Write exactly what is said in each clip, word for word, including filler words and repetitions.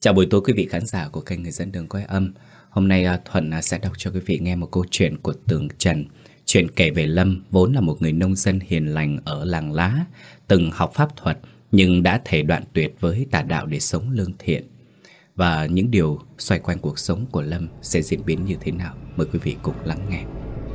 Chào buổi tối quý vị khán giả của kênh Người Dẫn Đường Quay Âm. Hôm nay à, Thuận à, sẽ đọc cho quý vị nghe một câu chuyện của Tường Trần. Chuyện kể về Lâm, vốn là một người nông dân hiền lành ở làng Lá, từng học pháp thuật nhưng đã thể đoạn tuyệt với tà đạo để sống lương thiện. Và những điều xoay quanh cuộc sống của Lâm sẽ diễn biến như thế nào? Mời quý vị cùng lắng nghe.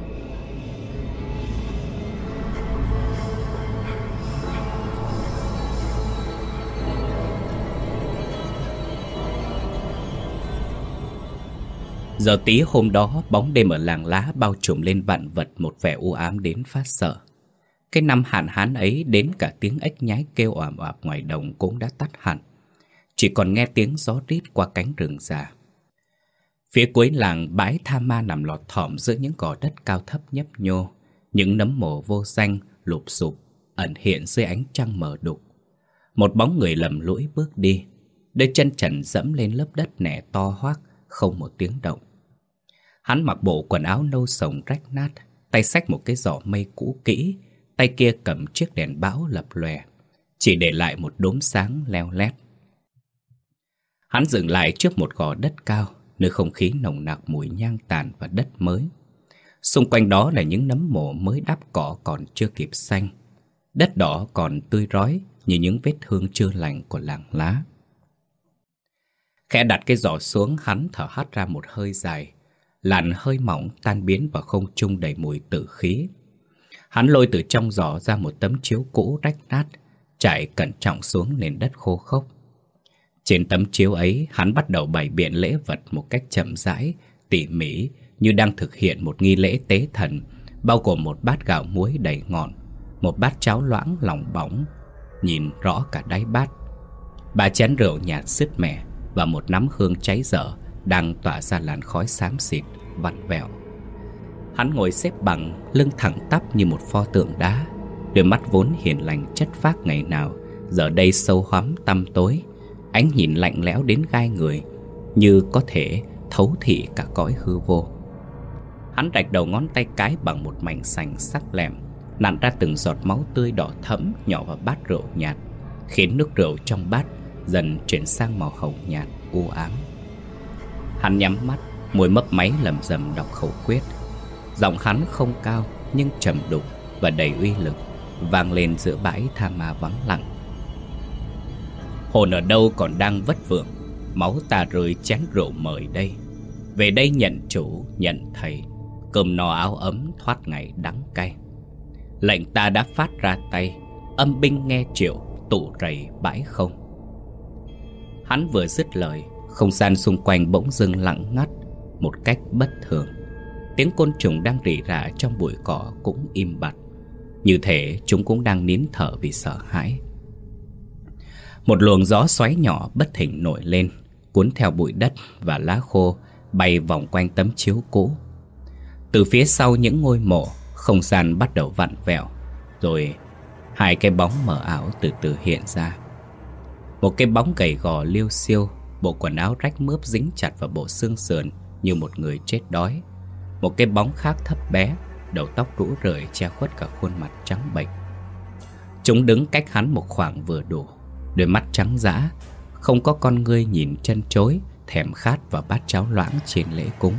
Giờ tí hôm đó, bóng đêm ở làng Lá bao trùm lên vạn vật một vẻ u ám đến phát sợ. Cái năm hạn hán ấy, đến cả tiếng ếch nhái kêu oàm oạp ngoài đồng cũng đã tắt hẳn. Chỉ còn nghe tiếng gió rít qua cánh rừng già. Phía cuối làng, bãi tha ma nằm lọt thỏm giữa những gò đất cao thấp nhấp nhô. Những nấm mồ vô danh lụp xụp ẩn hiện dưới ánh trăng mờ đục. Một bóng người lầm lũi bước đi, đôi chân trần dẫm lên lớp đất nẻ to hoác, không một tiếng động. Hắn mặc bộ quần áo nâu sồng rách nát, tay xách một cái giỏ mây cũ kỹ, tay kia cầm chiếc đèn bão lập lòe, chỉ để lại một đốm sáng leo lét. Hắn dừng lại trước một gò đất cao, nơi không khí nồng nặc mùi nhang tàn và đất mới. Xung quanh đó là những nấm mồ mới đắp cỏ còn chưa kịp xanh. Đất đỏ còn tươi rói như những vết thương chưa lành của làng Lá. Khẽ đặt cái giỏ xuống, hắn thở hắt ra một hơi dài. Làn hơi mỏng tan biến vào không trung đầy mùi tử khí. Hắn lôi từ trong giỏ ra một tấm chiếu cũ rách nát, trải cẩn trọng xuống nền đất khô khốc. Trên tấm chiếu ấy, hắn bắt đầu bày biện lễ vật một cách chậm rãi, tỉ mỉ, như đang thực hiện một nghi lễ tế thần, bao gồm một bát gạo muối đầy ngọt, một bát cháo loãng lòng bỏng, nhìn rõ cả đáy bát, ba chén rượu nhạt sứt mẻ và một nắm hương cháy dở đang tỏa ra làn khói xám xịt, vặn vẹo. Hắn ngồi xếp bằng, lưng thẳng tắp như một pho tượng đá. Đôi mắt vốn hiền lành chất phác ngày nào, giờ đây sâu hoắm tăm tối, ánh nhìn lạnh lẽo đến gai người, như có thể thấu thị cả cõi hư vô. Hắn rạch đầu ngón tay cái bằng một mảnh sành sắc lẹm, nặn ra từng giọt máu tươi đỏ thẫm nhỏ vào bát rượu nhạt, khiến nước rượu trong bát dần chuyển sang màu hồng nhạt u ám. Hắn nhắm mắt, môi mấp máy lầm rầm đọc khẩu quyết. Giọng hắn không cao nhưng trầm đục và đầy uy lực, vang lên giữa bãi tha ma vắng lặng. Hồn ở đâu còn đang vất vưởng, máu ta rơi chén rượu mời đây. Về đây nhận chủ, nhận thầy, cơm no áo ấm thoát ngày đắng cay. Lệnh ta đã phát ra tay, âm binh nghe triệu, tụ rầy bãi không. Hắn vừa dứt lời, không gian xung quanh bỗng dưng lặng ngắt một cách bất thường. Tiếng côn trùng đang rỉ rả trong bụi cỏ cũng im bặt, như thể chúng cũng đang nín thở vì sợ hãi. Một luồng gió xoáy nhỏ bất thình nổi lên, cuốn theo bụi đất và lá khô bay vòng quanh tấm chiếu cũ. Từ phía sau những ngôi mộ, không gian bắt đầu vặn vẹo, rồi hai cái bóng mờ ảo từ từ hiện ra. Một cái bóng gầy gò liêu xiêu, bộ quần áo rách mướp dính chặt vào bộ xương sườn như một người chết đói. Một cái bóng khác thấp bé, đầu tóc rũ rượi che khuất cả khuôn mặt trắng bệch. Chúng đứng cách hắn một khoảng vừa đủ, đôi mắt trắng dã, không có con ngươi nhìn chân chối, thèm khát vào bát cháo loãng trên lễ cúng.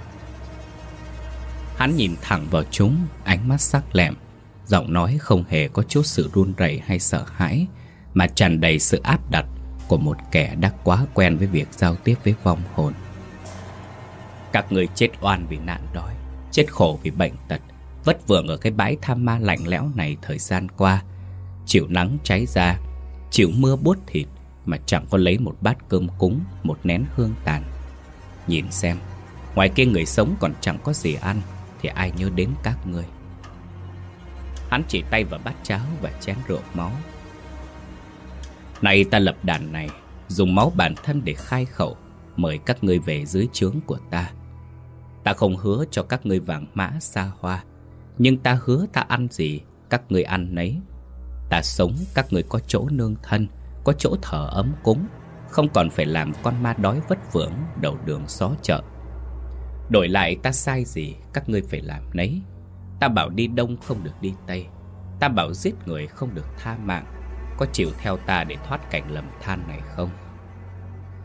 Hắn nhìn thẳng vào chúng, ánh mắt sắc lẹm, giọng nói không hề có chút sự run rẩy hay sợ hãi, mà tràn đầy sự áp đặt của một kẻ đã quá quen với việc giao tiếp với vong hồn. Các người chết oan vì nạn đói, chết khổ vì bệnh tật, vất vưởng ở cái bãi tha ma lạnh lẽo này thời gian qua, chịu nắng cháy da, chịu mưa buốt thịt, mà chẳng có lấy một bát cơm cúng, một nén hương tàn. Nhìn xem, ngoài kia người sống còn chẳng có gì ăn, thì ai nhớ đến các ngươi. Hắn chỉ tay vào bát cháo và chén rượu máu. Này, ta lập đàn này, dùng máu bản thân để khai khẩu, mời các ngươi về dưới trướng của ta. Ta không hứa cho các ngươi vàng mã xa hoa, nhưng ta hứa ta ăn gì, các ngươi ăn nấy. Ta sống, các ngươi có chỗ nương thân, có chỗ thờ ấm cúng, không còn phải làm con ma đói vất vưởng đầu đường xó chợ. Đổi lại ta sai gì, các ngươi phải làm nấy. Ta bảo đi đông không được đi tây, ta bảo giết người không được tha mạng. Có chịu theo ta để thoát cảnh lầm than này không?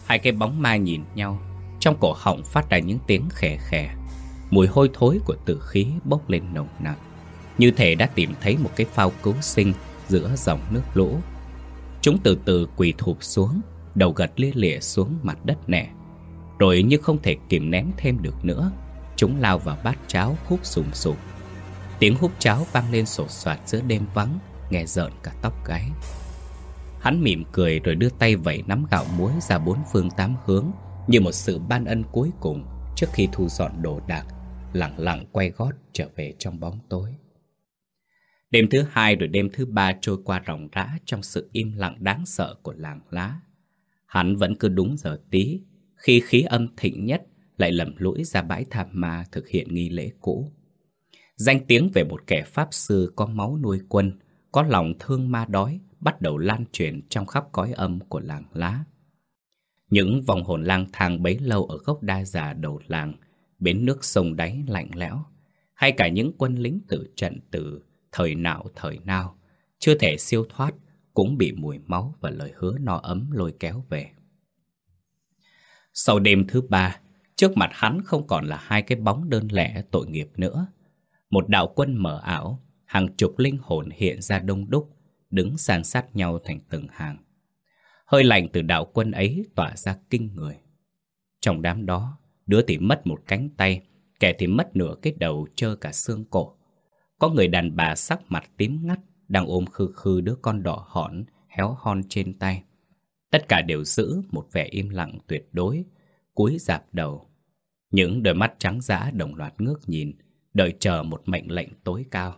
Hai cái bóng ma nhìn nhau, trong cổ họng phát ra những tiếng khè khè. Mùi hôi thối của tử khí bốc lên nồng nặc, như thể đã tìm thấy một cái phao cứu sinh giữa dòng nước lũ. Chúng từ từ quỳ thụp xuống, đầu gật lia lịa xuống mặt đất nẻ. Rồi như không thể kìm nén thêm được nữa, chúng lao vào bát cháo húp sùm sụp. Tiếng húp cháo vang lên sột soạt giữa đêm vắng, nghe rợn cả tóc gáy. Hắn mỉm cười rồi đưa tay vẩy nắm gạo muối ra bốn phương tám hướng, như một sự ban ân cuối cùng trước khi thu dọn đồ đạc, lặng lặng quay gót trở về trong bóng tối. Đêm thứ hai rồi đêm thứ ba trôi qua ròng rã trong sự im lặng đáng sợ của làng lá. Hắn vẫn cứ đúng giờ tí, khi khí âm thịnh nhất, lại lầm lũi ra bãi Tham Ma thực hiện nghi lễ cũ. Danh tiếng về một kẻ pháp sư có máu nuôi quân, có lòng thương ma đói, bắt đầu lan truyền trong khắp cõi âm của làng lá. Những vong hồn lang thang bấy lâu ở gốc đa già đầu làng, bến nước sông đáy lạnh lẽo, hay cả những quân lính tử trận từ thời nào thời nào, chưa thể siêu thoát, cũng bị mùi máu và lời hứa no ấm lôi kéo về. Sau đêm thứ ba, trước mặt hắn không còn là hai cái bóng đơn lẻ tội nghiệp nữa. Một đạo quân mờ ảo, hàng chục linh hồn hiện ra đông đúc, đứng san sát nhau thành từng hàng. Hơi lạnh từ đạo quân ấy tỏa ra kinh người. Trong đám đó, đứa thì mất một cánh tay, kẻ thì mất nửa cái đầu trơ cả xương cổ. Có người đàn bà sắc mặt tím ngắt, đang ôm khư khư đứa con đỏ hỏn, héo hon trên tay. Tất cả đều giữ một vẻ im lặng tuyệt đối, cúi rạp đầu. Những đôi mắt trắng dã đồng loạt ngước nhìn, đợi chờ một mệnh lệnh tối cao.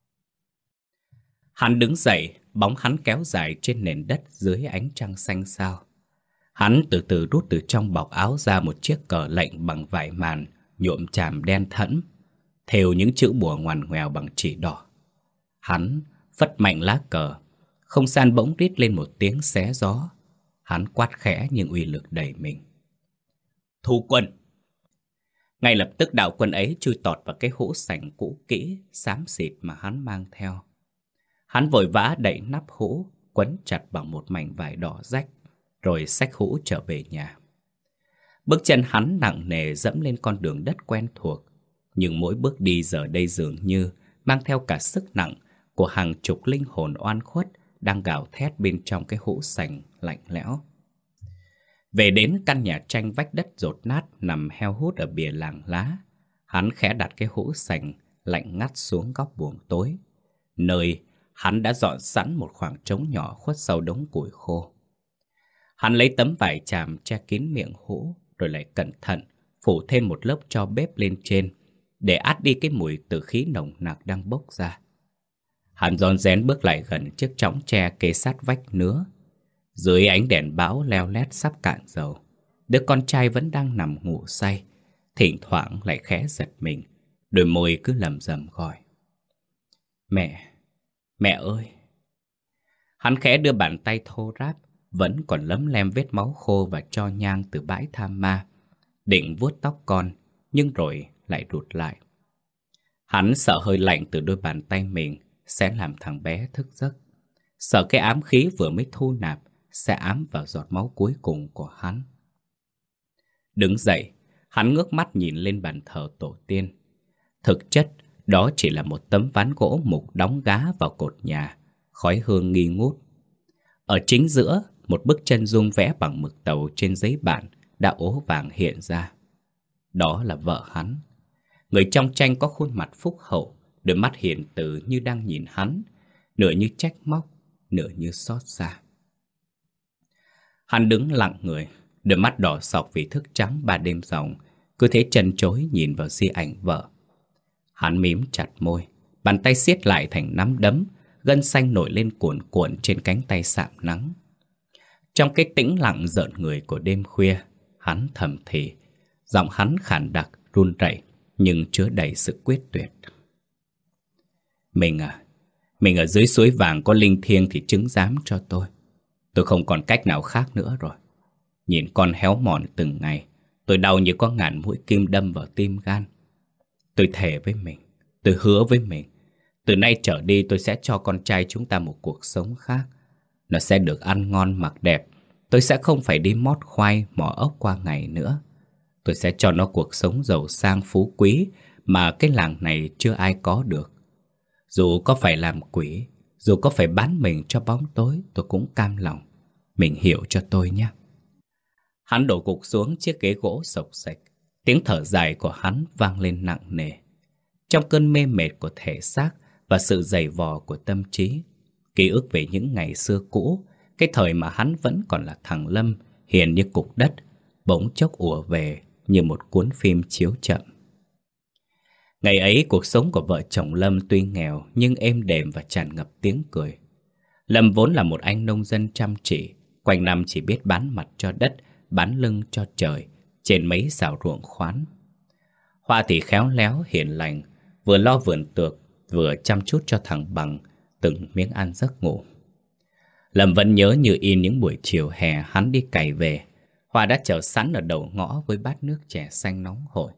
Hắn đứng dậy, bóng hắn kéo dài trên nền đất dưới ánh trăng xanh sao. Hắn từ từ rút từ trong bọc áo ra một chiếc cờ lệnh bằng vải màn, nhuộm chàm đen thẫm, thêu những chữ bùa ngoằn ngoèo bằng chỉ đỏ. Hắn phất mạnh lá cờ, không gian bỗng rít lên một tiếng xé gió. Hắn quát khẽ nhưng uy lực đầy mình. Thu quân! Ngay lập tức đạo quân ấy chui tọt vào cái hũ sành cũ kỹ, xám xịt mà hắn mang theo. Hắn vội vã đậy nắp hũ, quấn chặt bằng một mảnh vải đỏ rách, rồi xách hũ trở về nhà. Bước chân hắn nặng nề dẫm lên con đường đất quen thuộc, nhưng mỗi bước đi giờ đây dường như mang theo cả sức nặng của hàng chục linh hồn oan khuất đang gào thét bên trong cái hũ sành lạnh lẽo. Về đến căn nhà tranh vách đất dột nát nằm heo hút ở bìa làng lá, hắn khẽ đặt cái hũ sành lạnh ngắt xuống góc buồng tối, nơi hắn đã dọn sẵn một khoảng trống nhỏ khuất sau đống củi khô. Hắn lấy tấm vải chàm che kín miệng hũ, rồi lại cẩn thận phủ thêm một lớp tro bếp lên trên, để át đi cái mùi tử khí nồng nặc đang bốc ra. Hắn rón rén bước lại gần chiếc chõng tre kê sát vách nứa. Dưới ánh đèn bão leo lét sắp cạn dầu, đứa con trai vẫn đang nằm ngủ say, thỉnh thoảng lại khẽ giật mình, đôi môi cứ lầm rầm gọi. Mẹ, mẹ ơi! Hắn khẽ đưa bàn tay thô ráp, vẫn còn lấm lem vết máu khô và tro nhang từ bãi Tham Ma, định vuốt tóc con, nhưng rồi lại rụt lại. Hắn sợ hơi lạnh từ đôi bàn tay mình sẽ làm thằng bé thức giấc, sợ cái ám khí vừa mới thu nạp sẽ ám vào giọt máu cuối cùng của hắn. Đứng dậy, hắn ngước mắt nhìn lên bàn thờ tổ tiên. Thực chất, đó chỉ là một tấm ván gỗ mục đóng gá vào cột nhà, khói hương nghi ngút. Ở chính giữa, một bức chân dung vẽ bằng mực tàu trên giấy bản đã ố vàng hiện ra. Đó là vợ hắn. Người trong tranh có khuôn mặt phúc hậu, đôi mắt hiền từ như đang nhìn hắn, nửa như trách móc, nửa như xót xa. Hắn đứng lặng người, đôi mắt đỏ sọc vì thức trắng ba đêm ròng, cứ thế trần trối nhìn vào di ảnh vợ. Hắn mím chặt môi, bàn tay siết lại thành nắm đấm, gân xanh nổi lên cuồn cuộn trên cánh tay sạm nắng. Trong cái tĩnh lặng rợn người của đêm khuya, hắn thầm thì, giọng hắn khàn đặc, run rẩy nhưng chứa đầy sự quyết tuyệt. Mình à, mình ở dưới suối vàng có linh thiêng thì chứng giám cho tôi. Tôi không còn cách nào khác nữa rồi. Nhìn con héo mòn từng ngày, tôi đau như có ngàn mũi kim đâm vào tim gan. Tôi thề với mình, tôi hứa với mình, từ nay trở đi tôi sẽ cho con trai chúng ta một cuộc sống khác. Nó sẽ được ăn ngon mặc đẹp, Tôi sẽ không phải đi mót khoai, mỏ ốc qua ngày nữa. Tôi sẽ cho nó cuộc sống giàu sang phú quý mà cái làng này chưa ai có được. Dù có phải làm quỷ, dù có phải bán mình cho bóng tối, tôi cũng cam lòng. Mình hiểu cho tôi nhé. Hắn đổ gục xuống chiếc ghế gỗ xộc xệch. Tiếng thở dài của hắn vang lên nặng nề. Trong cơn mê mệt của thể xác và sự dày vò của tâm trí, ký ức về những ngày xưa cũ, cái thời mà hắn vẫn còn là thằng Lâm, hiền như cục đất, bỗng chốc ùa về như một cuốn phim chiếu chậm. Ngày ấy cuộc sống của vợ chồng Lâm tuy nghèo nhưng êm đềm và tràn ngập tiếng cười. Lâm vốn là một anh nông dân chăm chỉ, quanh năm chỉ biết bán mặt cho đất, bán lưng cho trời, trên mấy xào ruộng khoán. Hoa thì khéo léo hiền lành, vừa lo vườn tược, vừa chăm chút cho thằng Bằng từng miếng ăn giấc ngủ. Lâm vẫn nhớ như in những buổi chiều hè hắn đi cày về. Hoa đã chờ sẵn ở đầu ngõ với bát nước chè xanh nóng hổi.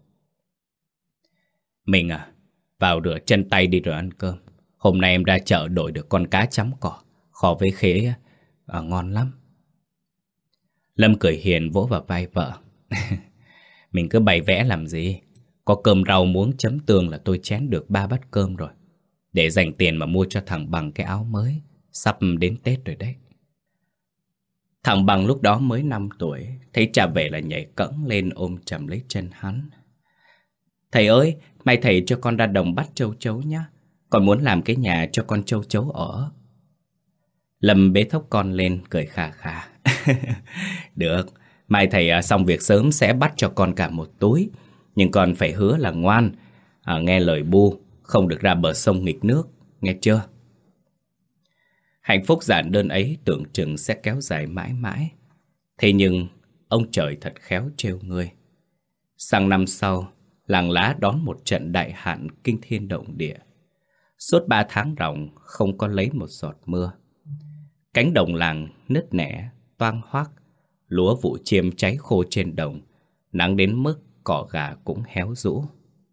Mình à, vào rửa chân tay đi rồi ăn cơm. Hôm nay em ra chợ đổi được con cá chấm cỏ, kho với khế, à, ngon lắm. Lâm cười hiền vỗ vào vai vợ. Mình cứ bày vẽ làm gì? Có cơm rau muống chấm tương là tôi chén được ba bát cơm rồi. Để dành tiền mà mua cho thằng Bằng cái áo mới. Sắp đến Tết rồi đấy. Thằng Bằng lúc đó mới năm tuổi, thấy cha về là nhảy cẫng lên ôm chầm lấy chân hắn. Thầy ơi, may thầy cho con ra đồng bắt châu chấu nhá. Con muốn làm cái nhà cho con châu chấu ở. Lâm bế thốc con lên cười khà khà. Được, mai thầy xong việc sớm sẽ bắt cho con cả một túi. Nhưng con phải hứa là ngoan, à, nghe lời bu, không được ra bờ sông nghịch nước, nghe chưa? Hạnh phúc giản đơn ấy tưởng chừng sẽ kéo dài mãi mãi. Thế nhưng ông trời thật khéo trêu người. Sang năm sau, làng lá đón một trận đại hạn kinh thiên động địa. Suốt ba tháng ròng không có lấy một giọt mưa. Cánh đồng làng nứt nẻ, toang hoác, lúa vụ chiêm cháy khô trên đồng, nắng đến mức cỏ gà cũng héo rũ.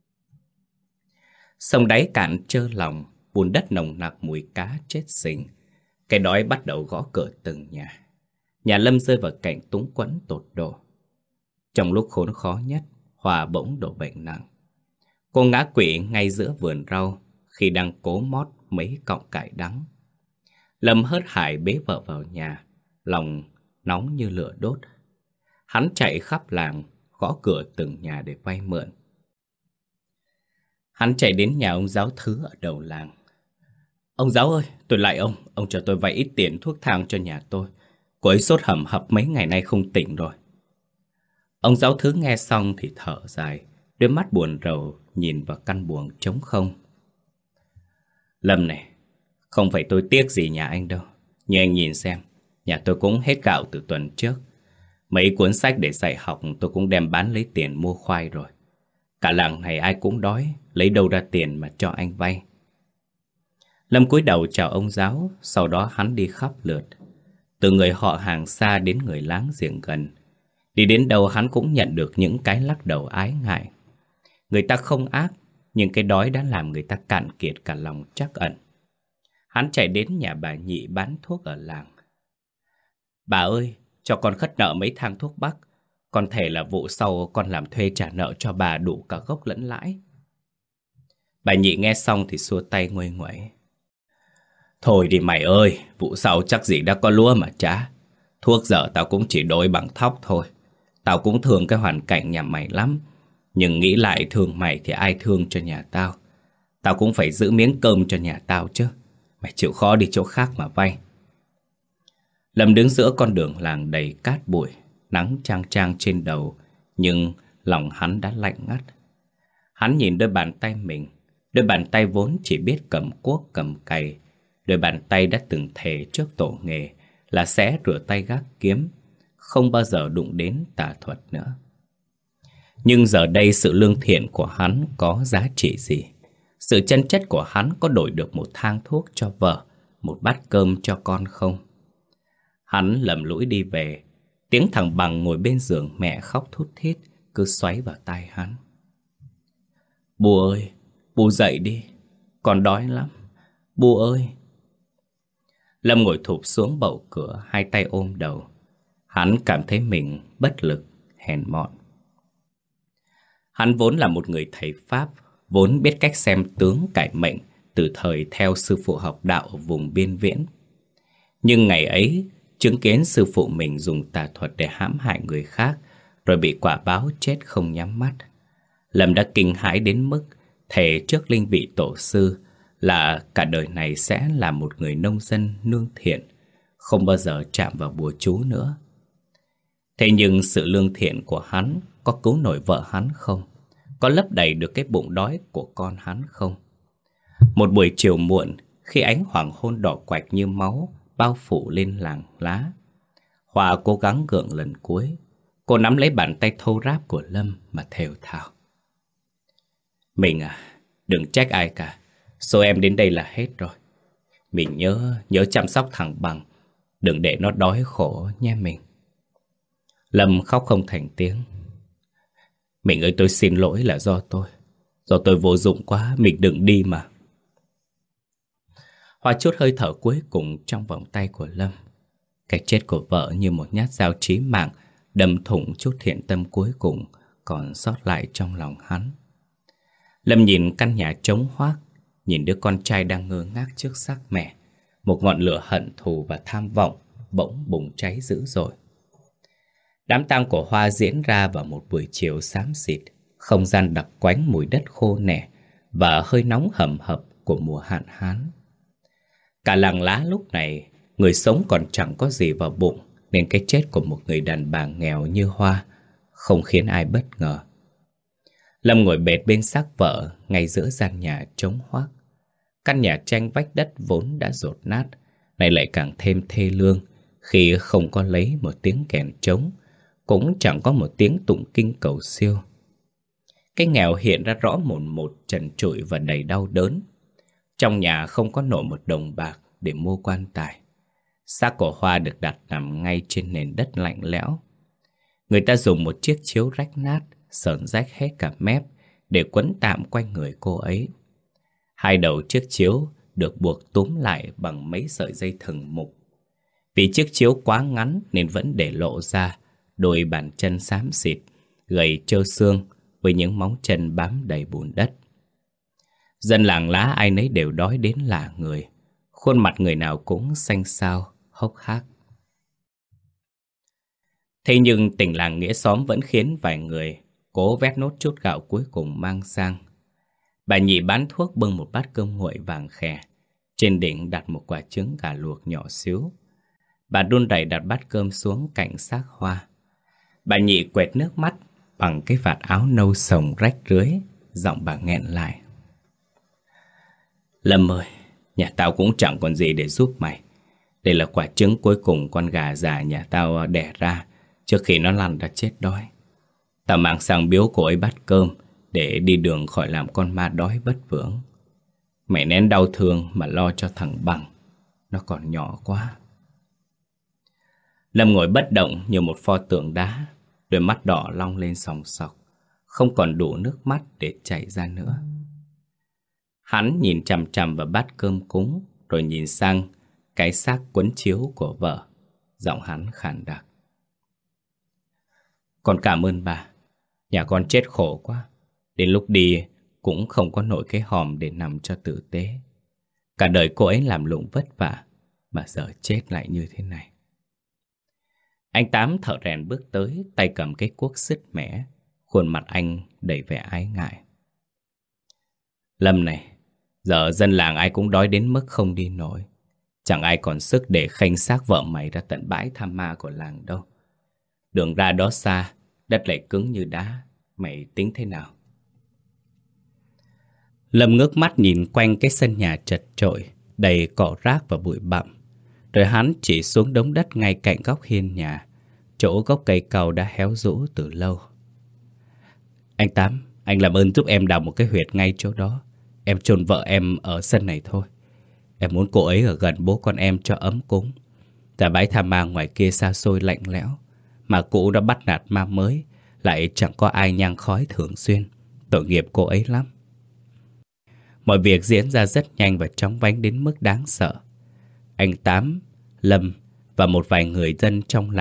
Sông đáy cạn trơ lòng, bùn đất nồng nặc mùi cá chết xình. Cái đói bắt đầu gõ cửa từng nhà. Nhà Lâm rơi vào cảnh túng quẫn tột độ. Trong lúc khốn khó nhất, Hòa bỗng đổ bệnh nặng. Cô ngã quỵ ngay giữa vườn rau khi đang cố mót mấy cọng cải đắng. Lâm hớt hải bế vợ vào nhà, lòng nóng như lửa đốt. Hắn chạy khắp làng, gõ cửa từng nhà để vay mượn. Hắn chạy đến nhà ông giáo Thứ ở đầu làng. Ông giáo ơi, tôi lại ông, ông cho tôi vay ít tiền thuốc thang cho nhà tôi. Cô ấy sốt hầm hập mấy ngày nay không tỉnh rồi. Ông giáo Thứ nghe xong thì thở dài, đôi mắt buồn rầu nhìn vào căn buồng trống không. Lâm này, không phải tôi tiếc gì nhà anh đâu. Nhưng anh nhìn xem, nhà tôi cũng hết gạo từ tuần trước. Mấy cuốn sách để dạy học tôi cũng đem bán lấy tiền mua khoai rồi. Cả làng này ai cũng đói, lấy đâu ra tiền mà cho anh vay. Lâm cúi đầu chào ông giáo, sau đó hắn đi khắp lượt. Từ người họ hàng xa đến người láng giềng gần. Đi đến đâu hắn cũng nhận được những cái lắc đầu ái ngại. Người ta không ác, nhưng cái đói đã làm người ta cạn kiệt cả lòng trắc ẩn. Hắn chạy đến nhà bà Nhị bán thuốc ở làng. Bà ơi, cho con khất nợ mấy thang thuốc bắc. Con thề là vụ sau con làm thuê trả nợ cho bà đủ cả gốc lẫn lãi. Bà Nhị nghe xong thì xua tay nguây nguẩy. Thôi đi mày ơi, vụ sau chắc gì đã có lúa mà trả. Thuốc giờ tao cũng chỉ đổi bằng thóc thôi. Tao cũng thương cái hoàn cảnh nhà mày lắm. Nhưng nghĩ lại thương mày thì ai thương cho nhà tao. Tao cũng phải giữ miếng cơm cho nhà tao chứ. Mày chịu khó đi chỗ khác mà vay. Lâm đứng giữa con đường làng đầy cát bụi, nắng chang chang trên đầu, nhưng lòng hắn đã lạnh ngắt. Hắn nhìn đôi bàn tay mình, đôi bàn tay vốn chỉ biết cầm cuốc cầm cày, đôi bàn tay đã từng thề trước tổ nghề là sẽ rửa tay gác kiếm, không bao giờ đụng đến tà thuật nữa. Nhưng giờ đây sự lương thiện của hắn có giá trị gì? Sự chân chất của hắn có đổi được một thang thuốc cho vợ, một bát cơm cho con không? Hắn lầm lũi đi về, tiếng thằng Bằng ngồi bên giường mẹ khóc thút thít cứ xoáy vào tai hắn. Bu ơi, bu dậy đi, con đói lắm, bu ơi. Lâm ngồi thụp xuống bậu cửa, hai tay ôm đầu. Hắn cảm thấy mình bất lực, hèn mọn. Hắn vốn là một người thầy Pháp, vốn biết cách xem tướng cải mệnh từ thời theo sư phụ học đạo ở vùng biên viễn. Nhưng ngày ấy, chứng kiến sư phụ mình dùng tà thuật để hãm hại người khác, rồi bị quả báo chết không nhắm mắt, Lâm đã kinh hãi đến mức thề trước linh vị tổ sư là cả đời này sẽ là một người nông dân nương thiện, không bao giờ chạm vào bùa chú nữa. Thế nhưng sự lương thiện của hắn có cứu nổi vợ hắn không? Có lấp đầy được cái bụng đói của con hắn không? Một buổi chiều muộn, khi ánh hoàng hôn đỏ quạch như máu bao phủ lên làng lá, Hoa cố gắng gượng lần cuối. Cô nắm lấy bàn tay thô ráp của Lâm mà thều thào: "Mình à, đừng trách ai cả. Số em đến đây là hết rồi. Mình nhớ, nhớ chăm sóc thằng Bằng. Đừng để nó đói khổ nha mình." Lâm khóc không thành tiếng. "Mình ơi, tôi xin lỗi, là do tôi. Do tôi vô dụng quá, mình đừng đi mà." Hoa chút hơi thở cuối cùng trong vòng tay của Lâm. Cái chết của vợ như một nhát dao chí mạng đâm thủng chút thiện tâm cuối cùng còn sót lại trong lòng hắn. Lâm nhìn căn nhà trống hoác, nhìn đứa con trai đang ngơ ngác trước xác mẹ. Một ngọn lửa hận thù và tham vọng bỗng bùng cháy dữ dội. Đám tang của Hoa diễn ra vào một buổi chiều xám xịt, không gian đặc quánh mùi đất khô nẻ và hơi nóng hầm hập của mùa hạn hán. Cả làng lá lúc này, người sống còn chẳng có gì vào bụng, nên cái chết của một người đàn bà nghèo như Hoa không khiến ai bất ngờ. Lâm ngồi bệt bên xác vợ ngay giữa gian nhà trống hoác. Căn nhà tranh vách đất vốn đã dột nát, nay lại càng thêm thê lương khi không có lấy một tiếng kèn trống, cũng chẳng có một tiếng tụng kinh cầu siêu. Cái nghèo hiện ra rõ mồn một, trần trụi và đầy đau đớn. Trong nhà không có nổi một đồng bạc để mua quan tài. Xác của Hoa được đặt nằm ngay trên nền đất lạnh lẽo. Người ta dùng một chiếc chiếu rách nát, sờn rách hết cả mép để quấn tạm quanh người cô ấy. Hai đầu chiếc chiếu được buộc túm lại bằng mấy sợi dây thừng mục. Vì chiếc chiếu quá ngắn nên vẫn để lộ ra đôi bàn chân xám xịt, gầy trơ xương với những móng chân bám đầy bùn đất. Dân làng lá ai nấy đều đói đến lạ người, khuôn mặt người nào cũng xanh xao, hốc hác. Thế nhưng tình làng nghĩa xóm vẫn khiến vài người cố vét nốt chút gạo cuối cùng mang sang. Bà Nhị bán thuốc bưng một bát cơm nguội vàng khè, trên đỉnh đặt một quả trứng gà luộc nhỏ xíu. Bà đun đẩy đặt bát cơm xuống cạnh xác Hoa. Bà Nhị quệt nước mắt bằng cái vạt áo nâu sồng rách rưới, giọng bà nghẹn lại: "Lâm ơi, nhà tao cũng chẳng còn gì để giúp mày. Đây là quả trứng cuối cùng con gà già nhà tao đẻ ra trước khi nó lăn ra chết đói. Tao mang sang biếu cô ấy bát cơm để đi đường khỏi làm con ma đói bất vượng. Mày nén đau thương mà lo cho thằng Bằng, nó còn nhỏ quá." Lâm ngồi bất động như một pho tượng đá, đôi mắt đỏ long lên sòng sọc, không còn đủ nước mắt để chảy ra nữa. Hắn nhìn chằm chằm vào bát cơm cúng, rồi nhìn sang cái xác quấn chiếu của vợ. Giọng hắn khàn đặc: "Con cảm ơn bà. Nhà con chết khổ quá, đến lúc đi cũng không có nổi cái hòm để nằm cho tử tế. Cả đời cô ấy làm lụng vất vả, mà giờ chết lại như thế này." Anh Tám thợ rèn bước tới, tay cầm cái cuốc sứt mẻ, khuôn mặt anh đầy vẻ ái ngại. "Lâm này, giờ dân làng ai cũng đói đến mức không đi nổi. Chẳng ai còn sức để khênh xác vợ mày ra tận bãi tham ma của làng đâu. Đường ra đó xa, đất lại cứng như đá. Mày tính thế nào?" Lâm ngước mắt nhìn quanh cái sân nhà chật chội, đầy cỏ rác và bụi bặm. Rồi hắn chỉ xuống đống đất ngay cạnh góc hiên nhà, chỗ gốc cây cau đã héo rũ từ lâu. "Anh Tám, anh làm ơn giúp em đào một cái huyệt ngay chỗ đó. Em chôn vợ em ở sân này thôi. Em muốn cô ấy ở gần bố con em cho ấm cúng. Tại bãi tha ma ngoài kia xa xôi lạnh lẽo, mà cụ đã bắt nạt ma mới, lại chẳng có ai nhang khói thường xuyên. Tội nghiệp cô ấy lắm." Mọi việc diễn ra rất nhanh và chóng vánh đến mức đáng sợ. Anh Tám, Lâm và một vài người dân trong làng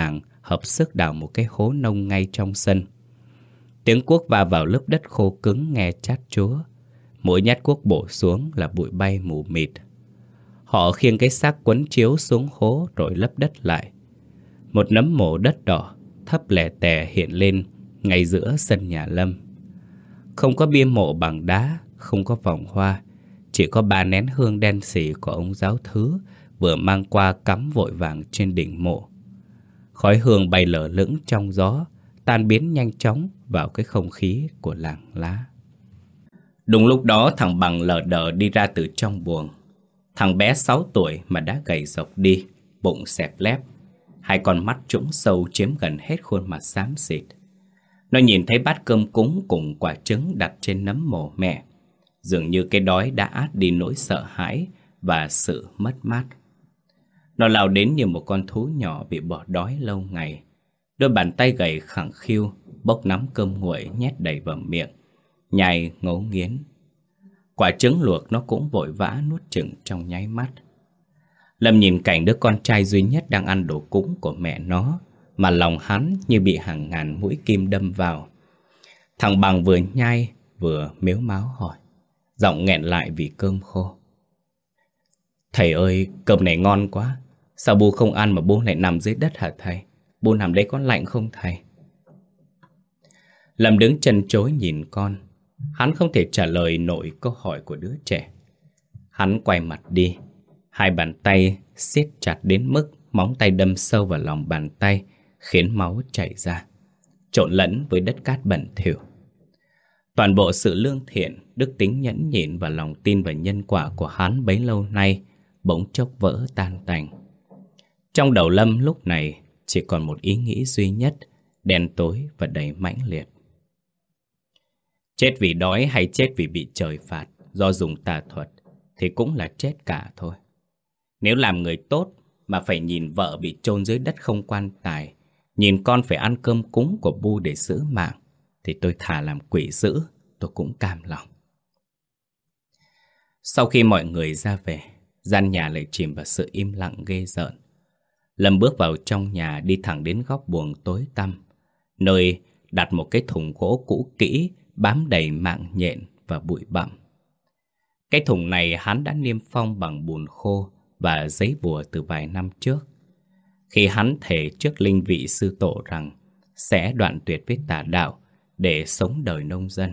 hợp sức đào một cái hố nông ngay trong sân. Tiếng cuốc va vào lớp đất khô cứng nghe chát chúa. Mỗi nhát cuốc bổ xuống là bụi bay mù mịt. Họ khiêng cái xác quấn chiếu xuống hố rồi lấp đất lại. Một nấm mộ đất đỏ thấp lè tè hiện lên ngay giữa sân nhà Lâm. Không có bia mộ bằng đá, không có vòng hoa, chỉ có ba nén hương đen xì của ông giáo thứ vừa mang qua cắm vội vàng trên đỉnh mộ. Khói hương bay lờ lững trong gió, tan biến nhanh chóng vào cái không khí của làng lá. Đúng lúc đó thằng Bằng lờ đờ đi ra từ trong buồng. Thằng bé sáu tuổi mà đã gầy rộc đi, bụng xẹp lép, hai con mắt trũng sâu chiếm gần hết khuôn mặt xám xịt. Nó nhìn thấy bát cơm cúng cùng quả trứng đặt trên nấm mồ mẹ. Dường như cái đói đã át đi nỗi sợ hãi và sự mất mát. Nó lao đến như một con thú nhỏ bị bỏ đói lâu ngày. Đôi bàn tay gầy khẳng khiu bốc nắm cơm nguội nhét đầy vào miệng, nhai ngấu nghiến. Quả trứng luộc nó cũng vội vã nuốt chửng trong nháy mắt. Lâm nhìn cảnh đứa con trai duy nhất đang ăn đồ cúng của mẹ nó, mà lòng hắn như bị hàng ngàn mũi kim đâm vào. Thằng Bằng vừa nhai vừa mếu máo hỏi, giọng nghẹn lại vì cơm khô: "Thầy ơi, cơm này ngon quá. Sao Bu không ăn mà Bu lại nằm dưới đất hả thầy? Bu nằm đấy có lạnh không thầy?" Lâm đứng chân chối nhìn con. Hắn không thể trả lời nổi câu hỏi của đứa trẻ. Hắn quay mặt đi. Hai bàn tay siết chặt đến mức móng tay đâm sâu vào lòng bàn tay, khiến máu chảy ra, trộn lẫn với đất cát bẩn thỉu. Toàn bộ sự lương thiện, đức tính nhẫn nhịn và lòng tin vào nhân quả của hắn bấy lâu nay bỗng chốc vỡ tan tành. Trong đầu Lâm lúc này chỉ còn một ý nghĩ duy nhất, đen tối và đầy mãnh liệt. Chết vì đói hay chết vì bị trời phạt do dùng tà thuật thì cũng là chết cả thôi. Nếu làm người tốt mà phải nhìn vợ bị chôn dưới đất không quan tài, nhìn con phải ăn cơm cúng của Bu để giữ mạng, thì tôi thà làm quỷ dữ, tôi cũng cam lòng. Sau khi mọi người ra về, gian nhà lại chìm vào sự im lặng ghê rợn. Lâm bước vào trong nhà, đi thẳng đến góc buồng tối tăm, nơi đặt một cái thùng gỗ cũ kỹ bám đầy mạng nhện và bụi bặm. Cái thùng này hắn đã niêm phong bằng bùn khô và giấy bùa từ vài năm trước, khi hắn thề trước linh vị sư tổ rằng sẽ đoạn tuyệt với tà đạo để sống đời nông dân.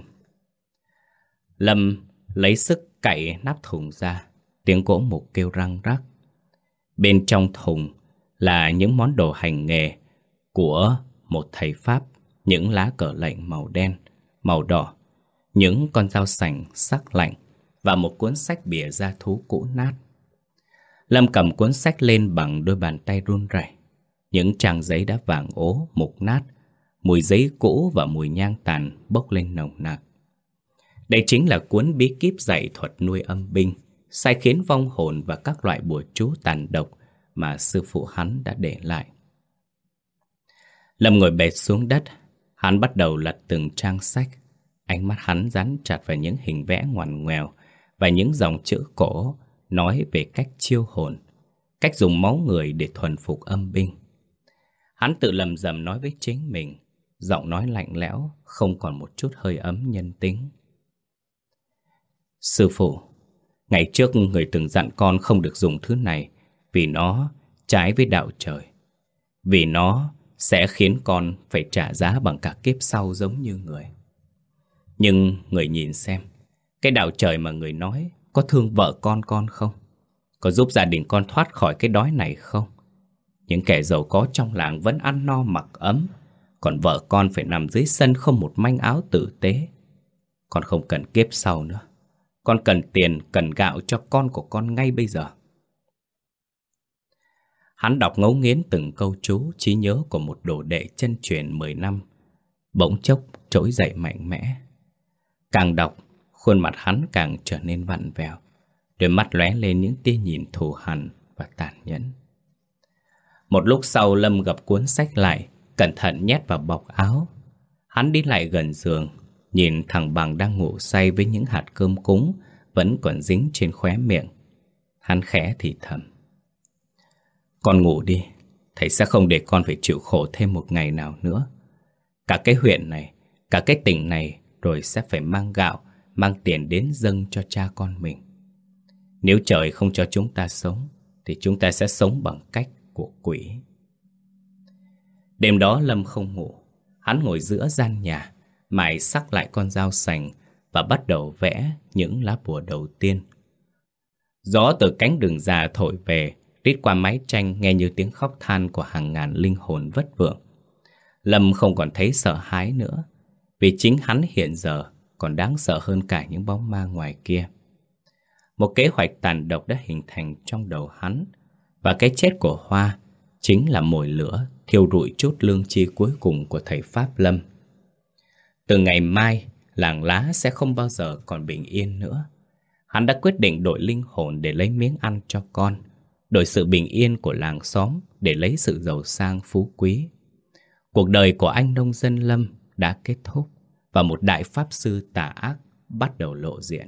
Lâm lấy sức cạy nắp thùng ra, tiếng gỗ mục kêu răng rắc. Bên trong thùng là những món đồ hành nghề của một thầy Pháp, những lá cờ lệnh màu đen, màu đỏ, những con dao sành sắc lạnh và một cuốn sách bìa da thú cũ nát. Lâm cầm cuốn sách lên bằng đôi bàn tay run rẩy. Những trang giấy đã vàng ố, mục nát, mùi giấy cũ và mùi nhang tàn bốc lên nồng nặc. Đây chính là cuốn bí kíp dạy thuật nuôi âm binh, sai khiến vong hồn và các loại bùa chú tàn độc mà sư phụ hắn đã để lại. Lâm ngồi bệt xuống đất. Hắn bắt đầu lật từng trang sách. Ánh mắt hắn dán chặt vào những hình vẽ ngoằn ngoèo và những dòng chữ cổ nói về cách chiêu hồn, cách dùng máu người để thuần phục âm binh. Hắn tự lầm rầm nói với chính mình, giọng nói lạnh lẽo, không còn một chút hơi ấm nhân tính. "Sư phụ, ngày trước người từng dặn con không được dùng thứ này vì nó trái với đạo trời. Vì nó sẽ khiến con phải trả giá bằng cả kiếp sau giống như người. Nhưng người nhìn xem, cái đạo trời mà người nói có thương vợ con con không? Có giúp gia đình con thoát khỏi cái đói này không? Những kẻ giàu có trong làng vẫn ăn no mặc ấm, còn vợ con phải nằm dưới sân không một manh áo tử tế. Con không cần kiếp sau nữa. Con cần tiền, cần gạo cho con của con ngay bây giờ." Hắn đọc ngấu nghiến từng câu chú, trí nhớ của một đồ đệ chân truyền mười năm bỗng chốc trỗi dậy mạnh mẽ. Càng đọc, khuôn mặt hắn càng trở nên vặn vẹo, đôi mắt lóe lên những tia nhìn thù hằn và tàn nhẫn. Một lúc sau, Lâm gập cuốn sách lại, cẩn thận nhét vào bọc áo. Hắn đi lại gần giường, nhìn thằng Bằng đang ngủ say với những hạt cơm cúng vẫn còn dính trên khóe miệng. Hắn khẽ thì thầm: "Con ngủ đi, thầy sẽ không để con phải chịu khổ thêm một ngày nào nữa. Cả cái huyện này, cả cái tỉnh này rồi sẽ phải mang gạo, mang tiền đến dâng cho cha con mình. Nếu trời không cho chúng ta sống, thì chúng ta sẽ sống bằng cách của quỷ. Đêm đó Lâm không ngủ. Hắn ngồi giữa gian nhà, mài sắc lại con dao sành và bắt đầu vẽ những lá bùa đầu tiên. Gió từ cánh rừng già thổi về, rít qua mái tranh nghe như tiếng khóc than của hàng ngàn linh hồn vất vưởng. Lâm không còn thấy sợ hãi nữa, vì chính hắn hiện giờ còn đáng sợ hơn cả những bóng ma ngoài kia. Một kế hoạch tàn độc đã hình thành trong đầu hắn, và cái chết của Hoa chính là mồi lửa thiêu rụi chút lương tri cuối cùng của thầy Pháp Lâm. Từ ngày mai, làng lá sẽ không bao giờ còn bình yên nữa. Hắn đã quyết định đổi linh hồn để lấy miếng ăn cho con, đổi sự bình yên của làng xóm để lấy sự giàu sang phú quý. Cuộc đời của anh nông dân Lâm đã kết thúc, và một đại pháp sư tà ác bắt đầu lộ diện.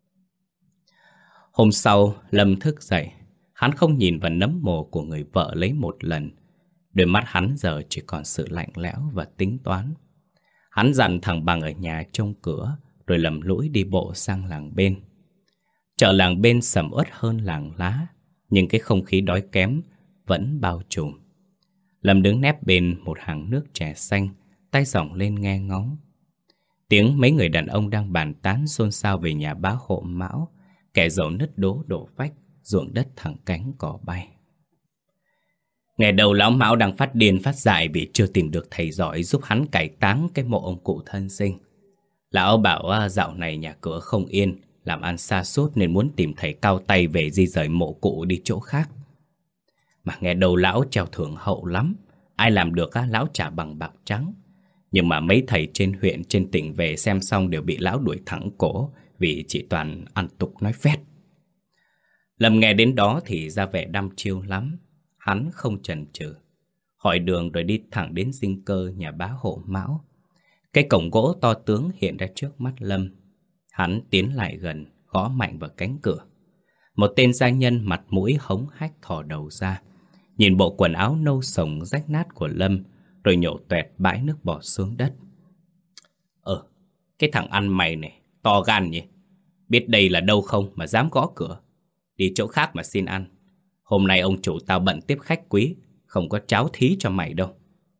Hôm sau, Lâm thức dậy. Hắn không nhìn vào nấm mồ của người vợ lấy một lần. Đôi mắt hắn giờ chỉ còn sự lạnh lẽo và tính toán. Hắn dặn thằng Bằng ở nhà trông cửa, rồi lầm lũi đi bộ sang làng bên. Chợ làng bên sầm uất hơn làng lá, nhưng cái không khí đói kém vẫn bao trùm. Lâm đứng nép bên một hàng nước chè xanh, tay giỏng lên nghe ngóng. Tiếng mấy người đàn ông đang bàn tán xôn xao về nhà bá hộ Mão, kẻ giàu nứt đố đổ vách, ruộng đất thẳng cánh cỏ bay. Ngày đầu lão Mão đang phát điên phát dại vì chưa tìm được thầy giỏi giúp hắn cải táng cái mộ ông cụ thân sinh. Lão bảo dạo này nhà cửa không yên, làm ăn sa sút nên muốn tìm thầy cao tay về di rời mộ cụ đi chỗ khác. Mà nghe đầu lão treo thưởng hậu lắm, ai làm được lão trả bằng bạc trắng. Nhưng mà mấy thầy trên huyện trên tỉnh về xem xong đều bị lão đuổi thẳng cổ, vì chỉ toàn ăn tục nói phét. Lâm nghe đến đó thì ra vẻ đăm chiêu lắm. Hắn không chần chừ, hỏi đường rồi đi thẳng đến dinh cơ nhà bá hộ Mão. Cái cổng gỗ to tướng hiện ra trước mắt Lâm. Hắn tiến lại gần, gõ mạnh vào cánh cửa. Một tên gia nhân mặt mũi hống hách thò đầu ra, nhìn bộ quần áo nâu sồng rách nát của Lâm, rồi nhổ toẹt bãi nước bọt xuống đất. Ờ, cái thằng ăn mày này, to gan nhỉ? Biết đây là đâu không mà dám gõ cửa? Đi chỗ khác mà xin ăn. Hôm nay ông chủ tao bận tiếp khách quý, không có cháo thí cho mày đâu.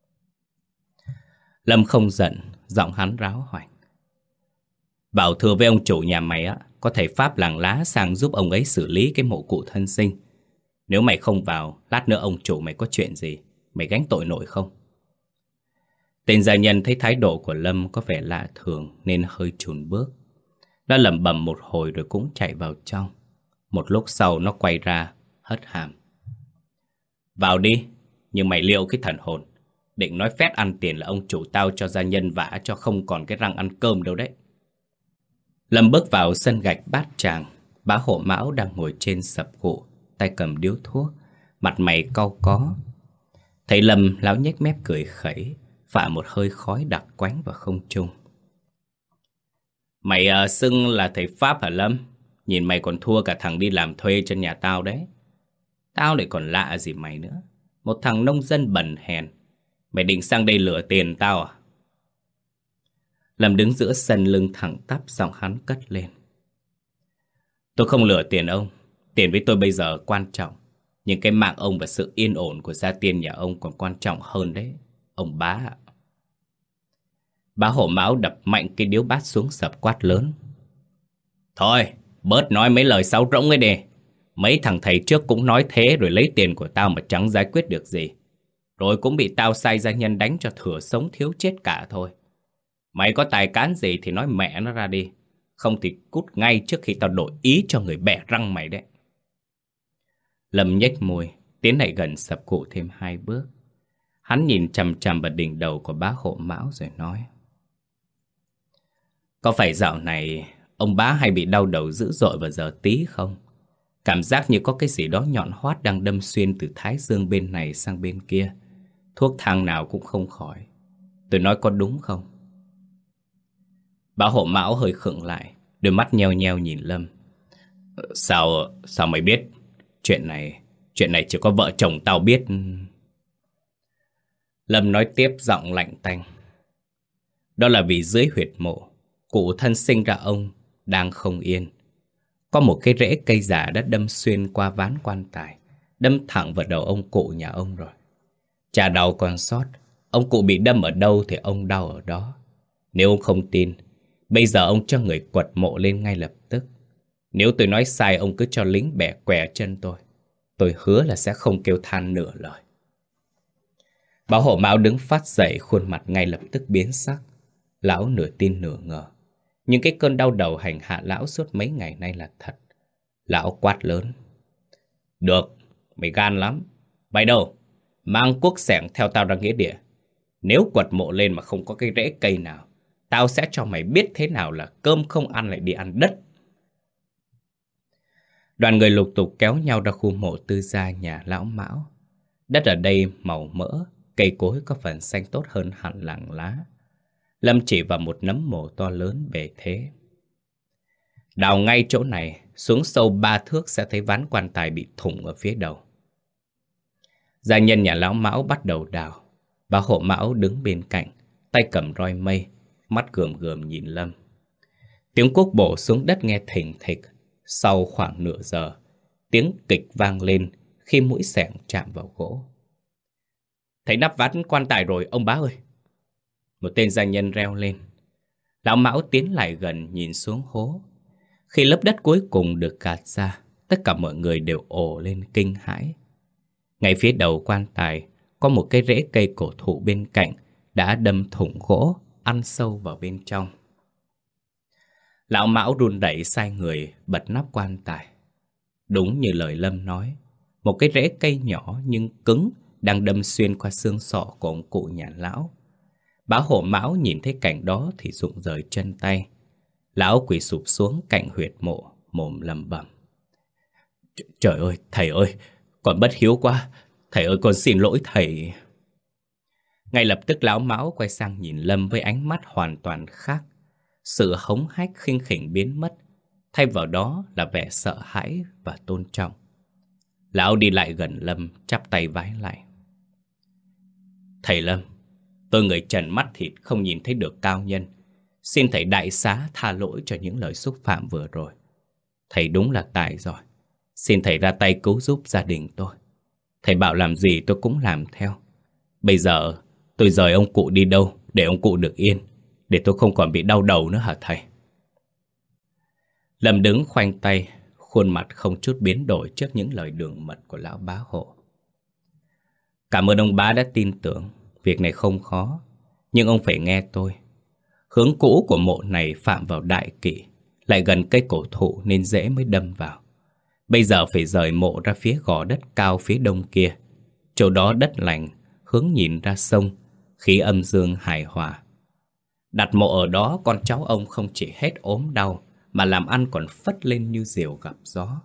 Lâm không giận, giọng hắn ráo hoảnh. Bảo thưa với ông chủ nhà mày á, có thầy Pháp làng lá sang giúp ông ấy xử lý cái mộ cụ thân sinh. Nếu mày không vào, lát nữa ông chủ mày có chuyện gì, mày gánh tội nổi không? Tên gia nhân thấy thái độ của Lâm có vẻ lạ thường nên hơi chùn bước. Nó lẩm bẩm một hồi rồi cũng chạy vào trong. Một lúc sau nó quay ra, hất hàm. Vào đi, nhưng mày liệu cái thần hồn. Định nói phét ăn tiền là ông chủ tao cho gia nhân vả cho không còn cái răng ăn cơm đâu đấy. Lâm bước vào sân gạch bát tràng. Bá hộ Mão đang ngồi trên sập gỗ, tay cầm điếu thuốc, mặt mày cau có. Thấy Lâm, lão nhếch mép cười khẩy, phả một hơi khói đặc quánh vào không trung. Mày à, xưng là thầy Pháp hả Lâm? Nhìn mày còn thua cả thằng đi làm thuê cho nhà tao đấy. Tao lại còn lạ gì mày nữa. Một thằng nông dân bẩn hèn. Mày định sang đây lừa tiền tao à? Lâm đứng giữa sân lưng thẳng tắp, giọng hắn cất lên. Tôi không lừa tiền ông. Tiền với tôi bây giờ quan trọng. Nhưng cái mạng ông và sự yên ổn của gia tiên nhà ông còn quan trọng hơn đấy, ông bá ạ. Bá hộ Mão đập mạnh cái điếu bát xuống sập quát lớn. Thôi, bớt nói mấy lời sáo rỗng ấy đi. Mấy thằng thầy trước cũng nói thế rồi lấy tiền của tao mà chẳng giải quyết được gì. Rồi cũng bị tao sai gia nhân đánh cho thừa sống thiếu chết cả thôi. Mày có tài cán gì thì nói mẹ nó ra đi. Không thì cút ngay trước khi tao đổi ý cho người bẻ răng mày đấy. Lâm nhếch môi, tiến lại gần sập cụ thêm hai bước. Hắn nhìn chằm chằm vào đỉnh đầu của bá hộ Mão rồi nói. Có phải dạo này ông bá hay bị đau đầu dữ dội vào giờ tí không? Cảm giác như có cái gì đó nhọn hoắt đang đâm xuyên từ thái dương bên này sang bên kia. Thuốc thang nào cũng không khỏi. Tôi nói có đúng không? Bá hộ Mão hơi khựng lại, đôi mắt nheo nheo nhìn Lâm. Sao, sao mày biết? Chuyện này, chuyện này chỉ có vợ chồng tao biết. Lâm nói tiếp giọng lạnh tanh. Đó là vì dưới huyệt mộ, cụ thân sinh ra ông đang không yên. Có một cái rễ cây già đã đâm xuyên qua ván quan tài, đâm thẳng vào đầu ông cụ nhà ông rồi. Chả đau còn sót, ông cụ bị đâm ở đâu thì ông đau ở đó. Nếu ông không tin, bây giờ ông cho người quật mộ lên ngay lập tức. Nếu tôi nói sai, ông cứ cho lính bẻ què chân tôi. Tôi hứa là sẽ không kêu than nửa lời. Bảo Hộ Mão đứng phát dậy, khuôn mặt ngay lập tức biến sắc. Lão nửa tin nửa ngờ. Nhưng cái cơn đau đầu hành hạ lão suốt mấy ngày nay là thật. Lão quát lớn. Được, mày gan lắm. Mày đâu? Mang cuốc xẻng theo tao ra nghĩa địa. Nếu quật mộ lên mà không có cái rễ cây nào, tao sẽ cho mày biết thế nào là cơm không ăn lại đi ăn đất. Đoàn người lục tục kéo nhau ra khu mộ tư gia nhà lão Mão. Đất ở đây màu mỡ, cây cối có phần xanh tốt hơn hẳn làng lá. Lâm chỉ vào một nấm mộ to lớn bề thế. Đào ngay chỗ này, xuống sâu ba thước sẽ thấy ván quan tài bị thủng ở phía đầu. Gia nhân nhà lão Mão bắt đầu đào. Bà Hộ Mão đứng bên cạnh, tay cầm roi mây, mắt gườm gườm nhìn Lâm. Tiếng cuốc bổ xuống đất nghe thình thịch. Sau khoảng nửa giờ, tiếng kịch vang lên khi mũi xẻng chạm vào gỗ. Thấy nắp ván quan tài rồi ông bá ơi! Một tên gia nhân reo lên. Lão Mão tiến lại gần nhìn xuống hố. Khi lớp đất cuối cùng được gạt ra, tất cả mọi người đều ồ lên kinh hãi. Ngay phía đầu quan tài có một cái rễ cây cổ thụ bên cạnh đã đâm thủng gỗ, ăn sâu vào bên trong. Lão Mão run đẩy sai người bật nắp quan tài. Đúng như lời Lâm nói, một cái rễ cây nhỏ nhưng cứng đang đâm xuyên qua xương sọ của ông cụ nhà lão. Bá Hộ Mão nhìn thấy cảnh đó thì rụng rời chân tay. Lão quỳ sụp xuống cạnh huyệt mộ, mồm lẩm bẩm. Trời ơi, thầy ơi, con bất hiếu quá. Thầy ơi, con xin lỗi thầy. Ngay lập tức lão Mão quay sang nhìn Lâm với ánh mắt hoàn toàn khác. Sự hống hách khinh khỉnh biến mất, thay vào đó là vẻ sợ hãi và tôn trọng. Lão đi lại gần Lâm, chắp tay vái lại. Thầy Lâm, tôi người trần mắt thịt không nhìn thấy được cao nhân. Xin thầy đại xá tha lỗi cho những lời xúc phạm vừa rồi. Thầy đúng là tài giỏi. Xin thầy ra tay cứu giúp gia đình tôi. Thầy bảo làm gì tôi cũng làm theo. Bây giờ tôi rời ông cụ đi đâu để ông cụ được yên, để tôi không còn bị đau đầu nữa hả thầy? Lâm đứng khoanh tay, khuôn mặt không chút biến đổi trước những lời đường mật của lão bá Hộ. Cảm ơn ông bá đã tin tưởng. Việc này không khó, nhưng ông phải nghe tôi. Hướng cũ của mộ này phạm vào đại kỵ, lại gần cây cổ thụ nên dễ mới đâm vào. Bây giờ phải rời mộ ra phía gò đất cao phía đông kia. Chỗ đó đất lành, hướng nhìn ra sông, khí âm dương hài hòa. Đặt mộ ở đó, con cháu ông không chỉ hết ốm đau, mà làm ăn còn phất lên như diều gặp gió.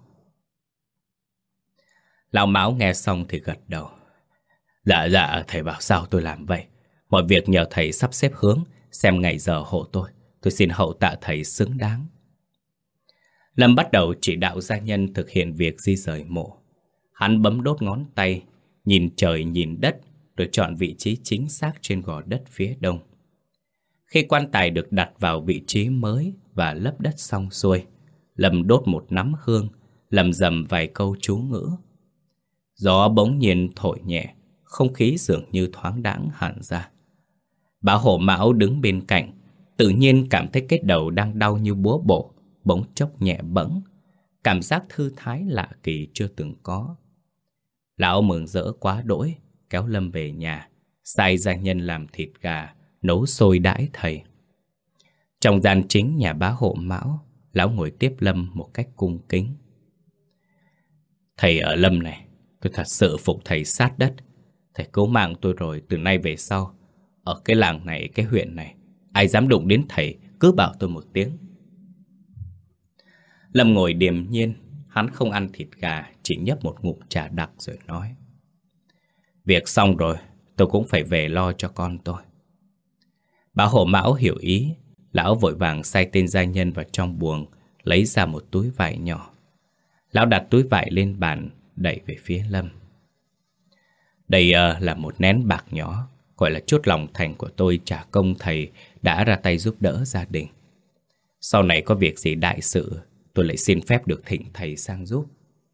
Lão Mão nghe xong thì gật đầu. Dạ dạ, thầy bảo sao tôi làm vậy. Mọi việc nhờ thầy sắp xếp hướng, xem ngày giờ hộ tôi. Tôi xin hậu tạ thầy xứng đáng. Lâm bắt đầu chỉ đạo gia nhân thực hiện việc di rời mộ. Hắn bấm đốt ngón tay, nhìn trời nhìn đất, rồi chọn vị trí chính xác trên gò đất phía đông. Khi quan tài được đặt vào vị trí mới và lấp đất xong xuôi, Lâm đốt một nắm hương, lầm rầm vài câu chú ngữ. Gió bỗng nhiên thổi nhẹ, không khí dường như thoáng đãng hẳn ra. Bá Hộ Mão đứng bên cạnh, tự nhiên cảm thấy cái đầu đang đau như búa bổ, bỗng chốc nhẹ bẫng, cảm giác thư thái lạ kỳ chưa từng có. Lão mừng rỡ quá đỗi, kéo Lâm về nhà, sai gia nhân làm thịt gà, nấu xôi đãi thầy. Trong gian chính nhà bá Hộ Mão, lão ngồi tiếp Lâm một cách cung kính. Thầy ở Lâm này, tôi thật sự phục thầy sát đất. Thầy cứu mạng tôi rồi, từ nay về sau, ở cái làng này, cái huyện này, ai dám đụng đến thầy, cứ bảo tôi một tiếng. Lâm ngồi điềm nhiên, hắn không ăn thịt gà, chỉ nhấp một ngụm trà đặc rồi nói. Việc xong rồi, tôi cũng phải về lo cho con tôi. Bá Hộ Mão hiểu ý, lão vội vàng sai tên gia nhân vào trong buồng, lấy ra một túi vải nhỏ. Lão đặt túi vải lên bàn, đẩy về phía Lâm. Đây uh, là một nén bạc nhỏ, gọi là chút lòng thành của tôi trả công thầy đã ra tay giúp đỡ gia đình. Sau này có việc gì đại sự, tôi lại xin phép được thỉnh thầy sang giúp.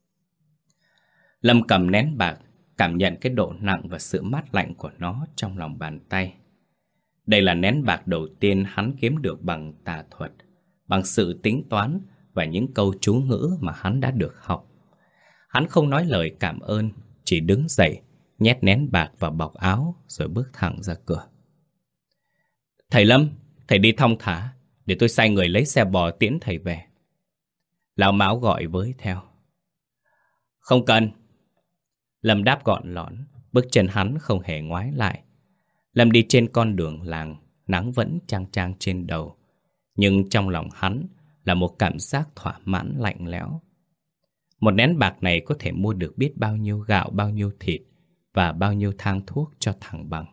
Lâm cầm nén bạc, cảm nhận cái độ nặng và sự mát lạnh của nó trong lòng bàn tay. Đây là nén bạc đầu tiên hắn kiếm được bằng tà thuật, bằng sự tính toán và những câu chú ngữ mà hắn đã được học. Hắn không nói lời cảm ơn, chỉ đứng dậy, nhét nén bạc vào bọc áo rồi bước thẳng ra cửa. Thầy Lâm, thầy đi thong thả, để tôi sai người lấy xe bò tiễn thầy về. Lão Mão gọi với theo. Không cần. Lâm đáp gọn lỏn, bước chân hắn không hề ngoái lại. Lâm đi trên con đường làng, nắng vẫn chang chang trên đầu, nhưng trong lòng hắn là một cảm giác thỏa mãn lạnh lẽo. Một nén bạc này có thể mua được biết bao nhiêu gạo, bao nhiêu thịt và bao nhiêu thang thuốc cho thằng Bằng.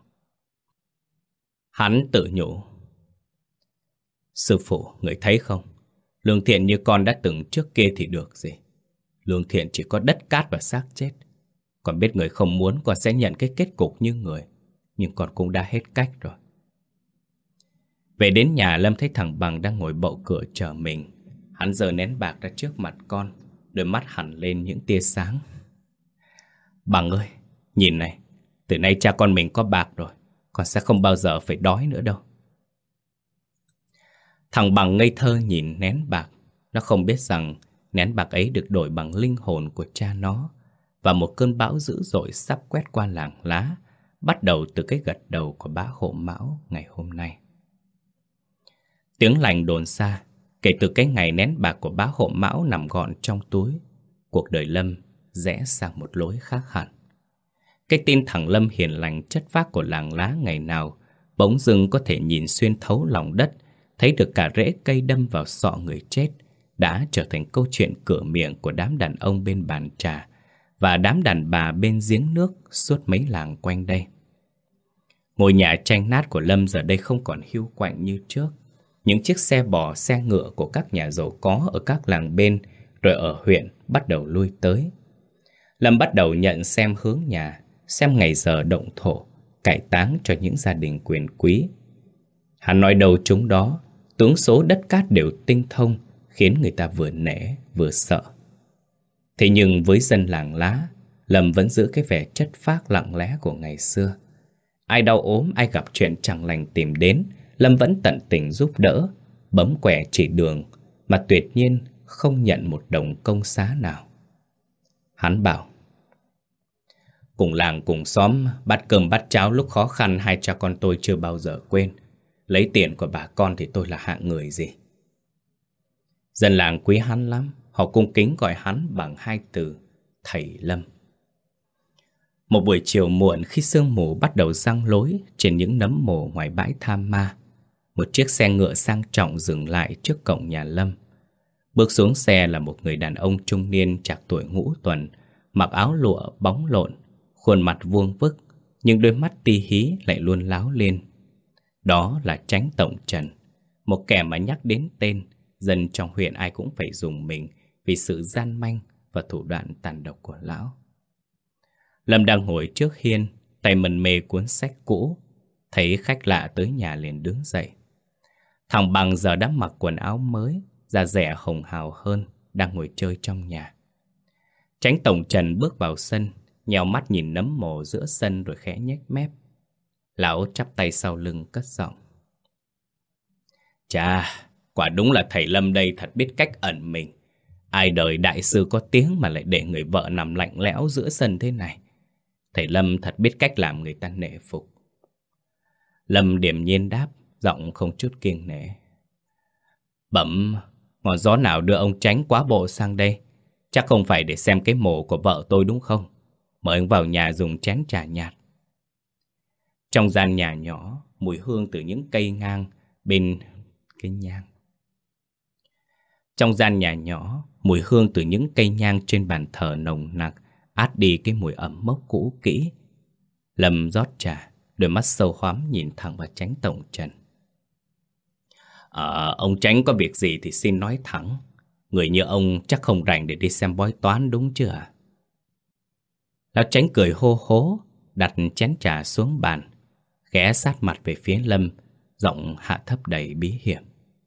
Hắn tự nhủ. Sư phụ, người thấy không? Lương Thiện như con đã từng trước kia thì được gì. Lương Thiện chỉ có đất cát và xác chết. Con biết người không muốn con sẽ nhận cái kết cục như người, nhưng con cũng đã hết cách rồi. Về đến nhà, Lâm thấy thằng Bằng đang ngồi bậu cửa chờ mình. Hắn giơ nén bạc ra trước mặt con, đôi mắt hằn lên những tia sáng. Bằng ơi, nhìn này, từ nay cha con mình có bạc rồi, con sẽ không bao giờ phải đói nữa đâu. Thằng Bằng ngây thơ nhìn nén bạc. Nó không biết rằng nén bạc ấy được đổi bằng linh hồn của cha nó. Và một cơn bão dữ dội sắp quét qua làng lá, bắt đầu từ cái gật đầu của bá Hộ Mão ngày hôm nay. Tiếng lành đồn xa, kể từ cái ngày nén bạc của bá Hộ Mão nằm gọn trong túi, cuộc đời Lâm rẽ sang một lối khác hẳn. Cái tin thằng Lâm hiền lành chất phác của làng lá ngày nào bỗng dưng có thể nhìn xuyên thấu lòng đất, thấy được cả rễ cây đâm vào sọ người chết, đã trở thành câu chuyện cửa miệng của đám đàn ông bên bàn trà và đám đàn bà bên giếng nước suốt mấy làng quanh đây. Ngôi nhà tranh nát của Lâm giờ đây không còn hiu quạnh như trước. Những chiếc xe bò, xe ngựa của các nhà giàu có ở các làng bên rồi ở huyện bắt đầu lui tới. Lâm bắt đầu nhận xem hướng nhà, xem ngày giờ động thổ, cải táng cho những gia đình quyền quý. Hắn nói đầu chúng đó, tướng số đất cát đều tinh thông, khiến người ta vừa nể vừa sợ. Thế nhưng với dân làng lá, Lâm vẫn giữ cái vẻ chất phác lặng lẽ của ngày xưa. Ai đau ốm, ai gặp chuyện chẳng lành tìm đến, Lâm vẫn tận tình giúp đỡ, bấm quẻ chỉ đường, mà tuyệt nhiên không nhận một đồng công xá nào. Hắn bảo, cùng làng cùng xóm, bát cơm bát cháo lúc khó khăn hai cha con tôi chưa bao giờ quên. Lấy tiền của bà con thì tôi là hạng người gì. Dân làng quý hắn lắm, họ cung kính gọi hắn bằng hai từ thầy Lâm. Một buổi chiều muộn, khi sương mù bắt đầu giăng lối trên những nấm mồ ngoài bãi Tham Ma, một chiếc xe ngựa sang trọng dừng lại trước cổng nhà Lâm. Bước xuống xe là một người đàn ông trung niên trạc tuổi ngũ tuần, mặc áo lụa bóng lộn, khuôn mặt vuông vức, nhưng đôi mắt ti hí lại luôn láo lên. Đó là Chánh Tổng Trần, một kẻ mà nhắc đến tên, dân trong huyện ai cũng phải dùng mình vì sự gian manh và thủ đoạn tàn độc của lão. Lâm đang ngồi trước hiên, tay mân mê cuốn sách cũ, thấy khách lạ tới nhà liền đứng dậy. Thằng Bằng giờ đã mặc quần áo mới, da dẻ hồng hào hơn, đang ngồi chơi trong nhà. Chánh Tổng Trần bước vào sân, nheo mắt nhìn nấm mồ giữa sân rồi khẽ nhếch mép. Lão chắp tay sau lưng cất giọng. Chà, quả đúng là thầy Lâm đây thật biết cách ẩn mình. Ai đời đại sư có tiếng mà lại để người vợ nằm lạnh lẽo giữa sân thế này. Thầy Lâm thật biết cách làm người ta nể phục. Lâm điềm nhiên đáp, giọng không chút kiêng nể. Bẩm, ngọn gió nào đưa ông Chánh quá bộ sang đây? Chắc không phải để xem cái mồ của vợ tôi đúng không? Mời ông vào nhà dùng chén trà nhạt. Trong gian nhà nhỏ, mùi hương từ những cây ngang bên cái nhang. Trong gian nhà nhỏ, mùi hương từ những cây nhang trên bàn thờ nồng nặc át đi cái mùi ẩm mốc cũ kỹ. Lâm rót trà, đôi mắt sâu hoắm nhìn thẳng vào Chánh Tổng Trần. Ờ, ông Chánh có việc gì thì xin nói thẳng. Người như ông chắc không rảnh để đi xem bói toán đúng chưa ạ? Lão Chánh cười hô hố, đặt chén trà xuống bàn. ghé sát mặt về phía Lâm, giọng hạ thấp đầy bí hiểm.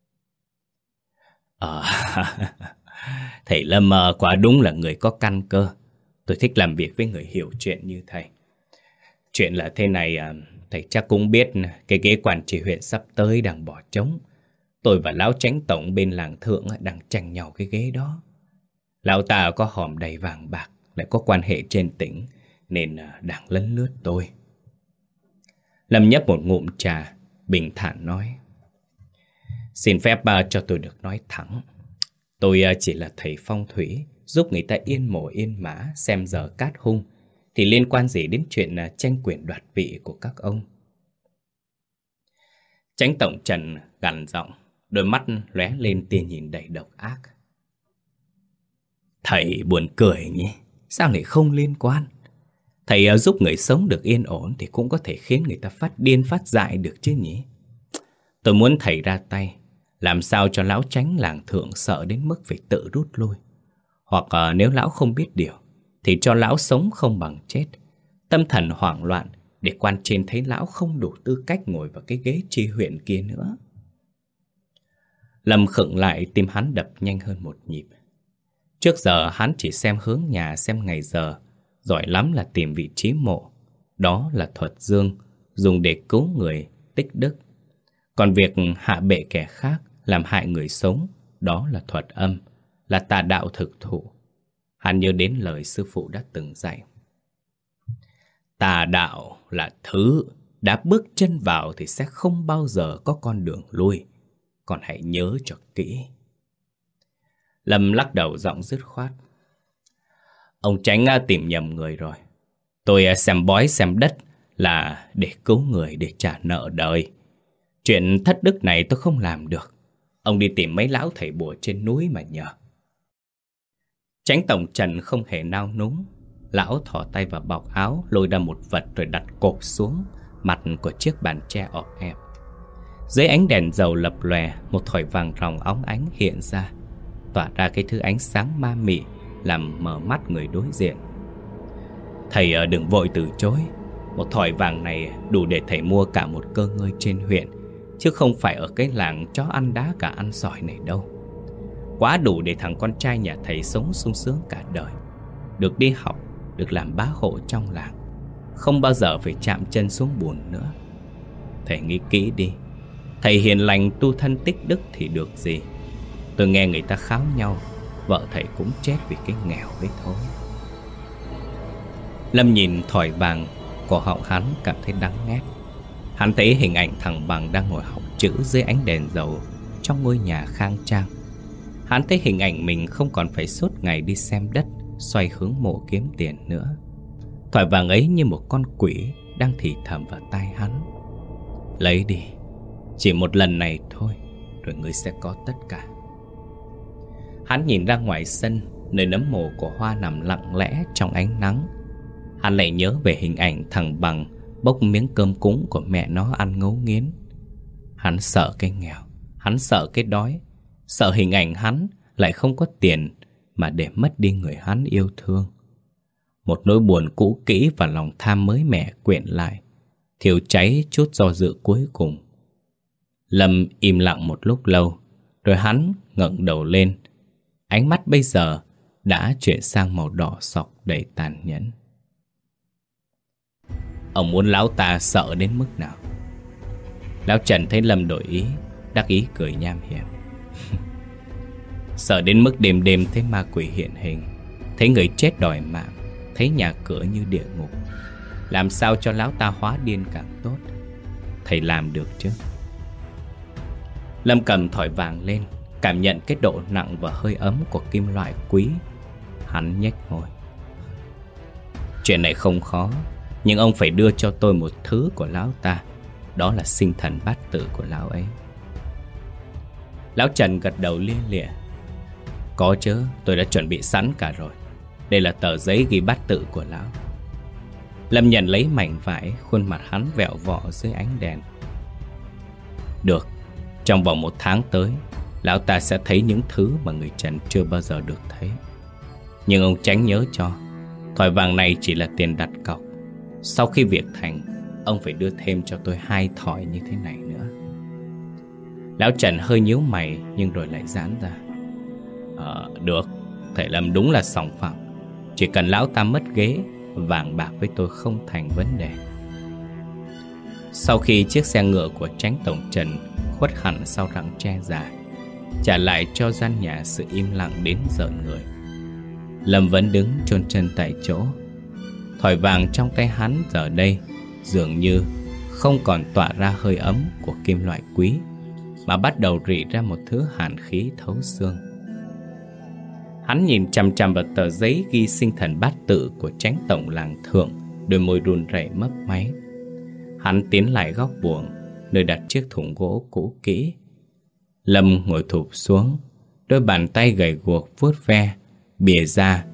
Ờ, thầy Lâm quả đúng là người có căn cơ. Tôi thích làm việc với người hiểu chuyện như thầy. Chuyện là thế này, thầy chắc cũng biết cái ghế quản trị huyện sắp tới đang bỏ trống. Tôi và lão chánh tổng bên làng thượng đang tranh nhau cái ghế đó. Lão ta có hòm đầy vàng bạc, lại có quan hệ trên tỉnh, nên đang lấn lướt tôi. Lâm nhấp một ngụm trà, bình thản nói: Xin phép cho tôi được nói thẳng. Tôi chỉ là thầy phong thủy, giúp người ta yên mổ yên mã, xem giờ cát hung, thì liên quan gì đến chuyện tranh quyền đoạt vị của các ông? Chánh tổng Trần gằn giọng, đôi mắt lóe lên tia nhìn đầy độc ác. Thầy buồn cười nhỉ? Sao lại không liên quan? Thầy giúp người sống được yên ổn thì cũng có thể khiến người ta phát điên phát dại được chứ nhỉ? Tôi muốn thầy ra tay, làm sao cho lão chánh làng thượng sợ đến mức phải tự rút lui. Hoặc uh, nếu lão không biết điều, thì cho lão sống không bằng chết, tâm thần hoảng loạn, để quan trên thấy lão không đủ tư cách ngồi vào cái ghế tri huyện kia nữa. Lâm khựng lại, tim hắn đập nhanh hơn một nhịp. Trước giờ hắn chỉ xem hướng nhà, xem ngày giờ, giỏi lắm là tìm vị trí mộ. Đó là thuật dương, dùng để cứu người, tích đức. Còn việc hạ bệ kẻ khác, làm hại người sống, đó là thuật âm, là tà đạo thực thụ. Hắn nhớ đến lời sư phụ đã từng dạy. Tà đạo là thứ đã bước chân vào thì sẽ không bao giờ có con đường lui. Còn hãy nhớ cho kỹ. Lâm lắc đầu giọng dứt khoát. Ông Chánh tìm nhầm người rồi. Tôi xem bói xem đất là để cứu người, để trả nợ đời. Chuyện thất đức này tôi không làm được. Ông đi tìm mấy lão thầy bùa trên núi mà nhờ. Chánh tổng Trần không hề nao núng. Lão thò tay vào bọc áo, lôi ra một vật rồi đặt cột xuống mặt của chiếc bàn tre ọp ẹp. Dưới ánh đèn dầu lập lòe, một thỏi vàng ròng óng ánh hiện ra, tỏa ra cái thứ ánh sáng ma mị, làm mở mắt người đối diện. Thầy đừng vội từ chối. Một thỏi vàng này đủ để thầy mua cả một cơ ngơi trên huyện, chứ không phải ở cái làng chó ăn đá cả ăn sỏi này đâu. Quá đủ để thằng con trai nhà thầy sống sung sướng cả đời, được đi học, được làm bá hộ trong làng, không bao giờ phải chạm chân xuống bùn nữa. Thầy nghĩ kỹ đi. Thầy hiền lành tu thân tích đức thì được gì? Tôi nghe người ta kháo nhau, vợ thầy cũng chết vì cái nghèo đấy thôi. Lâm nhìn thỏi vàng, cổ họng hắn cảm thấy đắng nghét. Hắn thấy hình ảnh thằng Bằng đang ngồi học chữ dưới ánh đèn dầu trong ngôi nhà khang trang. Hắn thấy hình ảnh mình không còn phải suốt ngày đi xem đất, xoay hướng mộ kiếm tiền nữa. Thỏi vàng ấy như một con quỷ đang thì thầm vào tai hắn. Lấy đi, chỉ một lần này thôi, rồi ngươi sẽ có tất cả. Hắn nhìn ra ngoài sân, nơi nấm mồ của Hoa nằm lặng lẽ trong ánh nắng. Hắn lại nhớ về hình ảnh thằng Bằng bốc miếng cơm cúng của mẹ nó ăn ngấu nghiến. Hắn sợ cái nghèo, hắn sợ cái đói, sợ hình ảnh hắn lại không có tiền mà để mất đi người hắn yêu thương. Một nỗi buồn cũ kỹ và lòng tham mới mẻ quyện lại, thiêu cháy chút do dự cuối cùng. Lâm im lặng một lúc lâu, rồi hắn ngẩng đầu lên. Ánh mắt bây giờ đã chuyển sang màu đỏ sọc đầy tàn nhẫn. Ông muốn lão ta sợ đến mức nào? Lão Trần thấy Lâm đổi ý, đắc ý cười nham hiểm. Sợ đến mức đêm đêm thấy ma quỷ hiện hình, thấy người chết đòi mạng, thấy nhà cửa như địa ngục. Làm sao cho lão ta hóa điên càng tốt. Thầy làm được chứ? Lâm cầm thỏi vàng lên, cảm nhận cái độ nặng và hơi ấm của kim loại quý. Hắn nhếch môi. Chuyện này không khó, nhưng ông phải đưa cho tôi một thứ của lão ta. Đó là sinh thần bát tự của lão ấy. Lão Trần gật đầu lia lịa. Có chứ, tôi đã chuẩn bị sẵn cả rồi. Đây là tờ giấy ghi bát tự của lão. Lâm nhận lấy mảnh vải, khuôn mặt hắn vẹo vọ dưới ánh đèn. Được, trong vòng một tháng tới, lão ta sẽ thấy những thứ mà người Trần chưa bao giờ được thấy. Nhưng ông Chánh nhớ cho, thỏi vàng này chỉ là tiền đặt cọc. Sau khi việc thành, ông phải đưa thêm cho tôi hai thỏi như thế này nữa. Lão Trần hơi nhíu mày nhưng rồi lại giãn ra. Ờ, được, thầy Lâm đúng là sòng phẳng. Chỉ cần lão ta mất ghế, vàng bạc với tôi không thành vấn đề. Sau khi chiếc xe ngựa của Chánh Tổng Trần khuất hẳn sau rặng tre già, trả lại cho gian nhà sự im lặng đến rợn người, Lâm vẫn đứng chôn chân tại chỗ. Thỏi vàng trong tay hắn giờ đây dường như không còn tỏa ra hơi ấm của kim loại quý, mà bắt đầu rỉ ra một thứ hàn khí thấu xương. Hắn nhìn chằm chằm vào tờ giấy ghi sinh thần bát tự của Chánh Tổng làng Thượng, đôi môi run rẩy mấp máy. Hắn tiến lại góc buồng, nơi đặt chiếc thùng gỗ cũ kỹ. Lâm ngồi thụp xuống, đôi bàn tay gầy guộc vuốt ve bìa da.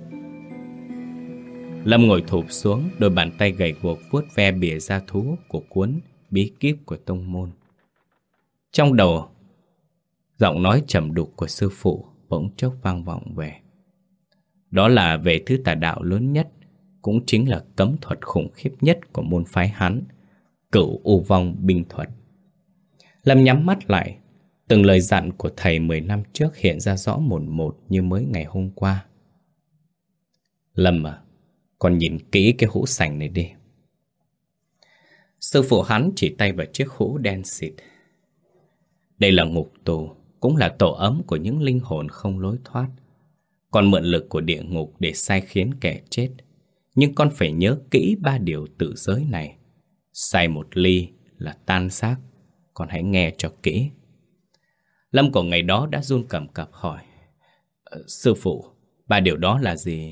Lâm ngồi thụp xuống, đôi bàn tay gầy guộc vuốt ve bìa da thú của cuốn Bí kíp của tông môn. Trong đầu, giọng nói trầm đục của sư phụ bỗng chốc vang vọng về. Đó là về thứ tà đạo lớn nhất, cũng chính là cấm thuật khủng khiếp nhất của môn phái hắn, Cửu U Vong binh thuật. Lâm nhắm mắt lại, từng lời dặn của thầy mười năm trước hiện ra rõ mồn một như mới ngày hôm qua. Lâm à, con nhìn kỹ cái hũ sành này đi. Sư phụ hắn chỉ tay vào chiếc hũ đen xịt. Đây là ngục tù, cũng là tổ ấm của những linh hồn không lối thoát. Con mượn lực của địa ngục để sai khiến kẻ chết. Nhưng con phải nhớ kỹ ba điều tự giới này. Sai một ly là tan xác. Con hãy nghe cho kỹ. Lâm của ngày đó đã run cầm cập hỏi: Sư phụ, ba điều đó là gì?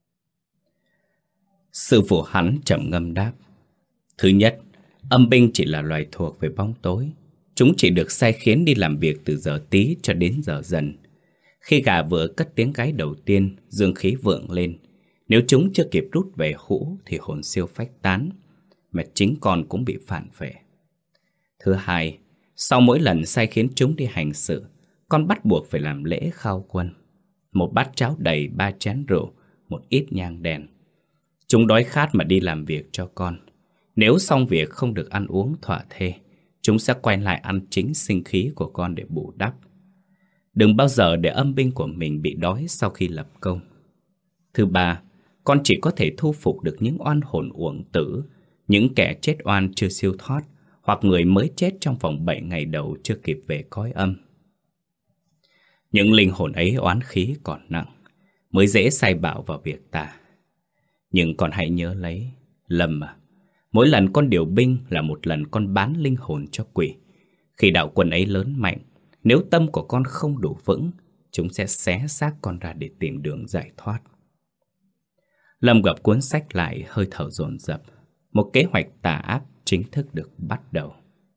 Sư phụ hắn trầm ngâm đáp: Thứ nhất, âm binh chỉ là loài thuộc về bóng tối. Chúng chỉ được sai khiến đi làm việc từ giờ tí cho đến giờ dần. Khi gà vừa cất tiếng gáy đầu tiên, dương khí vượng lên. Nếu chúng chưa kịp rút về hũ thì hồn siêu phách tán, mà chính con cũng bị phản vệ. Thứ hai, sau mỗi lần sai khiến chúng đi hành sự, con bắt buộc phải làm lễ khao quân. Một bát cháo đầy, ba chén rượu, một ít nhang đèn. Chúng đói khát mà đi làm việc cho con. Nếu xong việc không được ăn uống thỏa thê, chúng sẽ quay lại ăn chính sinh khí của con để bù đắp. Đừng bao giờ để âm binh của mình bị đói sau khi lập công. Thứ ba, con chỉ có thể thu phục được những oan hồn uổng tử, những kẻ chết oan chưa siêu thoát, hoặc người mới chết trong vòng bảy ngày đầu chưa kịp về cõi âm. Những linh hồn ấy oán khí còn nặng, mới dễ sai bảo vào việc tà. Nhưng con hãy nhớ lấy, Lâm à, mỗi lần con điều binh là một lần con bán linh hồn cho quỷ. Khi đạo quân ấy lớn mạnh, nếu tâm của con không đủ vững, chúng sẽ xé xác con ra để tìm đường giải thoát. Lâm gập cuốn sách lại, hơi thở dồn dập. Một kế hoạch tà ác chính thức được bắt đầu.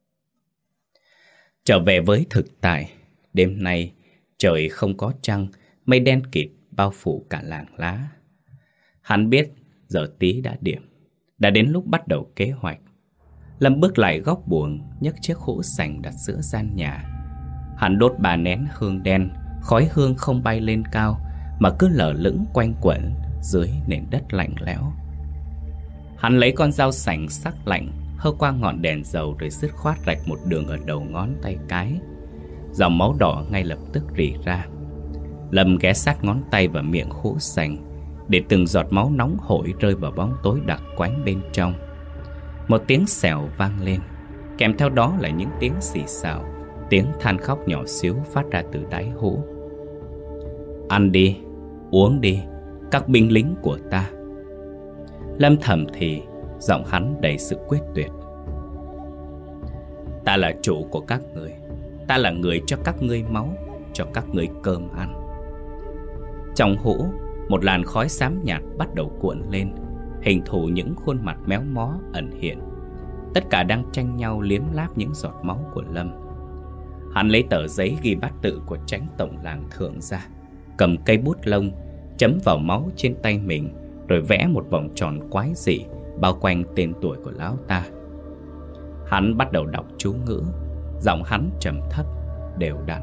Trở về với thực tại, đêm nay trời không có trăng, mây đen kịt bao phủ cả làng lá. Hắn biết giờ tí đã điểm, đã đến lúc bắt đầu kế hoạch. Lâm bước lại góc buồng, nhấc chiếc hũ sành đặt giữa gian nhà. Hắn đốt ba nén hương đen, khói hương không bay lên cao mà cứ lờ lững quanh quẩn dưới nền đất lạnh lẽo. Hắn lấy con dao sành sắc lạnh, hơ qua ngọn đèn dầu rồi dứt khoát rạch một đường ở đầu ngón tay cái. Dòng máu đỏ ngay lập tức rỉ ra. Lâm ghé sát ngón tay vào miệng hũ sành, để từng giọt máu nóng hổi rơi vào bóng tối đặc quánh bên trong. Một tiếng xèo vang lên, kèm theo đó là những tiếng xì xào, tiếng than khóc nhỏ xíu phát ra từ đáy hũ. Ăn đi, uống đi, các binh lính của ta. Lâm thầm thì, giọng hắn đầy sự quyết tuyệt. Ta là chủ của các người, ta là người cho các ngươi máu, cho các ngươi cơm ăn. Trong hũ, một làn khói xám nhạt bắt đầu cuộn lên, hình thù những khuôn mặt méo mó ẩn hiện. Tất cả đang tranh nhau liếm láp những giọt máu của Lâm. Hắn lấy tờ giấy ghi bát tự của Chánh Tổng làng Thượng ra, cầm cây bút lông, chấm vào máu trên tay mình, rồi vẽ một vòng tròn quái dị bao quanh tên tuổi của lão ta. Hắn bắt đầu đọc chú ngữ, giọng hắn trầm thấp, đều đặn.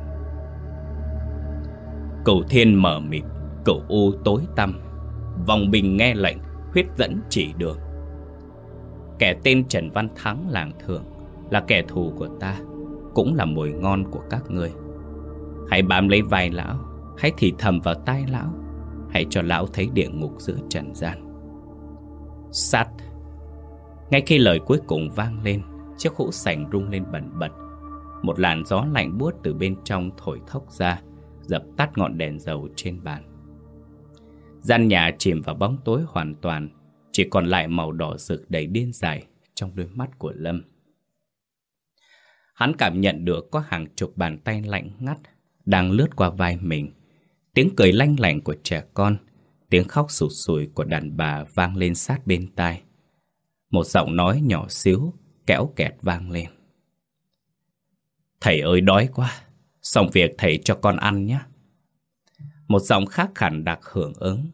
Cửu thiên mờ mịt, cửu u tối tăm, vòng bình nghe lệnh, huyết dẫn chỉ đường. Kẻ tên Trần Văn Thắng làng Thượng là kẻ thù của ta, cũng là mồi ngon của các ngươi. Hãy bám lấy vai lão, hãy thì thầm vào tai lão, hãy cho lão thấy địa ngục giữa trần gian. Sát. Ngay khi lời cuối cùng vang lên, chiếc hũ sành rung lên bần bật. Một làn gió lạnh buốt từ bên trong thổi thốc ra, dập tắt ngọn đèn dầu trên bàn. Gian nhà chìm vào bóng tối hoàn toàn, chỉ còn lại màu đỏ rực đầy điên dại trong đôi mắt của Lâm. Hắn cảm nhận được có hàng chục bàn tay lạnh ngắt đang lướt qua vai mình. Tiếng cười lanh lảnh của trẻ con, tiếng khóc sụt sùi của đàn bà vang lên sát bên tai. Một giọng nói nhỏ xíu, kẽo kẹt vang lên. Thầy ơi đói quá, xong việc thầy cho con ăn nhé. Một giọng khác khàn đặc hưởng ứng.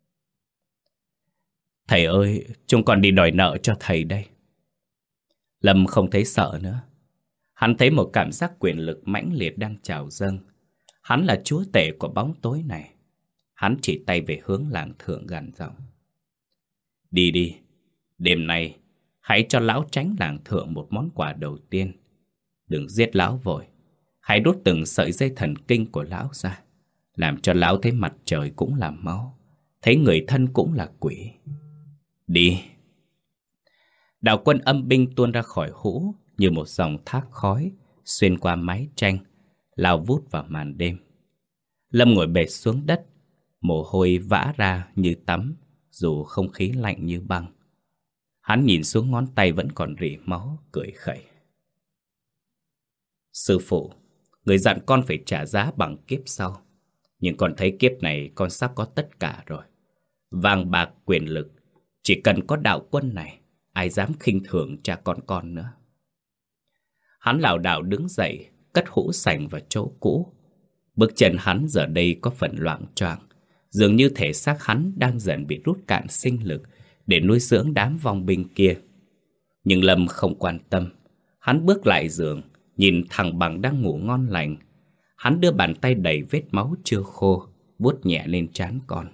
Thầy ơi, chúng con đi đòi nợ cho thầy đây. Lâm không thấy sợ nữa. Hắn thấy một cảm giác quyền lực mãnh liệt đang trào dâng. Hắn là chúa tể của bóng tối này. Hắn chỉ tay về hướng làng Thượng gằn giọng. Đi đi, đêm nay hãy cho lão tránh làng Thượng một món quà đầu tiên. Đừng giết lão vội, hãy đốt từng sợi dây thần kinh của lão ra, làm cho lão thấy mặt trời cũng là máu, thấy người thân cũng là quỷ. Đi. Đạo quân âm binh tuôn ra khỏi hũ như một dòng thác khói, xuyên qua mái tranh, lao vút vào màn đêm. Lâm ngồi bệt xuống đất, mồ hôi vã ra như tắm, dù không khí lạnh như băng. Hắn nhìn xuống ngón tay vẫn còn rỉ máu, cười khẩy. Sư phụ, người dặn con phải trả giá bằng kiếp sau. Nhưng con thấy kiếp này con sắp có tất cả rồi. Vàng bạc quyền lực, chỉ cần có đạo quân này, ai dám khinh thường cha con con nữa. Hắn lảo đảo đứng dậy, cất hũ sành vào chỗ cũ. Bước chân hắn giờ đây có phần loạng choạng, dường như thể xác hắn đang dần bị rút cạn sinh lực để nuôi dưỡng đám vong binh kia. Nhưng Lâm không quan tâm. Hắn bước lại giường, nhìn thằng Bằng đang ngủ ngon lành. Hắn đưa bàn tay đầy vết máu chưa khô, vuốt nhẹ lên trán con.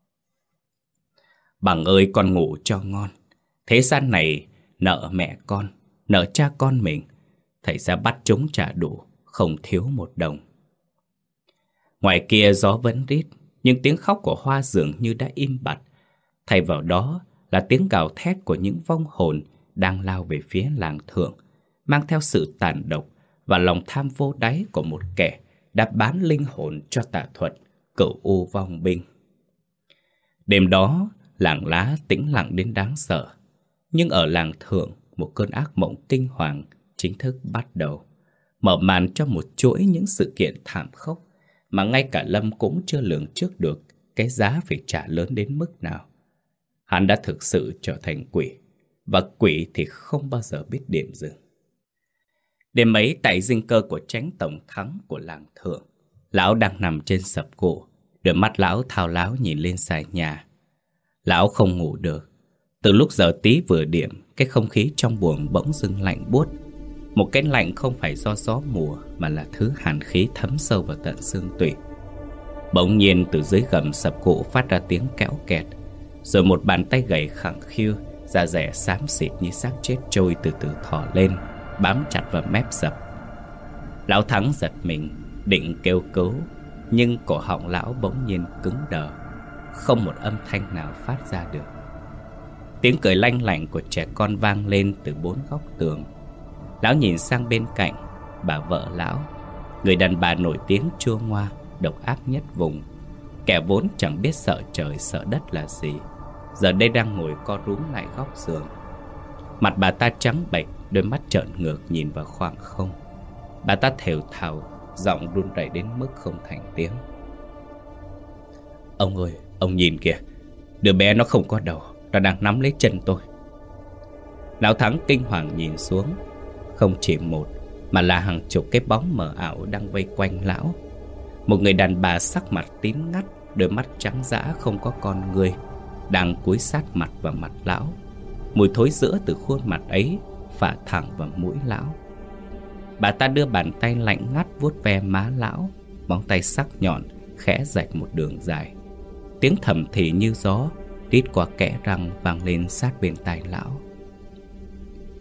Bằng ơi, con ngủ cho ngon. Thế gian này nợ mẹ con, nợ cha con mình, thầy sẽ bắt chúng trả đủ, không thiếu một đồng. Ngoài kia gió vẫn rít, nhưng tiếng khóc của Hoa dường như đã im bặt. Thay vào đó là tiếng gào thét của những vong hồn đang lao về phía làng Thượng, mang theo sự tàn độc và lòng tham vô đáy của một kẻ đã bán linh hồn cho tà thuật, cửu u vong binh. Đêm đó, làng Lá tĩnh lặng đến đáng sợ. Nhưng ở làng Thượng, một cơn ác mộng kinh hoàng chính thức bắt đầu, mở màn cho một chuỗi những sự kiện thảm khốc mà ngay cả Lâm cũng chưa lường trước được cái giá phải trả lớn đến mức nào. Hắn đã thực sự trở thành quỷ, và quỷ thì không bao giờ biết điểm dừng. Đêm ấy tại dinh cơ của Chánh Tổng Thắng của làng Thượng, lão đang nằm trên sập gỗ, đôi mắt lão thao láo nhìn lên xài nhà. Lão không ngủ được. Từ lúc giờ tí vừa điểm, cái không khí trong buồng bỗng dưng lạnh buốt. Một cái lạnh không phải do gió mùa, mà là thứ hàn khí thấm sâu vào tận xương tủy. Bỗng nhiên từ dưới gầm sập gỗ phát ra tiếng kéo kẹt, rồi một bàn tay gầy khẳng khiu, da dẻ xám xịt như xác chết trôi từ từ thò lên, bám chặt vào mép sập. Lão Thắng giật mình, định kêu cứu, nhưng cổ họng lão bỗng nhiên cứng đờ, không một âm thanh nào phát ra được. Tiếng cười lanh lảnh của trẻ con vang lên từ bốn góc tường. Lão nhìn sang bên cạnh, bà vợ lão, người đàn bà nổi tiếng chua ngoa, độc ác nhất vùng, kẻ vốn chẳng biết sợ trời sợ đất là gì, giờ đây đang ngồi co rúm lại góc giường. Mặt bà ta trắng bệch, đôi mắt trợn ngược nhìn vào khoảng không. Bà ta thều thào, giọng run rẩy đến mức không thành tiếng. Ông ơi, ông nhìn kìa, đứa bé nó không có đầu, nó đang nắm lấy chân tôi. Lão Thắng kinh hoàng nhìn xuống. Không chỉ một, mà là hàng chục cái bóng mờ ảo đang vây quanh lão. Một người đàn bà sắc mặt tím ngắt, đôi mắt trắng dã không có con ngươi, đang cúi sát mặt vào mặt lão. Mùi thối rữa từ khuôn mặt ấy phả thẳng vào mũi lão. Bà ta đưa bàn tay lạnh ngắt vuốt ve má lão, móng tay sắc nhọn khẽ rạch một đường dài. Tiếng thầm thì như gió rít qua kẽ răng vang lên sát bên tai lão.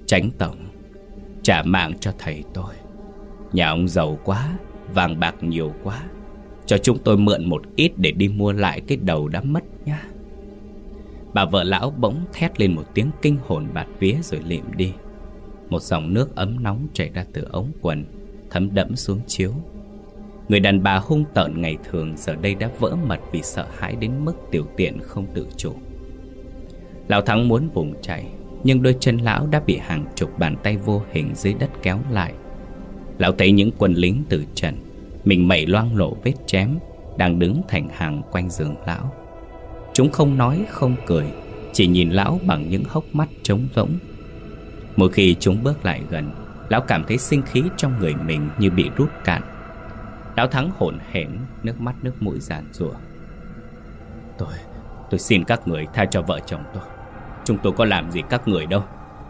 Chánh tổng, trả mạng cho thầy tôi. Nhà ông giàu quá, vàng bạc nhiều quá, cho chúng tôi mượn một ít để đi mua lại cái đầu đã mất nhá. Bà vợ lão bỗng thét lên một tiếng kinh hồn bạt vía rồi lịm đi. Một dòng nước ấm nóng chảy ra từ ống quần, thấm đẫm xuống chiếu. Người đàn bà hung tợn ngày thường giờ đây đã vỡ mật vì sợ hãi đến mức tiểu tiện không tự chủ. Lão Thắng muốn vùng chạy, nhưng đôi chân lão đã bị hàng chục bàn tay vô hình dưới đất kéo lại. Lão thấy những quân lính từ trần, mình mẩy loang lổ vết chém, đang đứng thành hàng quanh giường lão. Chúng không nói không cười, chỉ nhìn lão bằng những hốc mắt trống rỗng. Mỗi khi chúng bước lại gần, lão cảm thấy sinh khí trong người mình như bị rút cạn. Lão Thắng hổn hển, nước mắt nước mũi giàn giụa. Tôi, tôi xin các người tha cho vợ chồng tôi. Chúng tôi có làm gì các người đâu.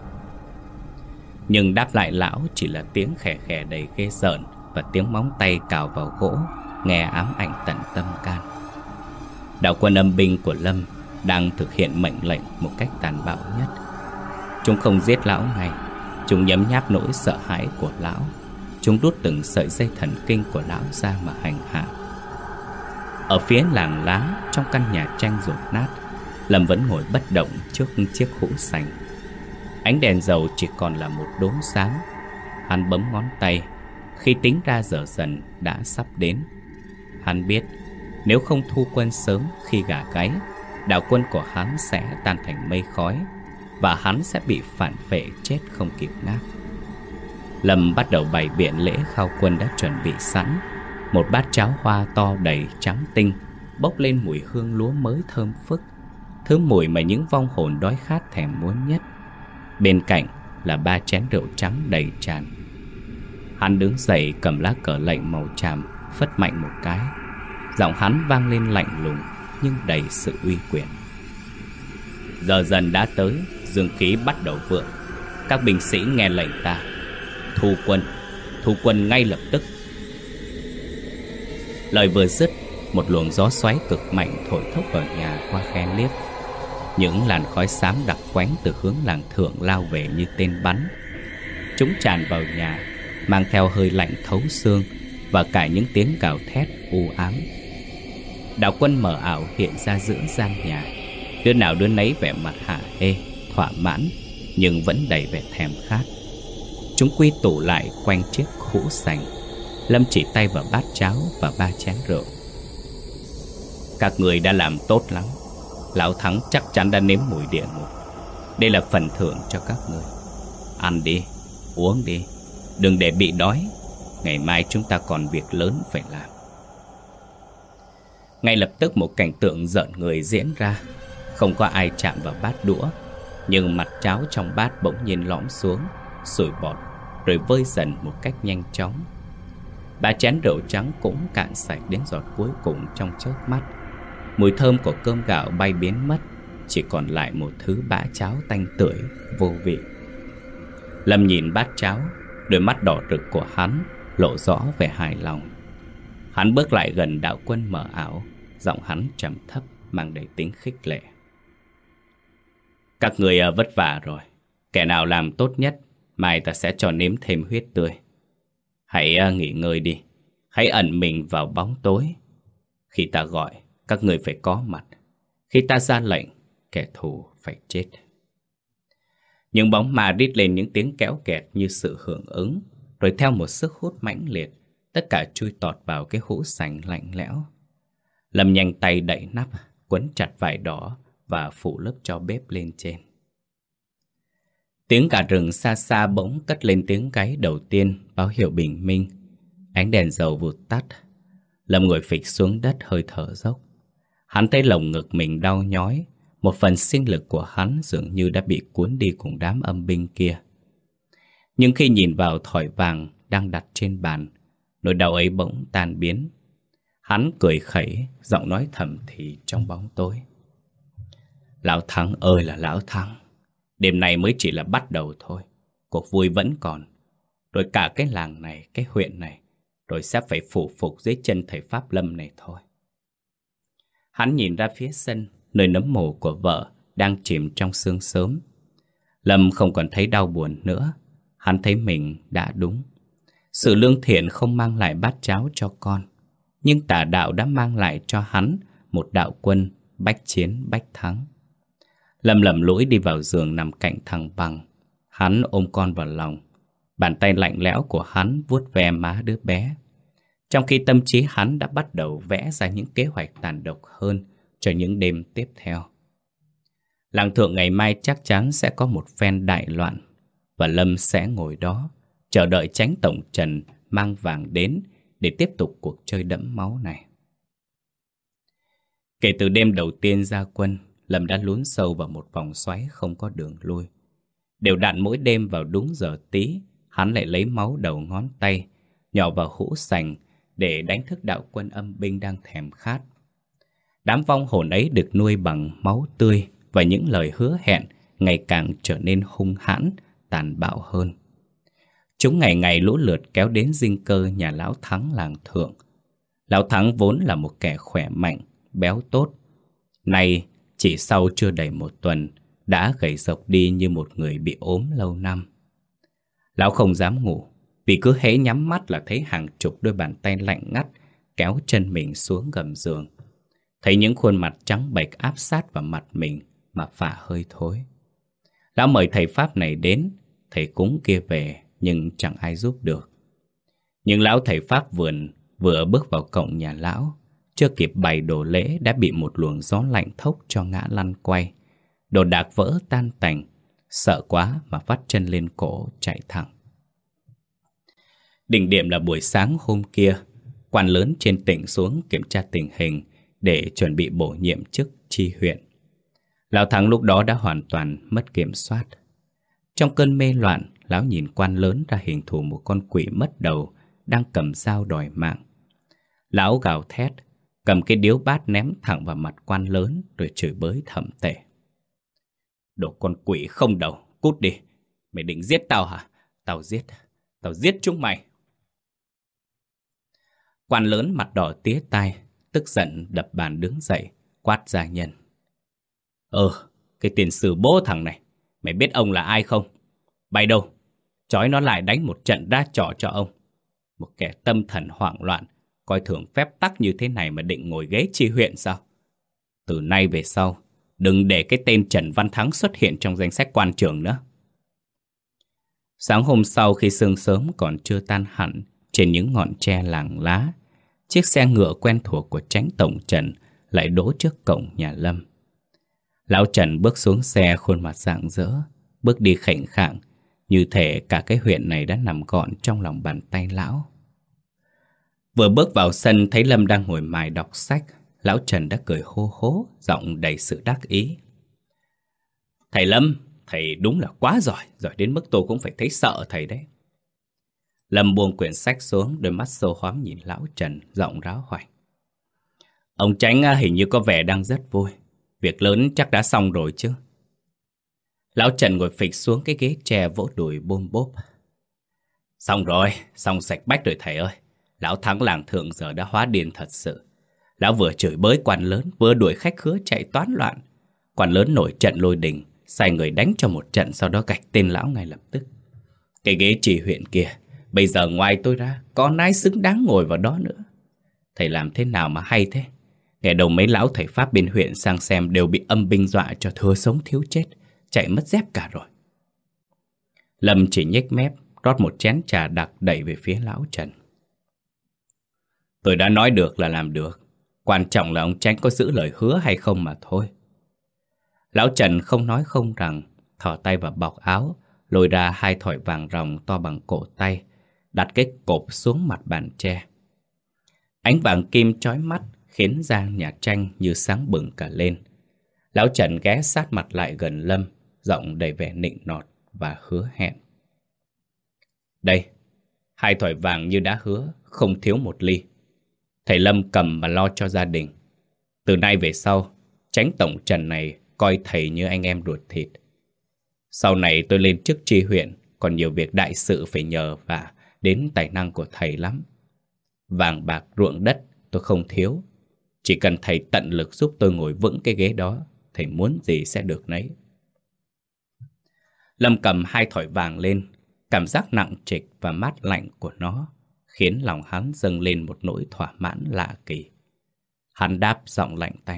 Nhưng đáp lại lão chỉ là tiếng khè khè đầy ghê rợn và tiếng móng tay cào vào gỗ, nghe ám ảnh tận tâm can. Đạo quân âm binh của Lâm đang thực hiện mệnh lệnh một cách tàn bạo nhất. Chúng không giết lão ngay, chúng nhấm nháp nỗi sợ hãi của lão. Chúng rút từng sợi dây thần kinh của lão ra mà hành hạ. Ở phía làng lá, trong căn nhà tranh rột nát, Lâm vẫn ngồi bất động trước chiếc hũ sành. Ánh đèn dầu chỉ còn là một đốm sáng. Hắn bấm ngón tay, khi tính ra giờ dần đã sắp đến. Hắn biết nếu không thu quân sớm khi gà gáy, đạo quân của hắn sẽ tan thành mây khói, và hắn sẽ bị phản phệ chết không kịp nát. Lâm bắt đầu bày biện lễ khao quân đã chuẩn bị sẵn. Một bát cháo hoa to đầy trắng tinh, bốc lên mùi hương lúa mới thơm phức, thứ mùi mà những vong hồn đói khát thèm muốn nhất. Bên cạnh là ba chén rượu trắng đầy tràn. Hắn đứng dậy cầm lá cờ lệnh màu tràm, phất mạnh một cái. Giọng hắn vang lên lạnh lùng nhưng đầy sự uy quyền. Giờ dần đã tới, dương khí bắt đầu vượng. Các binh sĩ nghe lệnh ta, thu quân, thu quân ngay lập tức. Lời vừa dứt, một luồng gió xoáy cực mạnh thổi thốc vào nhà qua khe liếp. Những làn khói xám đặc quánh từ hướng làng thượng lao về như tên bắn. Chúng tràn vào nhà, mang theo hơi lạnh thấu xương và cả những tiếng gào thét u ám. Đạo quân mờ ảo hiện ra giữa gian nhà, đứa nào đứa nấy vẻ mặt hả hê, thỏa mãn, nhưng vẫn đầy vẻ thèm khát. Chúng quy tụ lại quanh chiếc hũ sành. Lâm chỉ tay vào bát cháo và ba chén rượu. Các người đã làm tốt lắm. Lão Thắng chắc chắn đã nếm mùi địa ngục. Đây là phần thưởng cho các người. Ăn đi, uống đi, đừng để bị đói. Ngày mai chúng ta còn việc lớn phải làm. Ngay lập tức một cảnh tượng rợn người diễn ra. Không có ai chạm vào bát đũa, nhưng mặt cháo trong bát bỗng nhiên lõm xuống, sủi bọt, rồi vơi dần một cách nhanh chóng. Ba chén rượu trắng cũng cạn sạch đến giọt cuối cùng trong chớp mắt. Mùi thơm của cơm gạo bay biến mất, chỉ còn lại một thứ bã cháo tanh tưởi, vô vị. Lâm nhìn bát cháo, đôi mắt đỏ rực của hắn lộ rõ vẻ hài lòng. Hắn bước lại gần đạo quân mờ ảo, giọng hắn trầm thấp mang đầy tính khích lệ. Các người vất vả rồi. Kẻ nào làm tốt nhất, mai ta sẽ cho nếm thêm huyết tươi. Hãy nghỉ ngơi đi. Hãy ẩn mình vào bóng tối. Khi ta gọi, các người phải có mặt. Khi ta ra lệnh, kẻ thù phải chết. Những bóng ma rít lên những tiếng kéo kẹt như sự hưởng ứng, rồi theo một sức hút mãnh liệt, tất cả chui tọt vào cái hũ sành lạnh lẽo. Lâm nhanh tay đậy nắp, quấn chặt vải đỏ và phủ lớp tro bếp lên trên. Tiếng gà rừng xa xa bỗng cất lên tiếng gáy đầu tiên, báo hiệu bình minh. Ánh đèn dầu vụt tắt. Lâm ngồi phịch xuống đất hơi thở dốc. Hắn thấy lồng ngực mình đau nhói. Một phần sinh lực của hắn dường như đã bị cuốn đi cùng đám âm binh kia. Nhưng khi nhìn vào thỏi vàng đang đặt trên bàn, nỗi đau ấy bỗng tan biến. Hắn cười khẩy, giọng nói thầm thì trong bóng tối. Lão Thắng ơi là Lão Thắng, đêm nay mới chỉ là bắt đầu thôi. Cuộc vui vẫn còn. Rồi cả cái làng này, cái huyện này, rồi sẽ phải phủ phục dưới chân thầy Pháp Lâm này thôi. Hắn nhìn ra phía sân, nơi nấm mồ của vợ đang chìm trong sương sớm. Lâm không còn thấy đau buồn nữa. Hắn thấy mình đã đúng. Sự lương thiện không mang lại bát cháo cho con, nhưng tà đạo đã mang lại cho hắn một đạo quân bách chiến bách thắng. Lâm lầm lũi đi vào giường nằm cạnh thằng Bằng. Hắn ôm con vào lòng. Bàn tay lạnh lẽo của hắn vuốt ve má đứa bé, trong khi tâm trí hắn đã bắt đầu vẽ ra những kế hoạch tàn độc hơn cho những đêm tiếp theo. Làng Thượng ngày mai chắc chắn sẽ có một phen đại loạn, và Lâm sẽ ngồi đó chờ đợi Chánh Tổng Trần mang vàng đến để tiếp tục cuộc chơi đẫm máu này. Kể từ đêm đầu tiên ra quân, Lâm đã lún sâu vào một vòng xoáy không có đường lui. Đều đặn mỗi đêm vào đúng giờ tí, hắn lại lấy máu đầu ngón tay nhỏ vào hũ sành để đánh thức đạo quân âm binh đang thèm khát. Đám vong hồn ấy được nuôi bằng máu tươi và những lời hứa hẹn ngày càng trở nên hung hãn, tàn bạo hơn. Chúng ngày ngày lũ lượt kéo đến dinh cơ nhà Lão Thắng làng Thượng. Lão Thắng vốn là một kẻ khỏe mạnh, béo tốt. Nay chỉ sau chưa đầy một tuần đã gầy rộc đi như một người bị ốm lâu năm. Lão không dám ngủ, vì cứ hễ nhắm mắt là thấy hàng chục đôi bàn tay lạnh ngắt kéo chân mình xuống gầm giường. Thấy những khuôn mặt trắng bệch áp sát vào mặt mình mà phả hơi thối. Lão mời thầy Pháp này đến, thầy cúng kia về, nhưng chẳng ai giúp được. Nhưng lão thầy Pháp vườn vừa bước vào cổng nhà lão, chưa kịp bày đồ lễ đã bị một luồng gió lạnh thốc cho ngã lăn quay. Đồ đạc vỡ tan tành, sợ quá mà vắt chân lên cổ chạy thẳng. Đỉnh điểm là buổi sáng hôm kia, quan lớn trên tỉnh xuống kiểm tra tình hình để chuẩn bị bổ nhiệm chức tri huyện. Lão Thắng lúc đó đã hoàn toàn mất kiểm soát. Trong cơn mê loạn, lão nhìn quan lớn ra hình thù một con quỷ mất đầu đang cầm dao đòi mạng. Lão gào thét, cầm cái điếu bát ném thẳng vào mặt quan lớn rồi chửi bới thậm tệ. Đồ con quỷ không đầu, cút đi. Mày định giết tao hả? Tao giết, tao giết chúng mày. Quan lớn mặt đỏ tía tai, tức giận đập bàn đứng dậy, quát gia nhân. Ờ, cái tiền sử bố thằng này, mày biết ông là ai không? Bày đâu, trói nó lại đánh một trận ra trò cho ông. Một kẻ tâm thần hoảng loạn, coi thường phép tắc như thế này mà định ngồi ghế tri huyện sao? Từ nay về sau, đừng để cái tên Trần Văn Thắng xuất hiện trong danh sách quan trường nữa. Sáng hôm sau khi sương sớm còn chưa tan hẳn, trên những ngọn tre làng lá, chiếc xe ngựa quen thuộc của Chánh Tổng Trần lại đỗ trước cổng nhà Lâm. Lão Trần bước xuống xe khuôn mặt rạng rỡ, bước đi khệnh khạng, như thể cả cái huyện này đã nằm gọn trong lòng bàn tay lão. Vừa bước vào sân thấy Lâm đang ngồi mải đọc sách, lão Trần đã cười hô hố, giọng đầy sự đắc ý. Thầy Lâm, thầy đúng là quá giỏi, giỏi đến mức tôi cũng phải thấy sợ thầy đấy. Lâm buông quyển sách xuống, đôi mắt sâu hoắm nhìn lão Trần, giọng ráo hoài. Ông Chánh hình như có vẻ đang rất vui, việc lớn chắc đã xong rồi chứ. Lão Trần ngồi phịch xuống cái ghế tre vỗ đùi bôm bốp. Xong rồi, xong sạch bách rồi thầy ơi. Lão Thắng làng Thượng giờ đã hóa điên thật sự. Lão vừa chửi bới quan lớn, vừa đuổi khách khứa chạy toán loạn. Quan lớn nổi trận lôi đình, sai người đánh cho một trận, sau đó gạch tên lão ngay lập tức. Cái ghế tri huyện kia, bây giờ ngoài tôi ra, có ai xứng đáng ngồi vào đó nữa. Thầy làm thế nào mà hay thế? Ngày đầu mấy lão thầy Pháp bên huyện sang xem đều bị âm binh dọa cho thừa sống thiếu chết, chạy mất dép cả rồi. Lâm chỉ nhếch mép, rót một chén trà đặc đẩy về phía lão Trần. Tôi đã nói được là làm được, quan trọng là ông Chánh có giữ lời hứa hay không mà thôi. Lão Trần không nói không rằng, thò tay vào bọc áo, lôi ra hai thỏi vàng ròng to bằng cổ tay, đặt cái cộp xuống mặt bàn tre. Ánh vàng kim chói mắt khiến gian nhà tranh như sáng bừng cả lên. Lão Trần ghé sát mặt lại gần Lâm, giọng đầy vẻ nịnh nọt và hứa hẹn. Đây, hai thỏi vàng như đã hứa, không thiếu một ly. Thầy Lâm cầm mà lo cho gia đình. Từ nay về sau, Chánh Tổng Trần này coi thầy như anh em ruột thịt. Sau này tôi lên chức tri huyện, còn nhiều việc đại sự phải nhờ và đến tài năng của thầy lắm. Vàng bạc ruộng đất tôi không thiếu. Chỉ cần thầy tận lực giúp tôi ngồi vững cái ghế đó, thầy muốn gì sẽ được nấy. Lâm cầm hai thỏi vàng lên. Cảm giác nặng trịch và mát lạnh của nó khiến lòng hắn dâng lên một nỗi thỏa mãn lạ kỳ. Hắn đáp giọng lạnh tanh: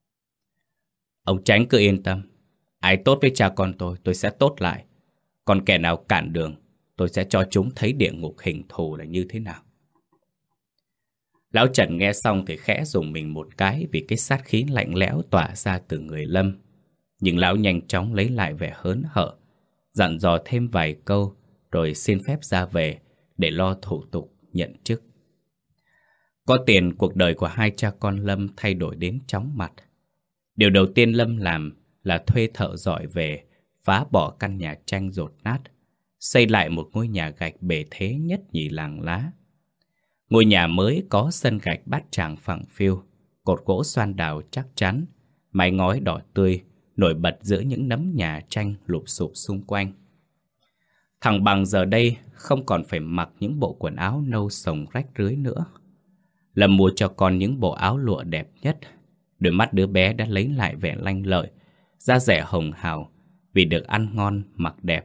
Ông Chánh cứ yên tâm. Ai tốt với cha con tôi, tôi sẽ tốt lại. Còn kẻ nào cản đường, tôi sẽ cho chúng thấy địa ngục hình thù là như thế nào. Lão Trần nghe xong thì khẽ rùng mình một cái vì cái sát khí lạnh lẽo tỏa ra từ người Lâm. Nhưng lão nhanh chóng lấy lại vẻ hớn hở, dặn dò thêm vài câu rồi xin phép ra về để lo thủ tục nhận chức. Có tiền, cuộc đời của hai cha con Lâm thay đổi đến chóng mặt. Điều đầu tiên Lâm làm là thuê thợ giỏi về phá bỏ căn nhà tranh dột nát, xây lại một ngôi nhà gạch bề thế nhất nhì làng Lá. Ngôi nhà mới có sân gạch bát tràng phẳng phiu, cột gỗ xoan đào chắc chắn, mái ngói đỏ tươi nổi bật giữa những nấm nhà tranh lụp xụp xung quanh. Thằng Bằng giờ đây không còn phải mặc những bộ quần áo nâu sồng rách rưới nữa. Lâm mua cho con những bộ áo lụa đẹp nhất. Đôi mắt đứa bé đã lấy lại vẻ lanh lợi, da dẻ hồng hào vì được ăn ngon mặc đẹp.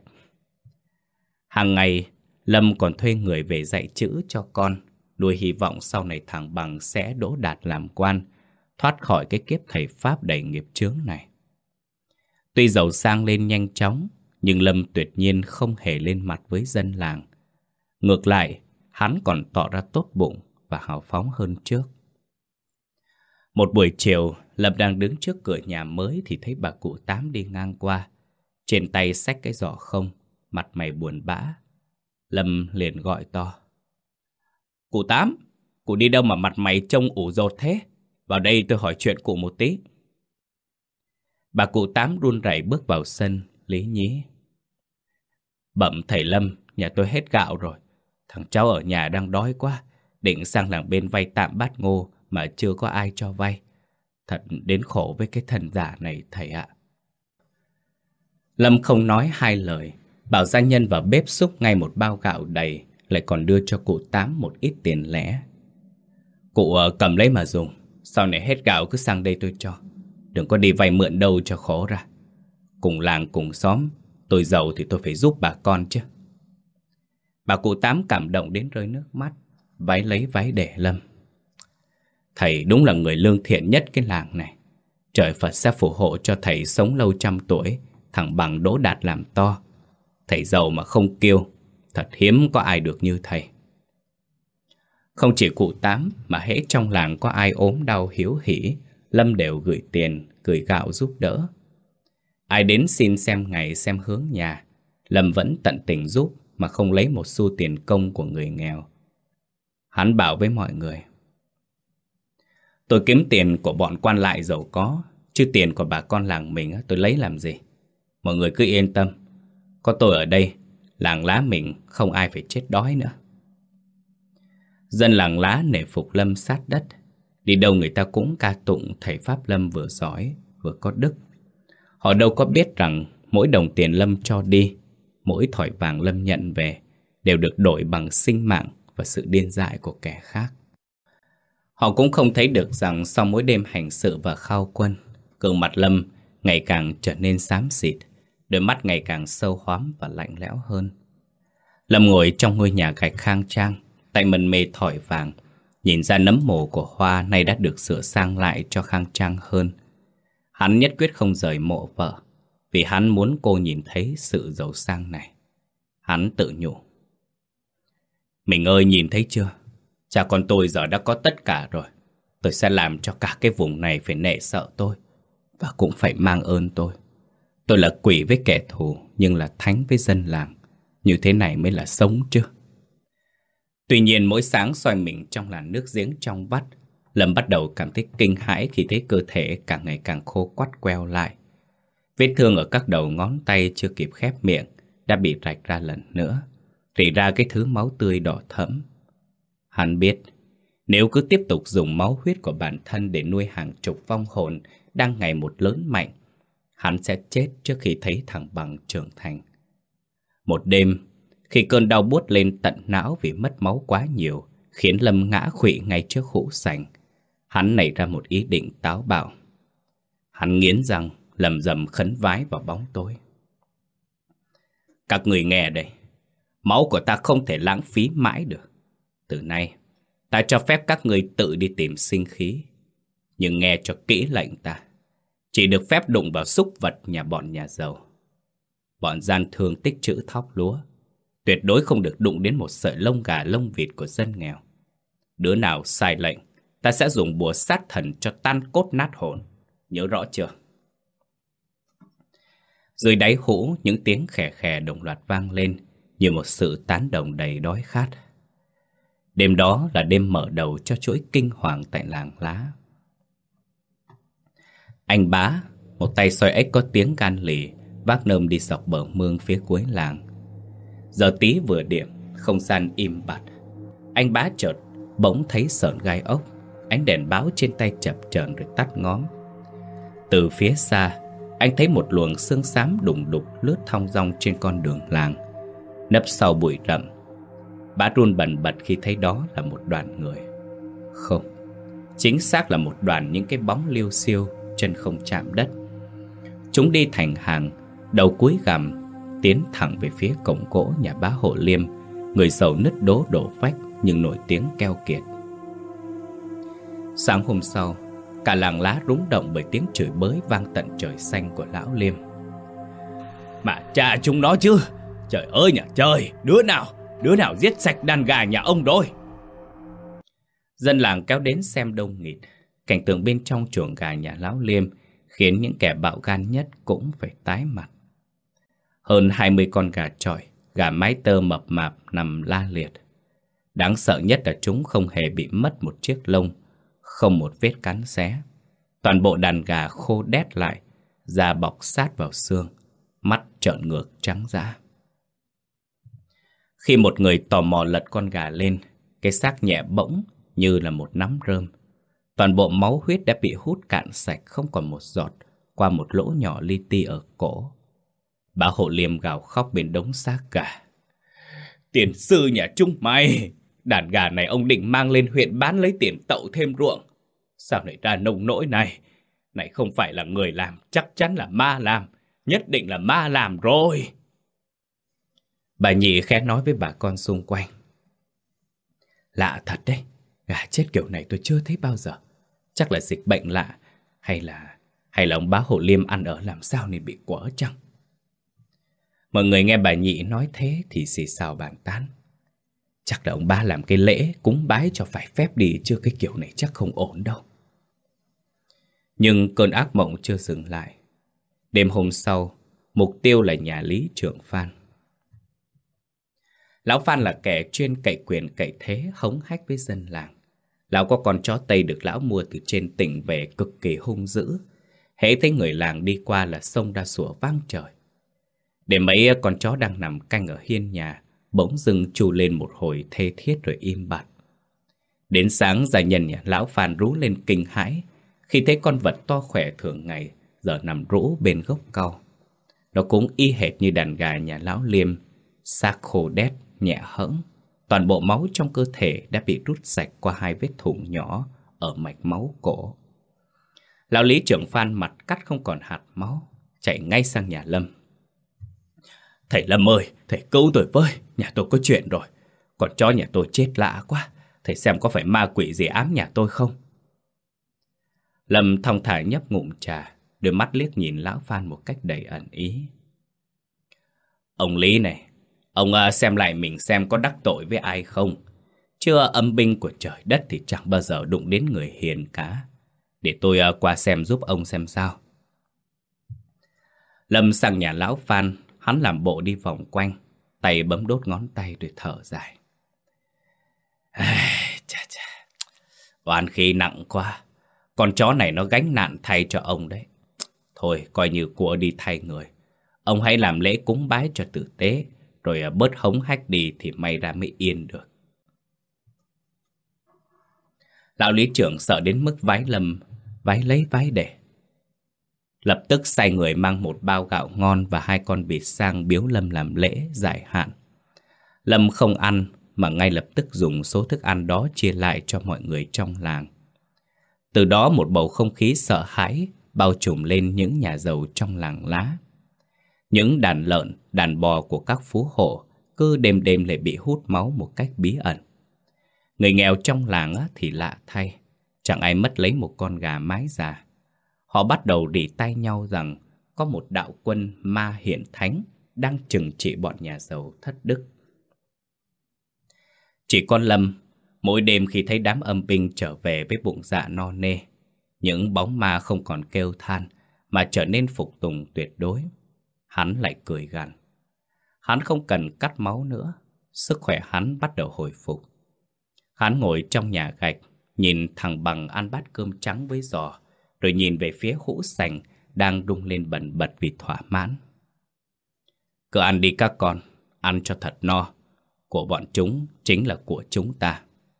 Hàng ngày Lâm còn thuê người về dạy chữ cho con, nuôi hy vọng sau này thằng Bằng sẽ đỗ đạt làm quan, thoát khỏi cái kiếp thầy Pháp đầy nghiệp chướng này. Tuy giàu sang lên nhanh chóng, nhưng Lâm tuyệt nhiên không hề lên mặt với dân làng. Ngược lại, hắn còn tỏ ra tốt bụng và hào phóng hơn trước. Một buổi chiều, Lâm đang đứng trước cửa nhà mới thì thấy bà cụ Tám đi ngang qua. Trên tay xách cái giỏ không, mặt mày buồn bã. Lâm liền gọi to: Cụ Tám, cụ đi đâu mà mặt mày trông ủ rột thế? Vào đây tôi hỏi chuyện cụ một tí. Bà cụ Tám run rẩy bước vào sân, lý nhí: Bẩm thầy Lâm, nhà tôi hết gạo rồi. Thằng cháu ở nhà đang đói quá, định sang làng bên vay tạm bát ngô mà chưa có ai cho vay. Thật đến khổ với cái thần giả này thầy ạ. Lâm không nói hai lời, bảo gia nhân vào bếp xúc ngay một bao gạo đầy, lại còn đưa cho cụ Tám một ít tiền lẻ. Cụ cầm lấy mà dùng, sau này hết gạo cứ sang đây tôi cho. Đừng có đi vay mượn đâu cho khổ ra. Cùng làng cùng xóm, tôi giàu thì tôi phải giúp bà con chứ. Bà cụ Tám cảm động đến rơi nước mắt, váy lấy váy để Lâm: Thầy đúng là người lương thiện nhất cái làng này. Trời Phật sẽ phù hộ cho thầy sống lâu trăm tuổi, thằng Bằng đỗ đạt làm to. Thầy giàu mà không kiêu, thật hiếm có ai được như thầy. Không chỉ cụ Tám mà hễ trong làng có ai ốm đau hiếu hỉ, Lâm đều gửi tiền, gửi gạo giúp đỡ. Ai đến xin xem ngày xem hướng nhà, Lâm vẫn tận tình giúp mà không lấy một xu tiền công của người nghèo. Hắn bảo với mọi người: Tôi kiếm tiền của bọn quan lại giàu có, chứ tiền của bà con làng mình tôi lấy làm gì. Mọi người cứ yên tâm, có tôi ở đây, làng Lá mình không ai phải chết đói nữa. Dân làng Lá nể phục Lâm sát đất. Đi đâu người ta cũng ca tụng thầy Pháp Lâm vừa giỏi, vừa có đức. Họ đâu có biết rằng mỗi đồng tiền Lâm cho đi, mỗi thỏi vàng Lâm nhận về đều được đổi bằng sinh mạng và sự điên dại của kẻ khác. Họ cũng không thấy được rằng sau mỗi đêm hành sự và khao quân, gương mặt Lâm ngày càng trở nên xám xịt, đôi mắt ngày càng sâu hoắm và lạnh lẽo hơn. Lâm ngồi trong ngôi nhà gạch khang trang, tay mân mê thỏi vàng, nhìn ra nấm mồ của Hoa nay đã được sửa sang lại cho khang trang hơn. Hắn nhất quyết không rời mộ vợ, vì hắn muốn cô nhìn thấy sự giàu sang này. Hắn tự nhủ: Mình ơi, nhìn thấy chưa? Cha con tôi giờ đã có tất cả rồi. Tôi sẽ làm cho cả cái vùng này phải nể sợ tôi, và cũng phải mang ơn tôi. Tôi là quỷ với kẻ thù, nhưng là thánh với dân làng. Như thế này mới là sống chứ. Tuy nhiên mỗi sáng soi mình trong làn nước giếng trong vắt, Lâm bắt đầu cảm thấy kinh hãi khi thấy cơ thể càng ngày càng khô quắt queo lại. Vết thương ở các đầu ngón tay chưa kịp khép miệng đã bị rạch ra lần nữa, rỉ ra cái thứ máu tươi đỏ thẫm. Hắn biết nếu cứ tiếp tục dùng máu huyết của bản thân để nuôi hàng chục vong hồn đang ngày một lớn mạnh, hắn sẽ chết trước khi thấy thằng Bằng trưởng thành. Một đêm, khi cơn đau buốt lên tận não vì mất máu quá nhiều, khiến Lâm ngã khuỵu ngay trước hũ sành, hắn nảy ra một ý định táo bạo. Hắn nghiến răng, lầm rầm khấn vái vào bóng tối: Các người nghe đây, máu của ta không thể lãng phí mãi được. Từ nay, ta cho phép các người tự đi tìm sinh khí. Nhưng nghe cho kỹ lệnh ta, chỉ được phép đụng vào súc vật nhà bọn nhà giàu. Bọn gian thương tích trữ thóc lúa, tuyệt đối không được đụng đến một sợi lông gà lông vịt của dân nghèo. Đứa nào sai lệnh, ta sẽ dùng bùa sát thần cho tan cốt nát hồn. Nhớ rõ chưa? Dưới đáy hũ, những tiếng khè khè đồng loạt vang lên như một sự tán đồng đầy đói khát. Đêm đó là đêm mở đầu cho chuỗi kinh hoàng tại làng lá. Anh Bá, một tay soi ếch có tiếng gan lì, vác nơm đi dọc bờ mương phía cuối làng. Giờ tí vừa điểm, không gian im bặt. Anh Bá chợt bỗng thấy sởn gai ốc. Ánh đèn báo trên tay chập chờn rồi tắt ngóm. Từ phía xa, anh thấy một luồng sương xám đùng đục lướt thong dong trên con đường làng. Nấp sau bụi rậm, Bá run bần bật khi thấy đó là một đoàn người. Không, chính xác là một đoàn những cái bóng liêu xiêu, chân không chạm đất. Chúng đi thành hàng, đầu cúi gằm, tiến thẳng về phía cổng gỗ nhà bá Hộ Liêm, người giàu nứt đố đổ vách nhưng nổi tiếng keo kiệt. Sáng hôm sau, cả làng lá rúng động bởi tiếng chửi bới vang tận trời xanh của lão Liêm. Mà cha chúng nó chứ! Trời ơi nhà trời! Đứa nào, đứa nào giết sạch đàn gà nhà ông rồi? Dân làng kéo đến xem đông nghịt. Cảnh tượng bên trong chuồng gà nhà lão Liêm khiến những kẻ bạo gan nhất cũng phải tái mặt. Hơn hai mươi con gà chọi, gà mái tơ mập mạp nằm la liệt. Đáng sợ nhất là chúng không hề bị mất một chiếc lông, không một vết cắn xé. Toàn bộ đàn gà khô đét lại, da bọc sát vào xương, mắt trợn ngược trắng dã. Khi một người tò mò lật con gà lên, cái xác nhẹ bỗng như là một nắm rơm. Toàn bộ máu huyết đã bị hút cạn sạch, không còn một giọt, qua một lỗ nhỏ li ti ở cổ. Bá Hộ Liêm gào khóc bên đống xác gà. Tiền sư nhà chúng mày! Đàn gà này ông định mang lên huyện bán lấy tiền tậu thêm ruộng. Sao lại ra nông nỗi này? Này không phải là người làm, chắc chắn là ma làm. Nhất định là ma làm rồi. Bà Nhị khẽ nói với bà con xung quanh. Lạ thật đấy, gà chết kiểu này tôi chưa thấy bao giờ. Chắc là dịch bệnh lạ, hay là hay là ông bá Hộ Liêm ăn ở làm sao nên bị quở chăng? Mọi người nghe bà Nhị nói thế thì xì xào bàn tán. Chắc là ông ba làm cái lễ cúng bái cho phải phép đi, chứ cái kiểu này chắc không ổn đâu. Nhưng cơn ác mộng chưa dừng lại. Đêm hôm sau, mục tiêu là nhà Lý Trưởng Phan. Lão Phan là kẻ chuyên cậy quyền cậy thế, hống hách với dân làng. Lão có con chó Tây được lão mua từ trên tỉnh về, cực kỳ hung dữ. Hễ thấy người làng đi qua là xông ra sủa vang trời. Để mấy con chó đang nằm canh ở hiên nhà bỗng dưng trù lên một hồi thê thiết rồi im bặt. Đến sáng, gia nhân nhà lão Phan rú lên kinh hãi khi thấy con vật to khỏe thường ngày giờ nằm rũ bên gốc cau. Nó cũng y hệt như đàn gà nhà lão Liêm, xác khô đét, nhẹ hẫng. Toàn bộ máu trong cơ thể đã bị rút sạch qua hai vết thủng nhỏ ở mạch máu cổ. Lão Lý Trưởng Phan mặt cắt không còn hạt máu, chạy ngay sang nhà Lâm. Thầy Lâm ơi, thầy cứu tôi với, nhà tôi có chuyện rồi. Con chó nhà tôi chết lạ quá, thầy xem có phải ma quỷ gì ám nhà tôi không? Lâm thong thả nhấp ngụm trà, đôi mắt liếc nhìn lão Phan một cách đầy ẩn ý. Ông Lý này, ông xem lại mình xem có đắc tội với ai không. Chứ âm binh của trời đất thì chẳng bao giờ đụng đến người hiền cả. Để tôi qua xem giúp ông xem sao. Lâm sang nhà lão Phan, hắn làm bộ đi vòng quanh, tay bấm đốt ngón tay rồi thở dài. Chà chà, oan khí nặng quá. Con chó này nó gánh nạn thay cho ông đấy. Thôi coi như của đi thay người. Ông hãy làm lễ cúng bái cho tử tế, rồi bớt hống hách đi thì may ra mới yên được. Lão Lý Trưởng sợ đến mức vái Lâm, vái lấy vái để. Lập tức sai người mang một bao gạo ngon và hai con vịt sang biếu Lâm làm lễ giải hạn. Lâm không ăn mà ngay lập tức dùng số thức ăn đó chia lại cho mọi người trong làng. Từ đó một bầu không khí sợ hãi bao trùm lên những nhà giàu trong làng lá. Những đàn lợn, đàn bò của các phú hộ cứ đêm đêm lại bị hút máu một cách bí ẩn. Người nghèo trong làng thì lạ thay, chẳng ai mất lấy một con gà mái già. Họ bắt đầu rỉ tai nhau rằng có một đạo quân ma hiện thánh đang trừng trị bọn nhà giàu thất đức. Chỉ con Lâm, mỗi đêm khi thấy đám âm binh trở về với bụng dạ no nê, những bóng ma không còn kêu than mà trở nên phục tùng tuyệt đối, hắn lại cười gằn. Hắn không cần cắt máu nữa, sức khỏe hắn bắt đầu hồi phục. Hắn ngồi trong nhà gạch, nhìn thằng Bằng ăn bát cơm trắng với giò, rồi nhìn về phía hũ sành đang rung lên bần bật vì thỏa mãn. Cứ ăn đi các con, ăn cho thật no. Của bọn chúng chính là của chúng ta.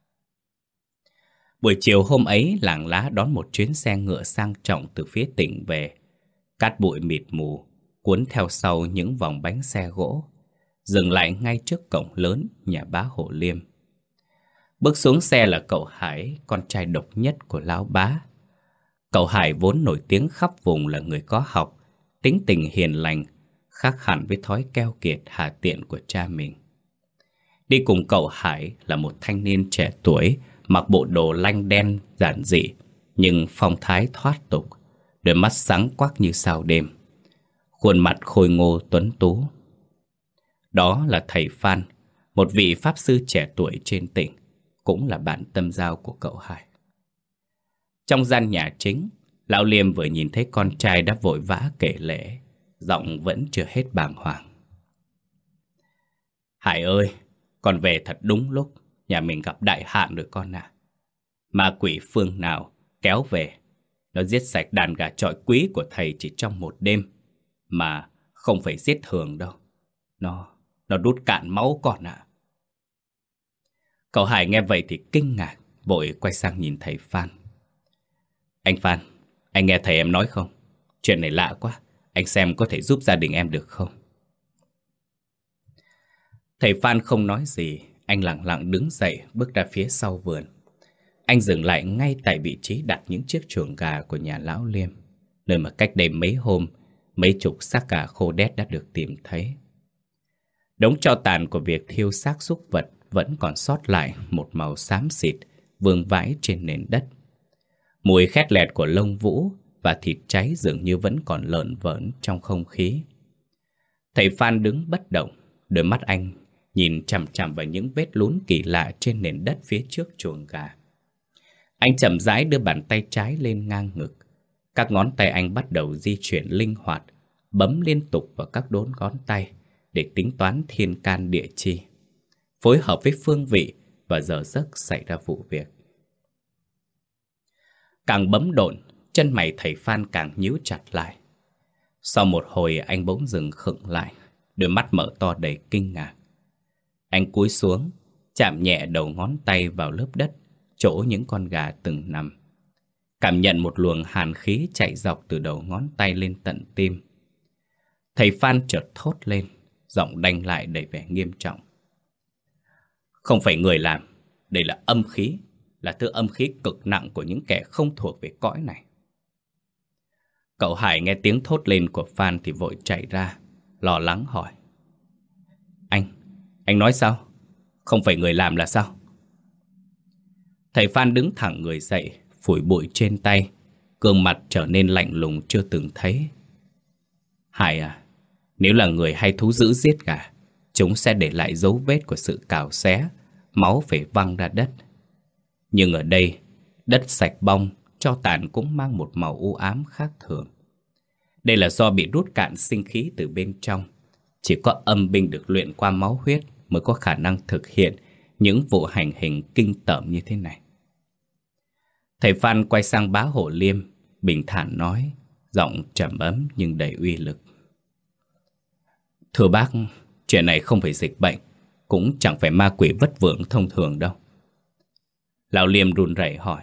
Buổi chiều hôm ấy, làng lá đón một chuyến xe ngựa sang trọng từ phía tỉnh về. Cát bụi mịt mù, cuốn theo sau những vòng bánh xe gỗ, dừng lại ngay trước cổng lớn nhà bá Hộ Liêm. Bước xuống xe là cậu Hải, con trai độc nhất của lão bá. Cậu Hải vốn nổi tiếng khắp vùng là người có học, tính tình hiền lành, khác hẳn với thói keo kiệt hà tiện của cha mình. Đi cùng cậu Hải là một thanh niên trẻ tuổi, mặc bộ đồ lanh đen giản dị, nhưng phong thái thoát tục, đôi mắt sáng quắc như sao đêm, khuôn mặt khôi ngô tuấn tú. Đó là thầy Phan, một vị pháp sư trẻ tuổi trên tỉnh, cũng là bạn tâm giao của cậu Hải. Trong gian nhà chính, lão Liêm vừa nhìn thấy con trai đã vội vã kể lễ, giọng vẫn chưa hết bàng hoàng. Hải ơi, con về thật đúng lúc, nhà mình gặp đại hạn rồi con à. Ma quỷ phương nào kéo về, nó giết sạch đàn gà chọi quý của thầy chỉ trong một đêm, mà không phải giết thường đâu. Nó, nó đút cạn máu con ạ. Cậu Hải nghe vậy thì kinh ngạc, vội quay sang nhìn thầy Phan. Anh Phan, anh nghe thầy em nói không? Chuyện này lạ quá, anh xem có thể giúp gia đình em được không? Thầy Phan không nói gì, anh lặng lặng đứng dậy bước ra phía sau vườn. Anh dừng lại ngay tại vị trí đặt những chiếc chuồng gà của nhà lão Liêm, nơi mà cách đây mấy hôm, mấy chục xác gà khô đét đã được tìm thấy. Đống tro tàn của việc thiêu xác súc vật vẫn còn sót lại một màu xám xịt, vương vãi trên nền đất. Mùi khét lẹt của lông vũ và thịt cháy dường như vẫn còn lợn vởn trong không khí. Thầy Phan đứng bất động, đôi mắt anh nhìn chằm chằm vào những vết lún kỳ lạ trên nền đất phía trước chuồng gà. Anh chậm rãi đưa bàn tay trái lên ngang ngực. Các ngón tay anh bắt đầu di chuyển linh hoạt, bấm liên tục vào các đốt ngón tay để tính toán thiên can địa chi, phối hợp với phương vị và giờ giấc xảy ra vụ việc. Càng bấm độn, chân mày thầy Phan càng nhíu chặt lại. Sau một hồi anh bỗng dừng khựng lại, đôi mắt mở to đầy kinh ngạc. Anh cúi xuống, chạm nhẹ đầu ngón tay vào lớp đất, chỗ những con gà từng nằm. Cảm nhận một luồng hàn khí chạy dọc từ đầu ngón tay lên tận tim. Thầy Phan chợt thốt lên, giọng đanh lại đầy vẻ nghiêm trọng. Không phải người làm, đây là âm khí, là thứ âm khí cực nặng của những kẻ không thuộc về cõi này. Cậu Hải nghe tiếng thốt lên của Phan thì vội chạy ra, lo lắng hỏi. Anh, anh nói sao? Không phải người làm là sao? Thầy Phan đứng thẳng người dậy, phủi bụi trên tay, gương mặt trở nên lạnh lùng chưa từng thấy. Hải à, nếu là người hay thú dữ giết gà, chúng sẽ để lại dấu vết của sự cào xé, máu phải văng ra đất. Nhưng ở đây, đất sạch bong, tro tàn cũng mang một màu u ám khác thường. Đây là do bị rút cạn sinh khí từ bên trong. Chỉ có âm binh được luyện qua máu huyết mới có khả năng thực hiện những vụ hành hình kinh tởm như thế này. Thầy Phan quay sang bá Hộ Liêm, bình thản nói, giọng trầm ấm nhưng đầy uy lực. Thưa bác, chuyện này không phải dịch bệnh, cũng chẳng phải ma quỷ vất vưởng thông thường đâu. Lão Liêm run rẩy hỏi.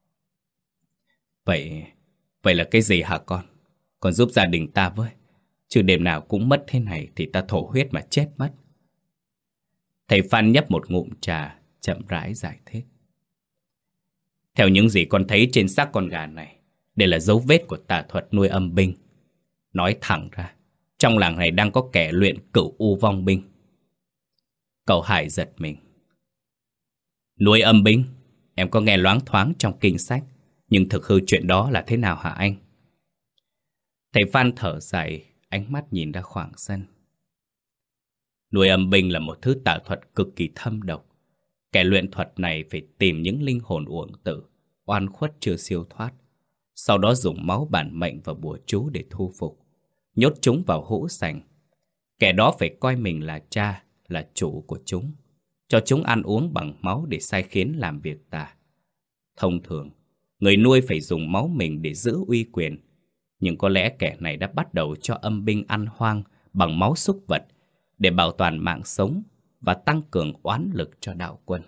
Vậy, vậy là cái gì hả con? Con giúp gia đình ta với, chứ đêm nào cũng mất thế này thì ta thổ huyết mà chết mất. Thầy Phan nhấp một ngụm trà, chậm rãi giải thích. Theo những gì con thấy trên xác con gà này, đây là dấu vết của tà thuật nuôi âm binh. Nói thẳng ra, Trong làng này đang có kẻ luyện cửu u vong binh. Cậu Hải giật mình. Nuôi âm binh? Em có nghe loáng thoáng trong kinh sách, nhưng thực hư chuyện đó là thế nào hả anh? Thầy Phan thở dài, ánh mắt nhìn ra khoảng sân. Nuôi âm binh là một thứ tà thuật cực kỳ thâm độc. Kẻ luyện thuật này phải tìm những linh hồn uổng tử, oan khuất chưa siêu thoát, sau đó dùng máu bản mệnh và bùa chú để thu phục, nhốt chúng vào hũ sành. Kẻ đó phải coi mình là cha, là chủ của chúng, cho chúng ăn uống bằng máu để sai khiến làm việc tà. Thông thường, người nuôi phải dùng máu mình để giữ uy quyền, nhưng có lẽ kẻ này đã bắt đầu cho âm binh ăn hoang bằng máu súc vật để bảo toàn mạng sống và tăng cường oán lực cho đạo quân.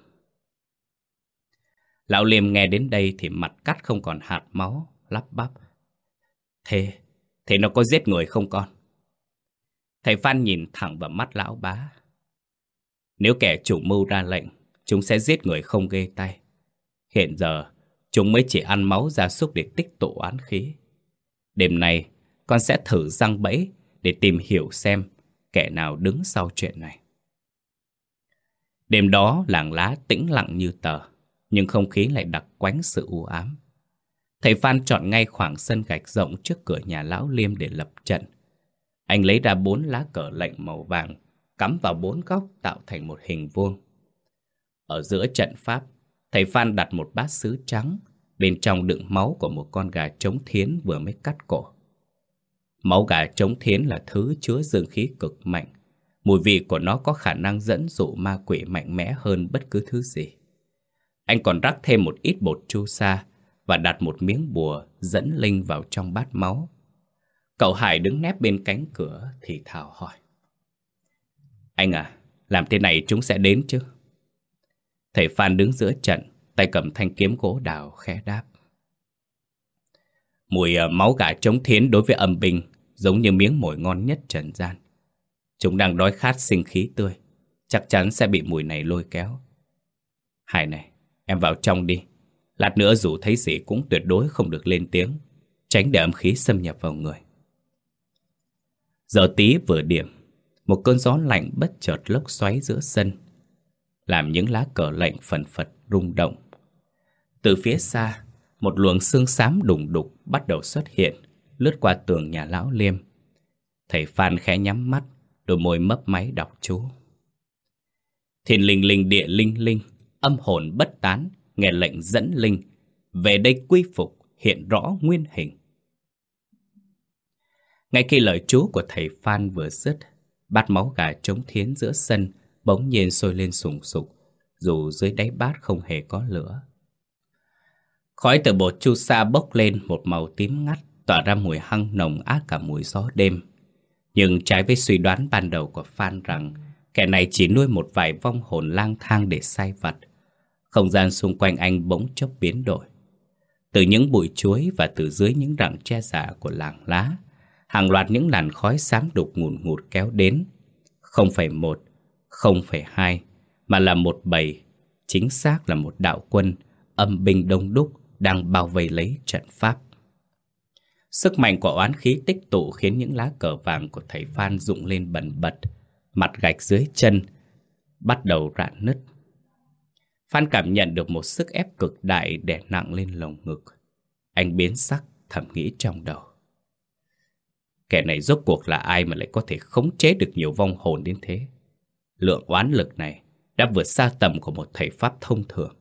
Lão Liêm nghe đến đây thì mặt cắt không còn hạt máu, lắp bắp. Thế, thế nó có giết người không con? Thầy Phan nhìn thẳng vào mắt lão bá. Nếu kẻ chủ mưu ra lệnh, chúng sẽ giết người không ghê tay. Hiện giờ, chúng mới chỉ ăn máu gia súc để tích tụ oán khí. Đêm nay, con sẽ thử giăng bẫy để tìm hiểu xem kẻ nào đứng sau chuyện này. Đêm đó, làng lá tĩnh lặng như tờ, nhưng không khí lại đặc quánh sự u ám. Thầy Phan chọn ngay khoảng sân gạch rộng trước cửa nhà lão Liêm để lập trận. Anh lấy ra bốn lá cờ lệnh màu vàng, cắm vào bốn góc tạo thành một hình vuông. Ở giữa trận pháp, thầy Phan đặt một bát sứ trắng, bên trong đựng máu của một con gà trống thiến vừa mới cắt cổ. Máu gà trống thiến là thứ chứa dương khí cực mạnh. Mùi vị của nó có khả năng dẫn dụ ma quỷ mạnh mẽ hơn bất cứ thứ gì. Anh còn rắc thêm một ít bột chu sa và đặt một miếng bùa dẫn linh vào trong bát máu. Cậu Hải đứng nép bên cánh cửa thì thào hỏi. Anh à, làm thế này chúng sẽ đến chứ? Thầy Phan đứng giữa trận, tay cầm thanh kiếm gỗ đào khẽ đáp. Mùi máu gà trống thiến đối với âm binh giống như miếng mồi ngon nhất trần gian. Chúng đang đói khát sinh khí tươi, chắc chắn sẽ bị mùi này lôi kéo. Hải này, em vào trong đi. Lát nữa dù thấy gì cũng tuyệt đối không được lên tiếng, tránh để âm khí xâm nhập vào người. Giờ tí vừa điểm, một cơn gió lạnh bất chợt lốc xoáy giữa sân, làm những lá cờ lệnh phần phật rung động. Từ phía xa, một luồng sương xám đùng đục bắt đầu xuất hiện, lướt qua tường nhà lão Liêm. Thầy Phan khẽ nhắm mắt, đôi môi mấp máy đọc chú. Thiên linh linh địa linh linh, âm hồn bất tán, nghe lệnh dẫn linh, về đây quy phục, hiện rõ nguyên hình. Ngay khi lời chú của thầy Phan vừa dứt, bát máu gà trống thiến giữa sân bỗng nhiên sôi lên sùng sục, dù dưới đáy bát không hề có lửa. Khói từ bột chu sa bốc lên một màu tím ngắt, tỏa ra mùi hăng nồng ác cả mùi gió đêm. Nhưng trái với suy đoán ban đầu của Phan rằng kẻ này chỉ nuôi một vài vong hồn lang thang để sai vặt, không gian xung quanh anh bỗng chốc biến đổi. Từ những bụi chuối và từ dưới những rặng tre già của làng lá, hàng loạt những làn khói xám đục ngùn ngụt kéo đến. Không phải một, không phải hai, mà là một bầy, chính xác là một đạo quân, âm binh đông đúc đang bao vây lấy trận pháp. Sức mạnh của oán khí tích tụ khiến những lá cờ vàng của thầy Phan rụng lên bần bật, mặt gạch dưới chân bắt đầu rạn nứt. Phan cảm nhận được một sức ép cực đại đè nặng lên lồng ngực. Anh biến sắc, thầm nghĩ trong đầu. Kẻ này rốt cuộc là ai mà lại có thể khống chế được nhiều vong hồn đến thế? Lượng oán lực này đã vượt xa tầm của một thầy pháp thông thường.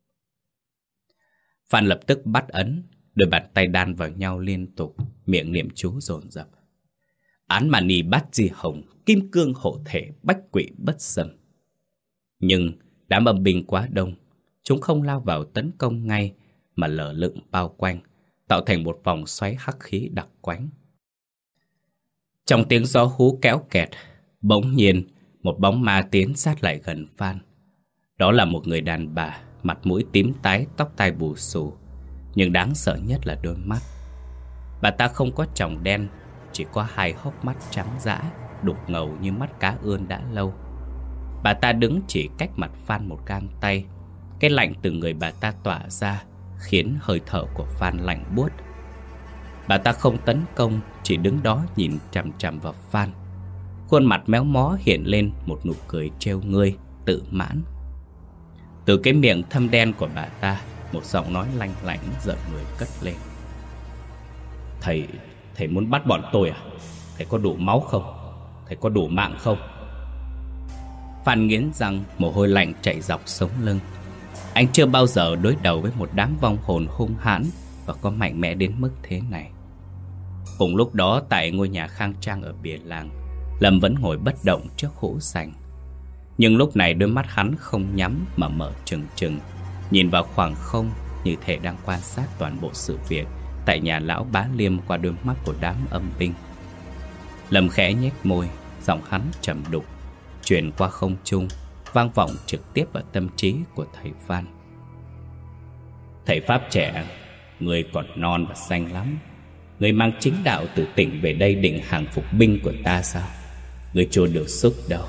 Phan lập tức bắt ấn, đôi bàn tay đan vào nhau liên tục, miệng niệm chú dồn dập. Án mà ni bát di hồng, kim cương hộ thể, bách quỷ bất xâm. Nhưng đám âm binh quá đông, chúng không lao vào tấn công ngay mà lờ lửng bao quanh, tạo thành một vòng xoáy hắc khí đặc quánh. Trong tiếng gió hú kéo kẹt, bỗng nhiên một bóng ma tiến sát lại gần Phan. Đó là một người đàn bà, mặt mũi tím tái, tóc tai bù xù, nhưng đáng sợ nhất là đôi mắt. Bà ta không có tròng đen, chỉ có hai hốc mắt trắng dã, đục ngầu như mắt cá ươn đã lâu. Bà ta đứng chỉ cách mặt Phan một gang tay. Cái lạnh từ người bà ta tỏa ra khiến hơi thở của Phan lạnh buốt. Bà ta không tấn công, chỉ đứng đó nhìn chằm chằm vào Phan. Khuôn mặt méo mó hiện lên một nụ cười trêu ngươi, tự mãn. Từ cái miệng thâm đen của bà ta, một giọng nói lanh lảnh giận người cất lên. Thầy, thầy muốn bắt bọn tôi à? Thầy có đủ máu không? Thầy có đủ mạng không? Phan nghiến răng, mồ hôi lạnh chảy dọc sống lưng. Anh chưa bao giờ đối đầu với một đám vong hồn hung hãn và có mạnh mẽ đến mức thế này. Cùng lúc đó, tại ngôi nhà khang trang ở bìa làng, Lâm vẫn ngồi bất động trước hũ sành. Nhưng lúc này đôi mắt hắn không nhắm mà mở trừng trừng, nhìn vào khoảng không như thể đang quan sát toàn bộ sự việc tại nhà lão Bá Liêm qua đôi mắt của đám âm binh. Lâm khẽ nhếch môi, giọng hắn trầm đục truyền qua không trung, vang vọng trực tiếp vào tâm trí của thầy Phan. Thầy Pháp trẻ, người còn non và xanh lắm. Người mang chính đạo từ tỉnh về đây định hàng phục binh của ta sao? Người chưa được xúc đâu.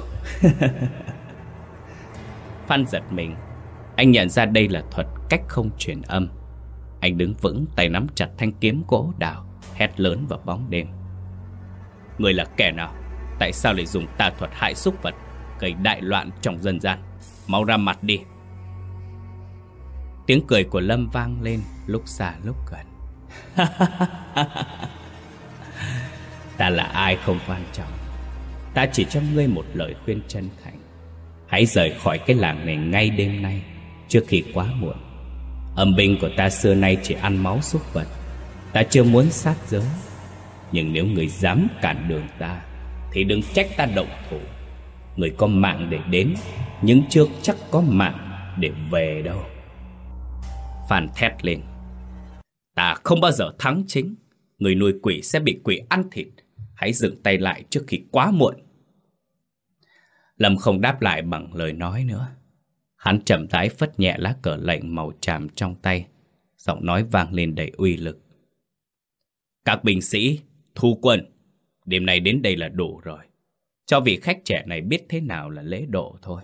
Phan giật mình. Anh nhận ra đây là thuật cách không truyền âm. Anh đứng vững, tay nắm chặt thanh kiếm gỗ đào, hét lớn vào bóng đêm. Người là kẻ nào? Tại sao lại dùng tà thuật hại súc vật, gây đại loạn trong dân gian? Mau ra mặt đi. Tiếng cười của Lâm vang lên lúc xa lúc gần. Ta là ai không quan trọng. Ta chỉ cho ngươi một lời khuyên chân thành. Hãy rời khỏi cái làng này ngay đêm nay, trước khi quá muộn. Âm binh của ta xưa nay chỉ ăn máu súc vật. Ta chưa muốn sát giới. Nhưng nếu người dám cản đường ta thì đừng trách ta động thủ. Người có mạng để đến, nhưng chưa chắc có mạng để về đâu. Phan thét lên. Ta không bao giờ thắng chính. Người nuôi quỷ sẽ bị quỷ ăn thịt. Hãy dừng tay lại trước khi quá muộn. Lâm không đáp lại bằng lời nói nữa. Hắn chậm rãi phất nhẹ lá cờ lệnh màu tràm trong tay. Giọng nói vang lên đầy uy lực. Các binh sĩ, thu quân. Đêm nay đến đây là đủ rồi. Cho vị khách trẻ này biết thế nào là lễ độ thôi.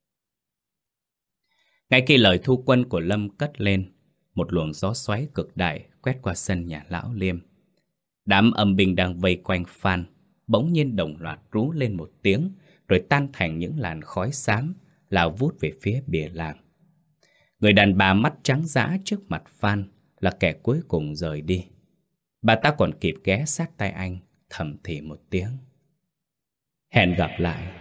Ngay khi lời thu quân của Lâm cất lên, một luồng gió xoáy cực đại quét qua sân nhà lão Liêm. Đám âm binh đang vây quanh Phan bỗng nhiên đồng loạt rú lên một tiếng, rồi tan thành những làn khói xám lao vút về phía bìa làng. Người đàn bà mắt trắng dã trước mặt Phan là kẻ cuối cùng rời đi. Bà ta còn kịp ghé sát tai anh, thầm thì một tiếng. Hẹn gặp lại.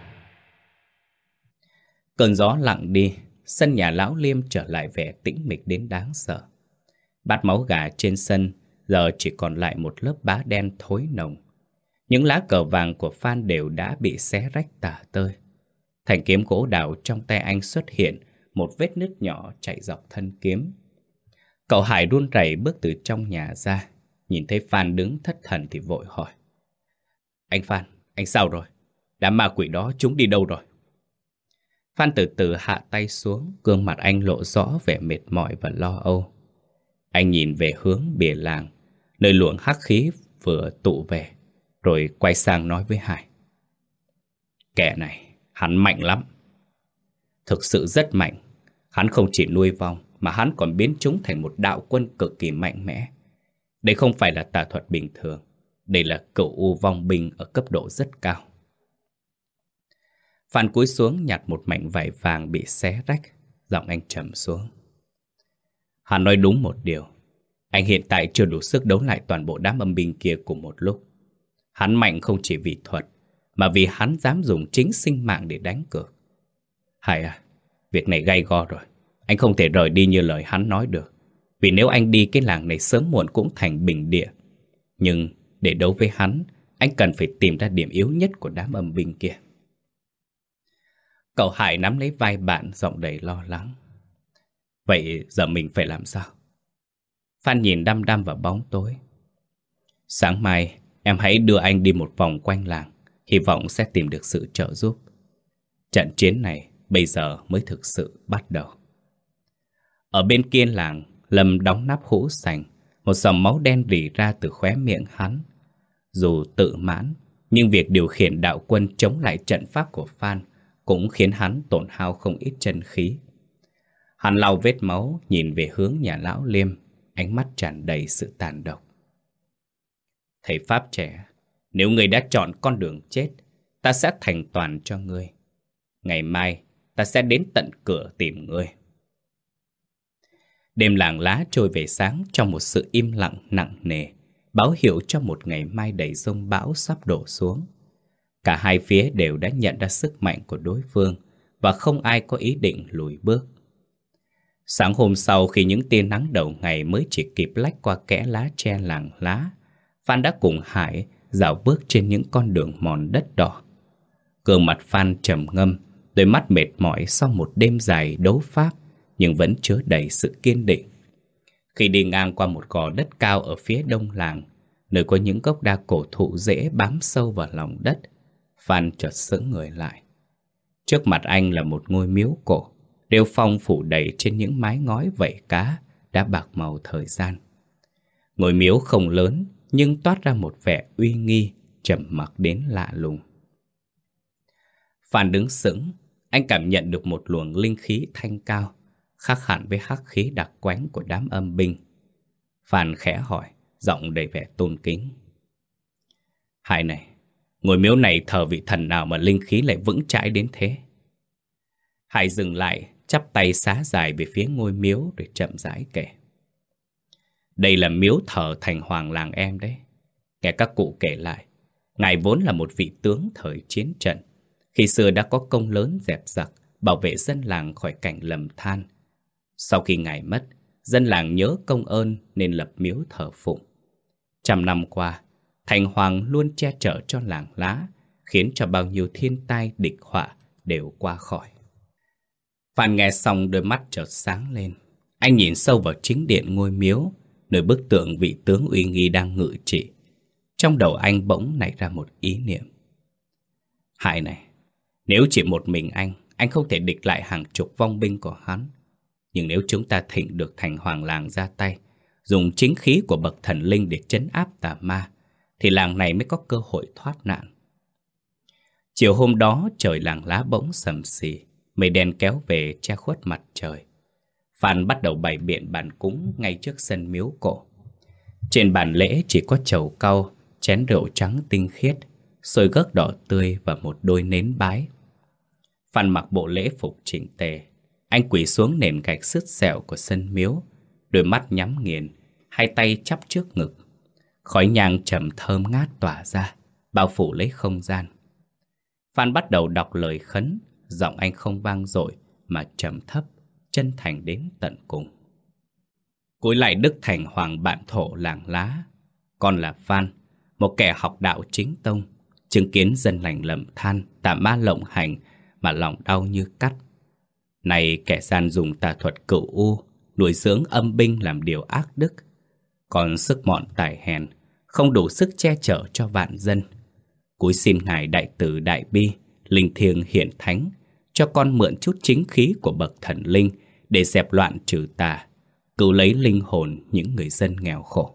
Cơn gió lặng đi, sân nhà lão Liêm trở lại vẻ tĩnh mịch đến đáng sợ. Bát máu gà trên sân giờ chỉ còn lại một lớp bá đen thối nồng. Những lá cờ vàng của Phan đều đã bị xé rách tả tơi. Thanh kiếm gỗ đào trong tay anh xuất hiện một vết nứt nhỏ chạy dọc thân kiếm. Cậu Hải run rẩy bước từ trong nhà ra, nhìn thấy Phan đứng thất thần thì vội hỏi. Anh Phan, anh sao rồi? Đám ma quỷ đó chúng đi đâu rồi? Phan từ từ hạ tay xuống, gương mặt anh lộ rõ vẻ mệt mỏi và lo âu. Anh nhìn về hướng bìa làng, nơi luồng hắc khí vừa tụ về, rồi quay sang nói với Hải. Kẻ này, hắn mạnh lắm. Thực sự rất mạnh. Hắn không chỉ nuôi vong, mà hắn còn biến chúng thành một đạo quân cực kỳ mạnh mẽ. Đây không phải là tà thuật bình thường. Đây là cửu u vong binh ở cấp độ rất cao. Phan cúi xuống nhặt một mảnh vải vàng bị xé rách, giọng anh trầm xuống. Hắn nói đúng một điều. Anh hiện tại chưa đủ sức đấu lại toàn bộ đám âm binh kia cùng một lúc. Hắn mạnh không chỉ vì thuật, mà vì hắn dám dùng chính sinh mạng để đánh cược. Hải à, việc này gay go rồi. Anh không thể rời đi như lời hắn nói được. Vì nếu anh đi, cái làng này sớm muộn cũng thành bình địa. Nhưng để đấu với hắn, anh cần phải tìm ra điểm yếu nhất của đám âm binh kia. Cậu Hải nắm lấy vai bạn, giọng đầy lo lắng. Vậy giờ mình phải làm sao? Phan nhìn đăm đăm vào bóng tối. Sáng mai em hãy đưa anh đi một vòng quanh làng, hy vọng sẽ tìm được sự trợ giúp. Trận chiến này bây giờ mới thực sự bắt đầu. Ở bên kia làng, Lâm đóng nắp hũ sành. Một dòng máu đen rỉ ra từ khóe miệng hắn. Dù tự mãn, nhưng việc điều khiển đạo quân chống lại trận pháp của Phan cũng khiến hắn tổn hao không ít chân khí. Hắn lau vết máu, nhìn về hướng nhà lão Liêm, ánh mắt tràn đầy sự tàn độc. Thầy Pháp trẻ, nếu ngươi đã chọn con đường chết, ta sẽ thành toàn cho ngươi. Ngày mai, ta sẽ đến tận cửa tìm ngươi. Đêm làng lá trôi về sáng trong một sự im lặng nặng nề, báo hiệu cho một ngày mai đầy giông bão sắp đổ xuống. Cả hai phía đều đã nhận ra sức mạnh của đối phương và không ai có ý định lùi bước. Sáng hôm sau, khi những tia nắng đầu ngày mới chỉ kịp lách qua kẽ lá tre làng lá, Phan đã cùng Hải dạo bước trên những con đường mòn đất đỏ. Gương mặt Phan trầm ngâm, đôi mắt mệt mỏi sau một đêm dài đấu pháp, nhưng vẫn chứa đầy sự kiên định. Khi đi ngang qua một gò đất cao ở phía đông làng, nơi có những gốc đa cổ thụ rễ bám sâu vào lòng đất, Phan chợt sững người lại. Trước mặt anh là một ngôi miếu cổ, rêu phong phủ đầy trên những mái ngói vảy cá đã bạc màu thời gian. Ngôi miếu không lớn nhưng toát ra một vẻ uy nghi, trầm mặc đến lạ lùng. Phan đứng sững, anh cảm nhận được một luồng linh khí thanh cao, khác hẳn với hắc khí đặc quánh của đám âm binh. Phan khẽ hỏi, giọng đầy vẻ tôn kính. Hải này, ngôi miếu này thờ vị thần nào mà linh khí lại vững chãi đến thế? Hải dừng lại, chắp tay xá dài về phía ngôi miếu rồi chậm rãi kể. Đây là miếu thờ thành hoàng làng em đấy. Nghe các cụ kể lại, ngài vốn là một vị tướng thời chiến trận. Khi xưa đã có công lớn dẹp giặc, bảo vệ dân làng khỏi cảnh lầm than. Sau khi ngài mất, dân làng nhớ công ơn nên lập miếu thờ phụng. Trăm năm qua, thành hoàng luôn che chở cho làng lá, khiến cho bao nhiêu thiên tai địch họa đều qua khỏi. Phan nghe xong đôi mắt chợt sáng lên. Anh nhìn sâu vào chính điện ngôi miếu, nơi bức tượng vị tướng uy nghi đang ngự trị. Trong đầu anh bỗng nảy ra một ý niệm. Hải này, nếu chỉ một mình anh, anh không thể địch lại hàng chục vong binh của hắn. Nhưng nếu chúng ta thịnh được thành hoàng làng ra tay, dùng chính khí của bậc thần linh để trấn áp tà ma, thì làng này mới có cơ hội thoát nạn. Chiều hôm đó trời làng lá bỗng sầm xì, mây đen kéo về che khuất mặt trời. Phan bắt đầu bày biện bàn cúng ngay trước sân miếu cổ. Trên bàn lễ chỉ có trầu cau, chén rượu trắng tinh khiết, xôi gấc đỏ tươi và một đôi nến bái. Phan mặc bộ lễ phục chỉnh tề. Anh quỳ xuống nền gạch sứt sẹo của sân miếu, đôi mắt nhắm nghiền, hai tay chắp trước ngực. Khói nhang trầm thơm ngát tỏa ra, bao phủ lấy không gian. Phan bắt đầu đọc lời khấn, giọng anh không vang dội mà trầm thấp, chân thành đến tận cùng. Cúi lại đức thành hoàng bạn thổ làng lá, con là Phan, một kẻ học đạo chính tông, chứng kiến dân lành lầm than, tà ma lộng hành mà lòng đau như cắt. Này kẻ gian dùng tà thuật cửu u, nuôi dưỡng âm binh làm điều ác đức, còn sức mọn tài hèn, không đủ sức che chở cho vạn dân. Cúi xin ngài đại từ đại bi, linh thiêng hiển thánh, cho con mượn chút chính khí của bậc thần linh để dẹp loạn trừ tà, cứu lấy linh hồn những người dân nghèo khổ.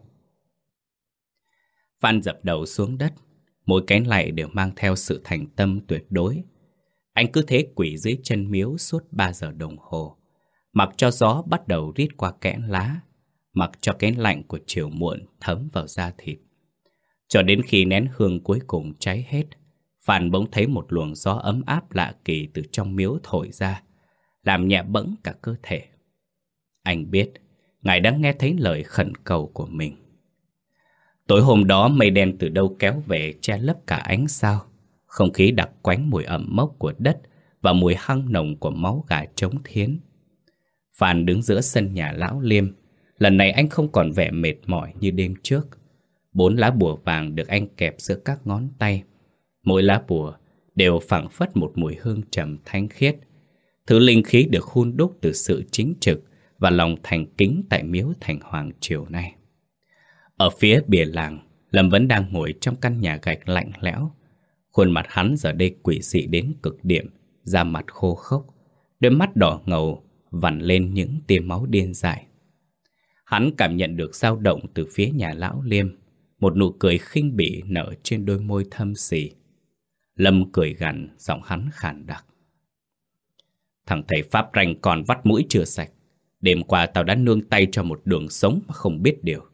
Phan dập đầu xuống đất, mỗi cái lạy đều mang theo sự thành tâm tuyệt đối. Anh cứ thế quỳ dưới chân miếu suốt ba giờ đồng hồ, mặc cho gió bắt đầu rít qua kẽ lá, mặc cho cái lạnh của chiều muộn thấm vào da thịt. Cho đến khi nén hương cuối cùng cháy hết, Phan bỗng thấy một luồng gió ấm áp lạ kỳ từ trong miếu thổi ra, làm nhẹ bẫng cả cơ thể. Anh biết, ngài đã nghe thấy lời khẩn cầu của mình. Tối hôm đó mây đen từ đâu kéo về che lấp cả ánh sao. Không khí đặc quánh mùi ẩm mốc của đất và mùi hăng nồng của máu gà trống thiến. Phan đứng giữa sân nhà lão Liêm. Lần này anh không còn vẻ mệt mỏi như đêm trước. Bốn lá bùa vàng được anh kẹp giữa các ngón tay. Mỗi lá bùa đều phảng phất một mùi hương trầm thanh khiết. Thứ linh khí được hun đúc từ sự chính trực và lòng thành kính tại miếu thành hoàng chiều nay. Ở phía bìa làng, Lâm vẫn đang ngồi trong căn nhà gạch lạnh lẽo. Khuôn mặt hắn giờ đây quỷ dị đến cực điểm, da mặt khô khốc, đôi mắt đỏ ngầu vằn lên những tia máu điên dại. Hắn cảm nhận được dao động từ phía nhà lão Liêm, một nụ cười khinh bỉ nở trên đôi môi thâm xì. Lâm cười gằn, giọng hắn khàn đặc. Thằng thầy Pháp ranh còn vắt mũi chưa sạch. Đêm qua tao đã nương tay cho một đường sống mà không biết điều.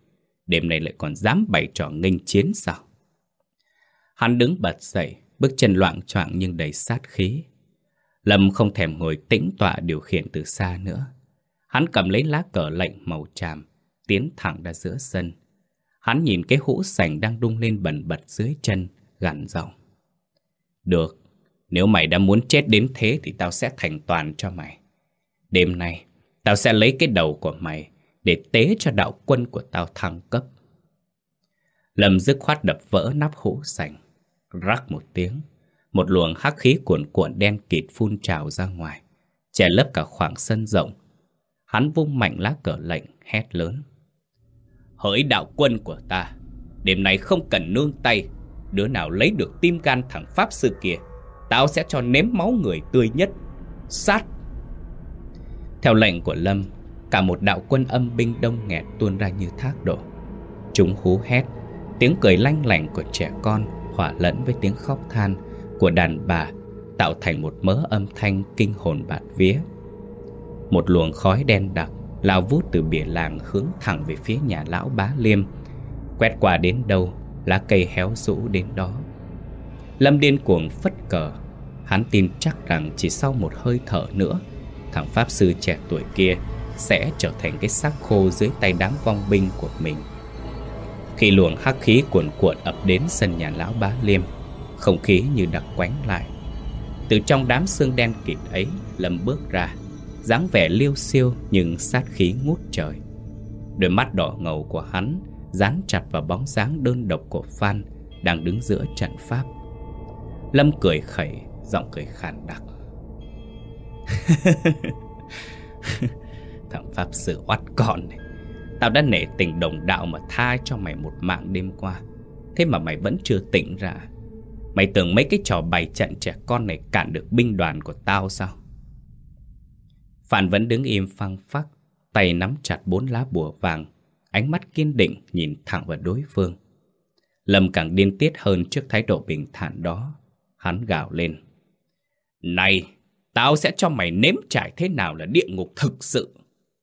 Đêm nay lại còn dám bày trò nghênh chiến sao? Hắn đứng bật dậy, bước chân loạng choạng nhưng đầy sát khí. Lâm không thèm ngồi tĩnh tọa điều khiển từ xa nữa. Hắn cầm lấy lá cờ lệnh màu tràm, tiến thẳng ra giữa sân. Hắn nhìn cái hũ sành đang rung lên bần bật dưới chân, gằn giọng. Được, nếu mày đã muốn chết đến thế thì tao sẽ thành toàn cho mày. Đêm nay, tao sẽ lấy cái đầu của mày để tế cho đạo quân của tao thăng cấp. Lâm dứt khoát đập vỡ nắp hũ sành. Rắc một tiếng, một luồng hắc khí cuồn cuộn đen kịt phun trào ra ngoài, che lấp cả khoảng sân rộng. Hắn vung mạnh lá cờ lệnh, hét lớn. Hỡi đạo quân của ta, đêm nay không cần nương tay. Đứa nào lấy được tim gan thằng pháp sư kia, tao sẽ cho nếm máu người tươi nhất. Sát! Theo lệnh của Lâm, cả một đạo quân âm binh đông nghẹt tuôn ra như thác đổ. Chúng hú hét, tiếng cười lanh lảnh của trẻ con hòa lẫn với tiếng khóc than của đàn bà, tạo thành một mớ âm thanh kinh hồn bạt vía. Một luồng khói đen đặc lao vút từ bìa làng hướng thẳng về phía nhà lão Bá Liêm. Quét qua đến đâu, lá cây héo rũ đến đó. Lâm điên cuồng phất cờ. Hắn tin chắc rằng chỉ sau một hơi thở nữa, thằng pháp sư trẻ tuổi kia sẽ trở thành cái xác khô dưới tay đám vong binh của mình. Khi luồng hắc khí cuồn cuộn ập đến sân nhà lão Bá Liêm, không khí như đặc quánh lại. Từ trong đám xương đen kịt ấy, Lâm bước ra, dáng vẻ liêu xiêu nhưng sát khí ngút trời. Đôi mắt đỏ ngầu của hắn dán chặt vào bóng dáng đơn độc của Phan đang đứng giữa trận pháp. Lâm cười khẩy, giọng cười khàn đặc. Thằng pháp sư oắt con này, tao đã nể tình đồng đạo mà tha cho mày một mạng đêm qua, thế mà mày vẫn chưa tỉnh ra. Mày tưởng mấy cái trò bày trận trẻ con này cản được binh đoàn của tao sao? Phan vẫn đứng im phăng phắc, tay nắm chặt bốn lá bùa vàng, ánh mắt kiên định nhìn thẳng vào đối phương. Lâm càng điên tiết hơn trước thái độ bình thản đó. Hắn gào lên. Này, tao sẽ cho mày nếm trải thế nào là địa ngục thực sự.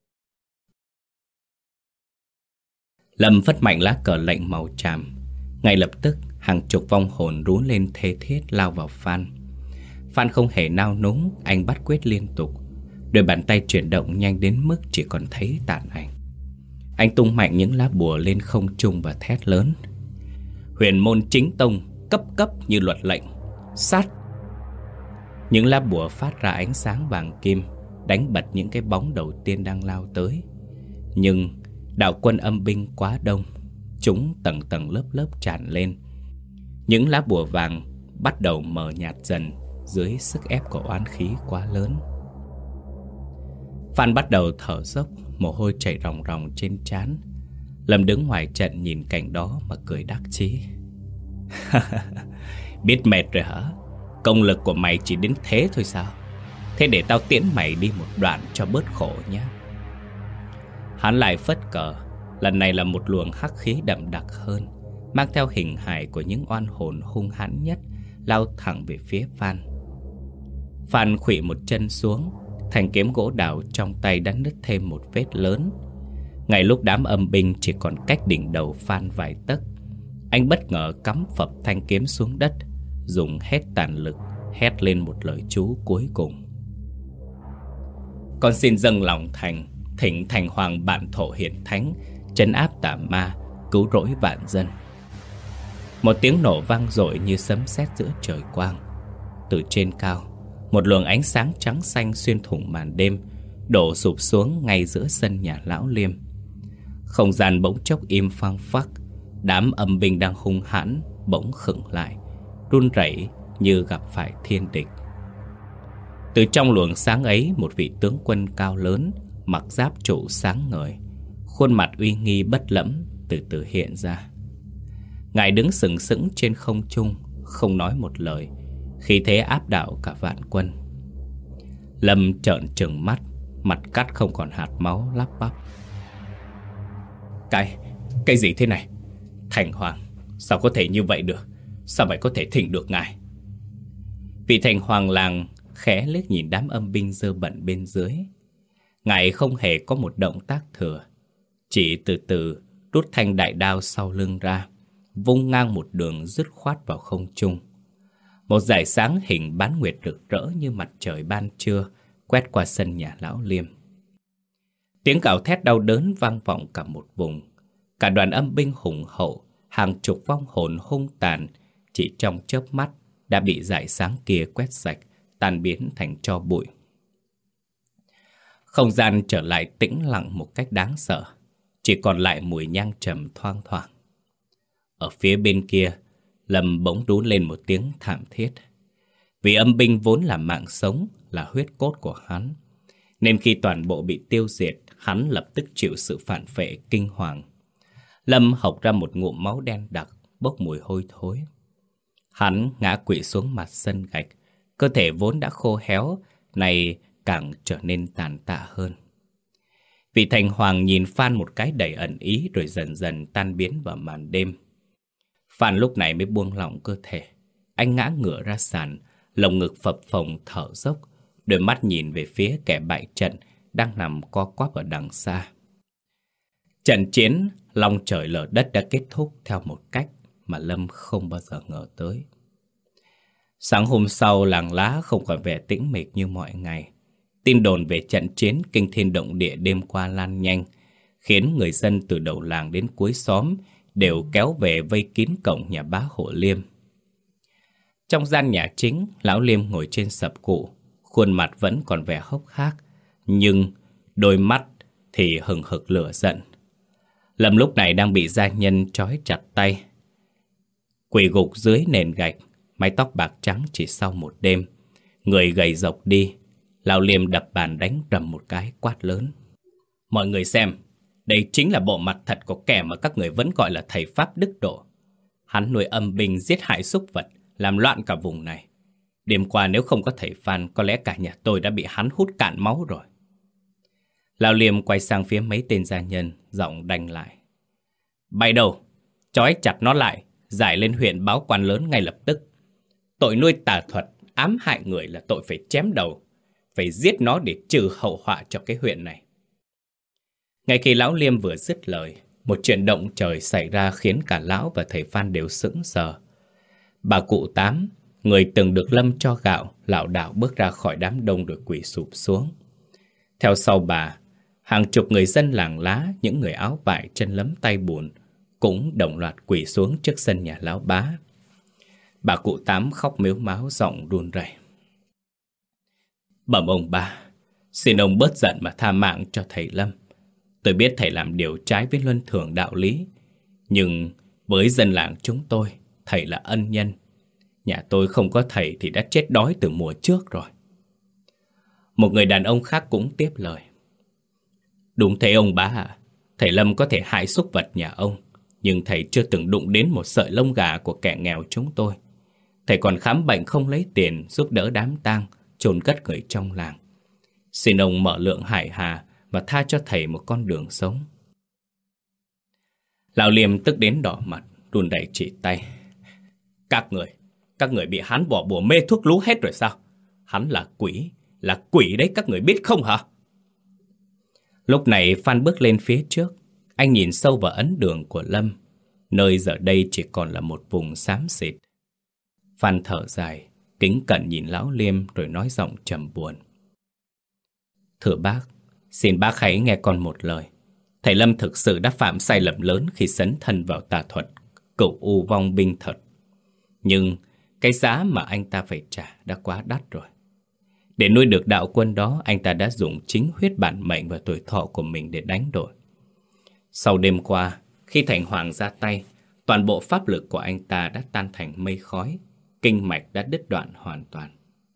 Lâm phất mạnh lá cờ lệnh màu tràm. Ngay lập tức, hàng chục vong hồn rú lên thê thiết lao vào Phan. Phan không hề nao núng, anh bắt quyết liên tục. Đôi bàn tay chuyển động nhanh đến mức chỉ còn thấy tàn ảnh. Anh tung mạnh những lá bùa lên không trung và thét lớn. Huyền môn chính tông, cấp cấp như luật lệnh. Sát! Những lá bùa phát ra ánh sáng vàng kim, đánh bật những cái bóng đầu tiên đang lao tới. Nhưng đạo quân âm binh quá đông, chúng tầng tầng lớp lớp tràn lên. Những lá bùa vàng bắt đầu mờ nhạt dần dưới sức ép của oán khí quá lớn. Phan bắt đầu thở dốc, mồ hôi chảy ròng ròng trên trán. Lâm đứng ngoài trận nhìn cảnh đó mà cười đắc chí. Biết mệt rồi hả? Công lực của mày chỉ đến thế thôi sao? Thế để tao tiễn mày đi một đoạn cho bớt khổ nhé. Hắn lại phất cờ. Lần này là một luồng hắc khí đậm đặc hơn, mang theo hình hài của những oan hồn hung hãn nhất, lao thẳng về phía Phan. Phan khuỵu một chân xuống, thanh kiếm gỗ đào trong tay đã nứt thêm một vết lớn. Ngay lúc đám âm binh chỉ còn cách đỉnh đầu Phan vài tấc, anh bất ngờ cắm phập thanh kiếm xuống đất, dùng hết tàn lực hét lên một lời chú cuối cùng. Con xin dâng lòng thành, thỉnh thành hoàng bản thổ hiển thánh, trấn áp tà ma, cứu rỗi vạn dân. Một tiếng nổ vang dội như sấm sét giữa trời quang. Từ trên cao, một luồng ánh sáng trắng xanh xuyên thủng màn đêm, đổ sụp xuống ngay giữa sân nhà lão Liêm. Không gian bỗng chốc im phăng phắc. Đám âm binh đang hung hãn bỗng khựng lại, run rẩy như gặp phải thiên địch. Từ trong luồng sáng ấy, một vị tướng quân cao lớn, mặc giáp trụ sáng ngời, khuôn mặt uy nghi bất lẫm từ từ hiện ra. Ngài đứng sừng sững trên không trung, không nói một lời, khí thế áp đảo cả vạn quân. Lâm trợn trừng mắt, mặt cắt không còn hạt máu, lắp bắp. Cái, cái gì thế này? Thành hoàng, sao có thể như vậy được? Sao mày có thể thỉnh được ngài? Vị thành hoàng làng khẽ liếc nhìn đám âm binh dơ bẩn bên dưới. Ngài không hề có một động tác thừa, chỉ từ từ rút thanh đại đao sau lưng ra, vung ngang một đường dứt khoát vào không trung. Một dải sáng hình bán nguyệt rực rỡ như mặt trời ban trưa quét qua sân nhà lão Liêm. Tiếng gào thét đau đớn vang vọng cả một vùng. Cả đoàn âm binh hùng hậu, hàng chục vong hồn hung tàn, chỉ trong chớp mắt đã bị dải sáng kia quét sạch, tan biến thành tro bụi. Không gian trở lại tĩnh lặng một cách đáng sợ, chỉ còn lại mùi nhang trầm thoang thoảng. Ở phía bên kia, Lâm bỗng rú lên một tiếng thảm thiết. Vì âm binh vốn là mạng sống, là huyết cốt của hắn, nên khi toàn bộ bị tiêu diệt, hắn lập tức chịu sự phản phệ kinh hoàng. Lâm hộc ra một ngụm máu đen đặc, bốc mùi hôi thối. Hắn ngã quỵ xuống mặt sân gạch, cơ thể vốn đã khô héo, này càng trở nên tàn tạ hơn. Vị thành hoàng nhìn Phan một cái đầy ẩn ý rồi dần dần tan biến vào màn đêm. Phan lúc này mới buông lỏng cơ thể. Anh ngã ngửa ra sàn, lồng ngực phập phồng thở dốc, đôi mắt nhìn về phía kẻ bại trận đang nằm co quắp ở đằng xa. Trận chiến long trời lở đất đã kết thúc theo một cách mà Lâm không bao giờ ngờ tới. Sáng hôm sau, làng lá không còn vẻ tĩnh mịch như mọi ngày. Tin đồn về trận chiến kinh thiên động địa đêm qua lan nhanh, khiến người dân từ đầu làng đến cuối xóm đều kéo về vây kín cổng nhà bá Hộ Liêm. Trong gian nhà chính, lão Liêm ngồi trên sập cụ, khuôn mặt vẫn còn vẻ hốc hác, nhưng đôi mắt thì hừng hực lửa giận. Lâm lúc này đang bị gia nhân trói chặt tay, quỳ gục dưới nền gạch, mái tóc bạc trắng chỉ sau một đêm, người gầy rộc đi. Lão Liêm đập bàn đánh rầm một cái, quát lớn: Mọi người xem, đây chính là bộ mặt thật của kẻ mà các người vẫn gọi là thầy Pháp đức độ. Hắn nuôi âm binh giết hại súc vật, làm loạn cả vùng này. Đêm qua nếu không có thầy Phan, có lẽ cả nhà tôi đã bị hắn hút cạn máu rồi. Lão Liêm quay sang phía mấy tên gia nhân, giọng đanh lại: Bay đâu, trói chặt nó lại, giải lên huyện báo quan lớn ngay lập tức. Tội nuôi tà thuật, ám hại người là tội phải chém đầu, phải giết nó để trừ hậu họa cho cái huyện này. Ngay khi lão Liêm vừa dứt lời, một chuyện động trời xảy ra khiến cả lão và thầy Phan đều sững sờ. Bà cụ Tám, người từng được Lâm cho gạo, lảo đảo bước ra khỏi đám đông rồi quỳ sụp xuống. Theo sau bà, hàng chục người dân làng lá, những người áo vải chân lấm tay bùn, cũng đồng loạt quỳ xuống trước sân nhà lão bá. Bà cụ Tám khóc mếu máo, giọng run rẩy: Bẩm ông bà, xin ông bớt giận mà tha mạng cho thầy Lâm. Tôi biết thầy làm điều trái với luân thường đạo lý, nhưng với dân làng chúng tôi, thầy là ân nhân. Nhà tôi không có thầy thì đã chết đói từ mùa trước rồi. Một người đàn ông khác cũng tiếp lời: Đúng thế ông bá ạ, thầy Lâm có thể hại súc vật nhà ông, nhưng thầy chưa từng đụng đến một sợi lông gà của kẻ nghèo chúng tôi. Thầy còn khám bệnh không lấy tiền, giúp đỡ đám tang, chôn cất người trong làng. Xin ông mở lượng hải hà và tha cho thầy một con đường sống. Lão Liêm tức đến đỏ mặt, run rẩy chỉ tay: Các người, các người bị hắn bỏ bùa mê thuốc lú hết rồi sao? Hắn là quỷ, là quỷ đấy, các người biết không hả? Lúc này Phan bước lên phía trước. Anh nhìn sâu vào ấn đường của Lâm, nơi giờ đây chỉ còn là một vùng xám xịt. Phan thở dài, kính cẩn nhìn lão Liêm rồi nói giọng trầm buồn: Thưa bác, xin bác hãy nghe con một lời. Thầy Lâm thực sự đã phạm sai lầm lớn khi sấn thân vào tà thuật, cửu u vong binh thật. Nhưng cái giá mà anh ta phải trả đã quá đắt rồi. Để nuôi được đạo quân đó, anh ta đã dùng chính huyết bản mệnh và tuổi thọ của mình để đánh đổi. Sau đêm qua, khi Thành Hoàng ra tay, toàn bộ pháp lực của anh ta đã tan thành mây khói, kinh mạch đã đứt đoạn hoàn toàn.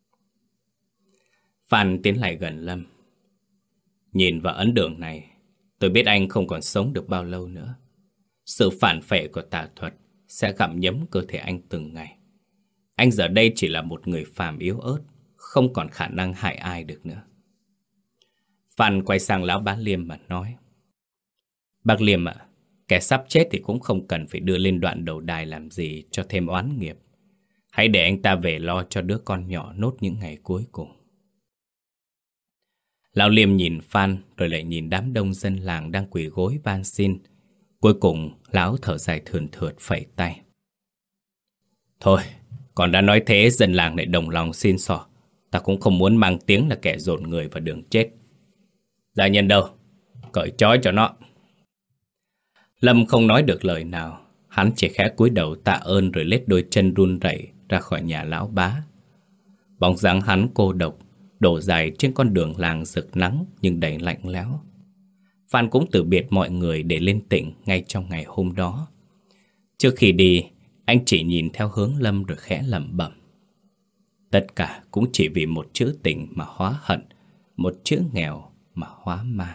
Phan tiến lại gần Lâm: Nhìn vào ấn đường này, tôi biết anh không còn sống được bao lâu nữa. Sự phản phệ của tà thuật sẽ gặm nhấm cơ thể anh từng ngày. Anh giờ đây chỉ là một người phàm yếu ớt, không còn khả năng hại ai được nữa. Phan quay sang lão bá Liêm mà nói: Bác Liêm ạ, kẻ sắp chết thì cũng không cần phải đưa lên đoạn đầu đài làm gì cho thêm oán nghiệp. Hãy để anh ta về lo cho đứa con nhỏ nốt những ngày cuối cùng. Lão Liêm nhìn Phan rồi lại nhìn đám đông dân làng đang quỳ gối van xin. Cuối cùng lão thở dài thườn thượt phẩy tay. Thôi, còn đã nói thế dân làng lại đồng lòng xin xỏ. Ta cũng không muốn mang tiếng là kẻ dồn người vào đường chết. Gia nhân đâu? Cởi trói cho nó. Lâm không nói được lời nào. Hắn chỉ khẽ cúi đầu tạ ơn rồi lết đôi chân run rẩy ra khỏi nhà lão bá. Bóng dáng hắn cô độc, đổ dài trên con đường làng rực nắng nhưng đầy lạnh lẽo. Phan cũng từ biệt mọi người để lên tỉnh ngay trong ngày hôm đó. Trước khi đi, anh chỉ nhìn theo hướng Lâm rồi khẽ lẩm bẩm. Tất cả cũng chỉ vì một chữ tình mà hóa hận, một chữ nghèo mà hóa ma.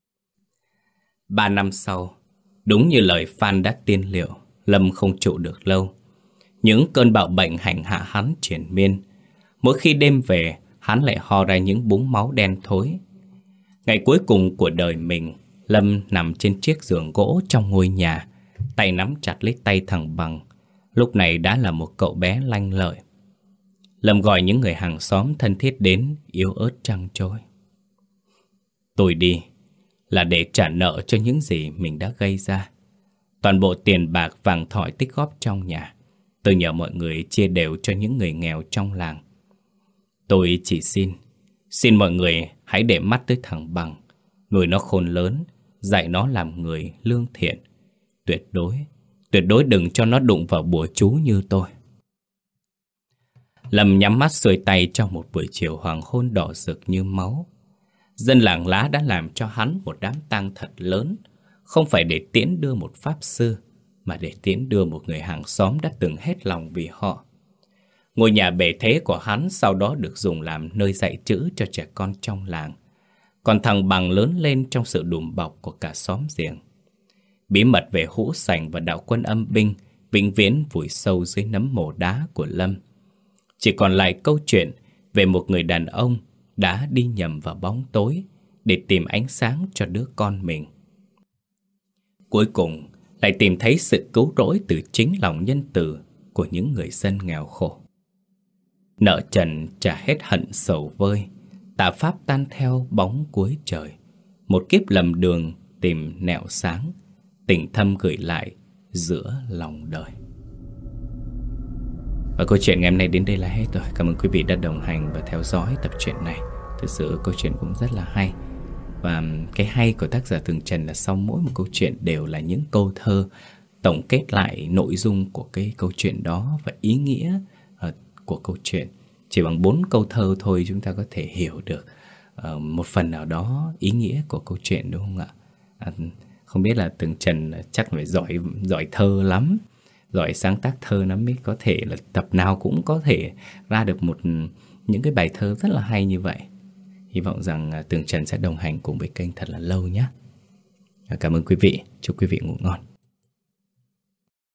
Ba năm sau, đúng như lời Phan đã tiên liệu, Lâm không trụ được lâu. Những cơn bạo bệnh hành hạ hắn triền miên. Mỗi khi đêm về, hắn lại ho ra những búng máu đen thối. Ngày cuối cùng của đời mình, Lâm nằm trên chiếc giường gỗ trong ngôi nhà, tay nắm chặt lấy tay thằng Bằng. Lúc này đã là một cậu bé lanh lợi. Lâm gọi những người hàng xóm thân thiết đến, yếu ớt trăng trôi. Tôi đi là để trả nợ cho những gì mình đã gây ra. Toàn bộ tiền bạc vàng thỏi tích góp trong nhà, tôi nhờ mọi người chia đều cho những người nghèo trong làng. Tôi chỉ xin, xin mọi người hãy để mắt tới thằng Bằng, nuôi nó khôn lớn, dạy nó làm người lương thiện. Tuyệt đối, tuyệt đối đừng cho nó đụng vào bùa chú như tôi. Lâm nhắm mắt xuôi tay trong một buổi chiều hoàng hôn đỏ rực như máu. Dân làng lá đã làm cho hắn một đám tang thật lớn, không phải để tiễn đưa một pháp sư, mà để tiễn đưa một người hàng xóm đã từng hết lòng vì họ. Ngôi nhà bề thế của hắn sau đó được dùng làm nơi dạy chữ cho trẻ con trong làng. Còn thằng Bằng lớn lên trong sự đùm bọc của cả xóm giềng. Bí mật về hũ sành và đạo quân âm binh vĩnh viễn vùi sâu dưới nấm mồ đá của Lâm. Chỉ còn lại câu chuyện về một người đàn ông đã đi nhầm vào bóng tối để tìm ánh sáng cho đứa con mình. Cuối cùng lại tìm thấy sự cứu rỗi từ chính lòng nhân từ của những người dân nghèo khổ. Nợ trần trả hết hận sầu vơi, tà pháp tan theo bóng cuối trời. Một kiếp lầm đường tìm nẻo sáng, tình thâm gửi lại giữa lòng đời. Và câu chuyện ngày hôm nay đến đây là hết rồi. Cảm ơn quý vị đã đồng hành và theo dõi tập truyện này. Thực sự câu chuyện cũng rất là hay. Và cái hay của tác giả Tường Trần là sau mỗi một câu chuyện đều là những câu thơ tổng kết lại nội dung của cái câu chuyện đó và ý nghĩa uh, của câu chuyện. Chỉ bằng bốn câu thơ thôi chúng ta có thể hiểu được uh, một phần nào đó ý nghĩa của câu chuyện, đúng không ạ? À, không biết là Tường Trần chắc phải giỏi giỏi thơ lắm, giỏi sáng tác thơ lắm mới có thể là tập nào cũng có thể ra được một những cái bài thơ rất là hay như vậy. Hy vọng rằng Tường Trần sẽ đồng hành cùng với kênh thật là lâu nhé. Cảm ơn quý vị, chúc quý vị ngủ ngon.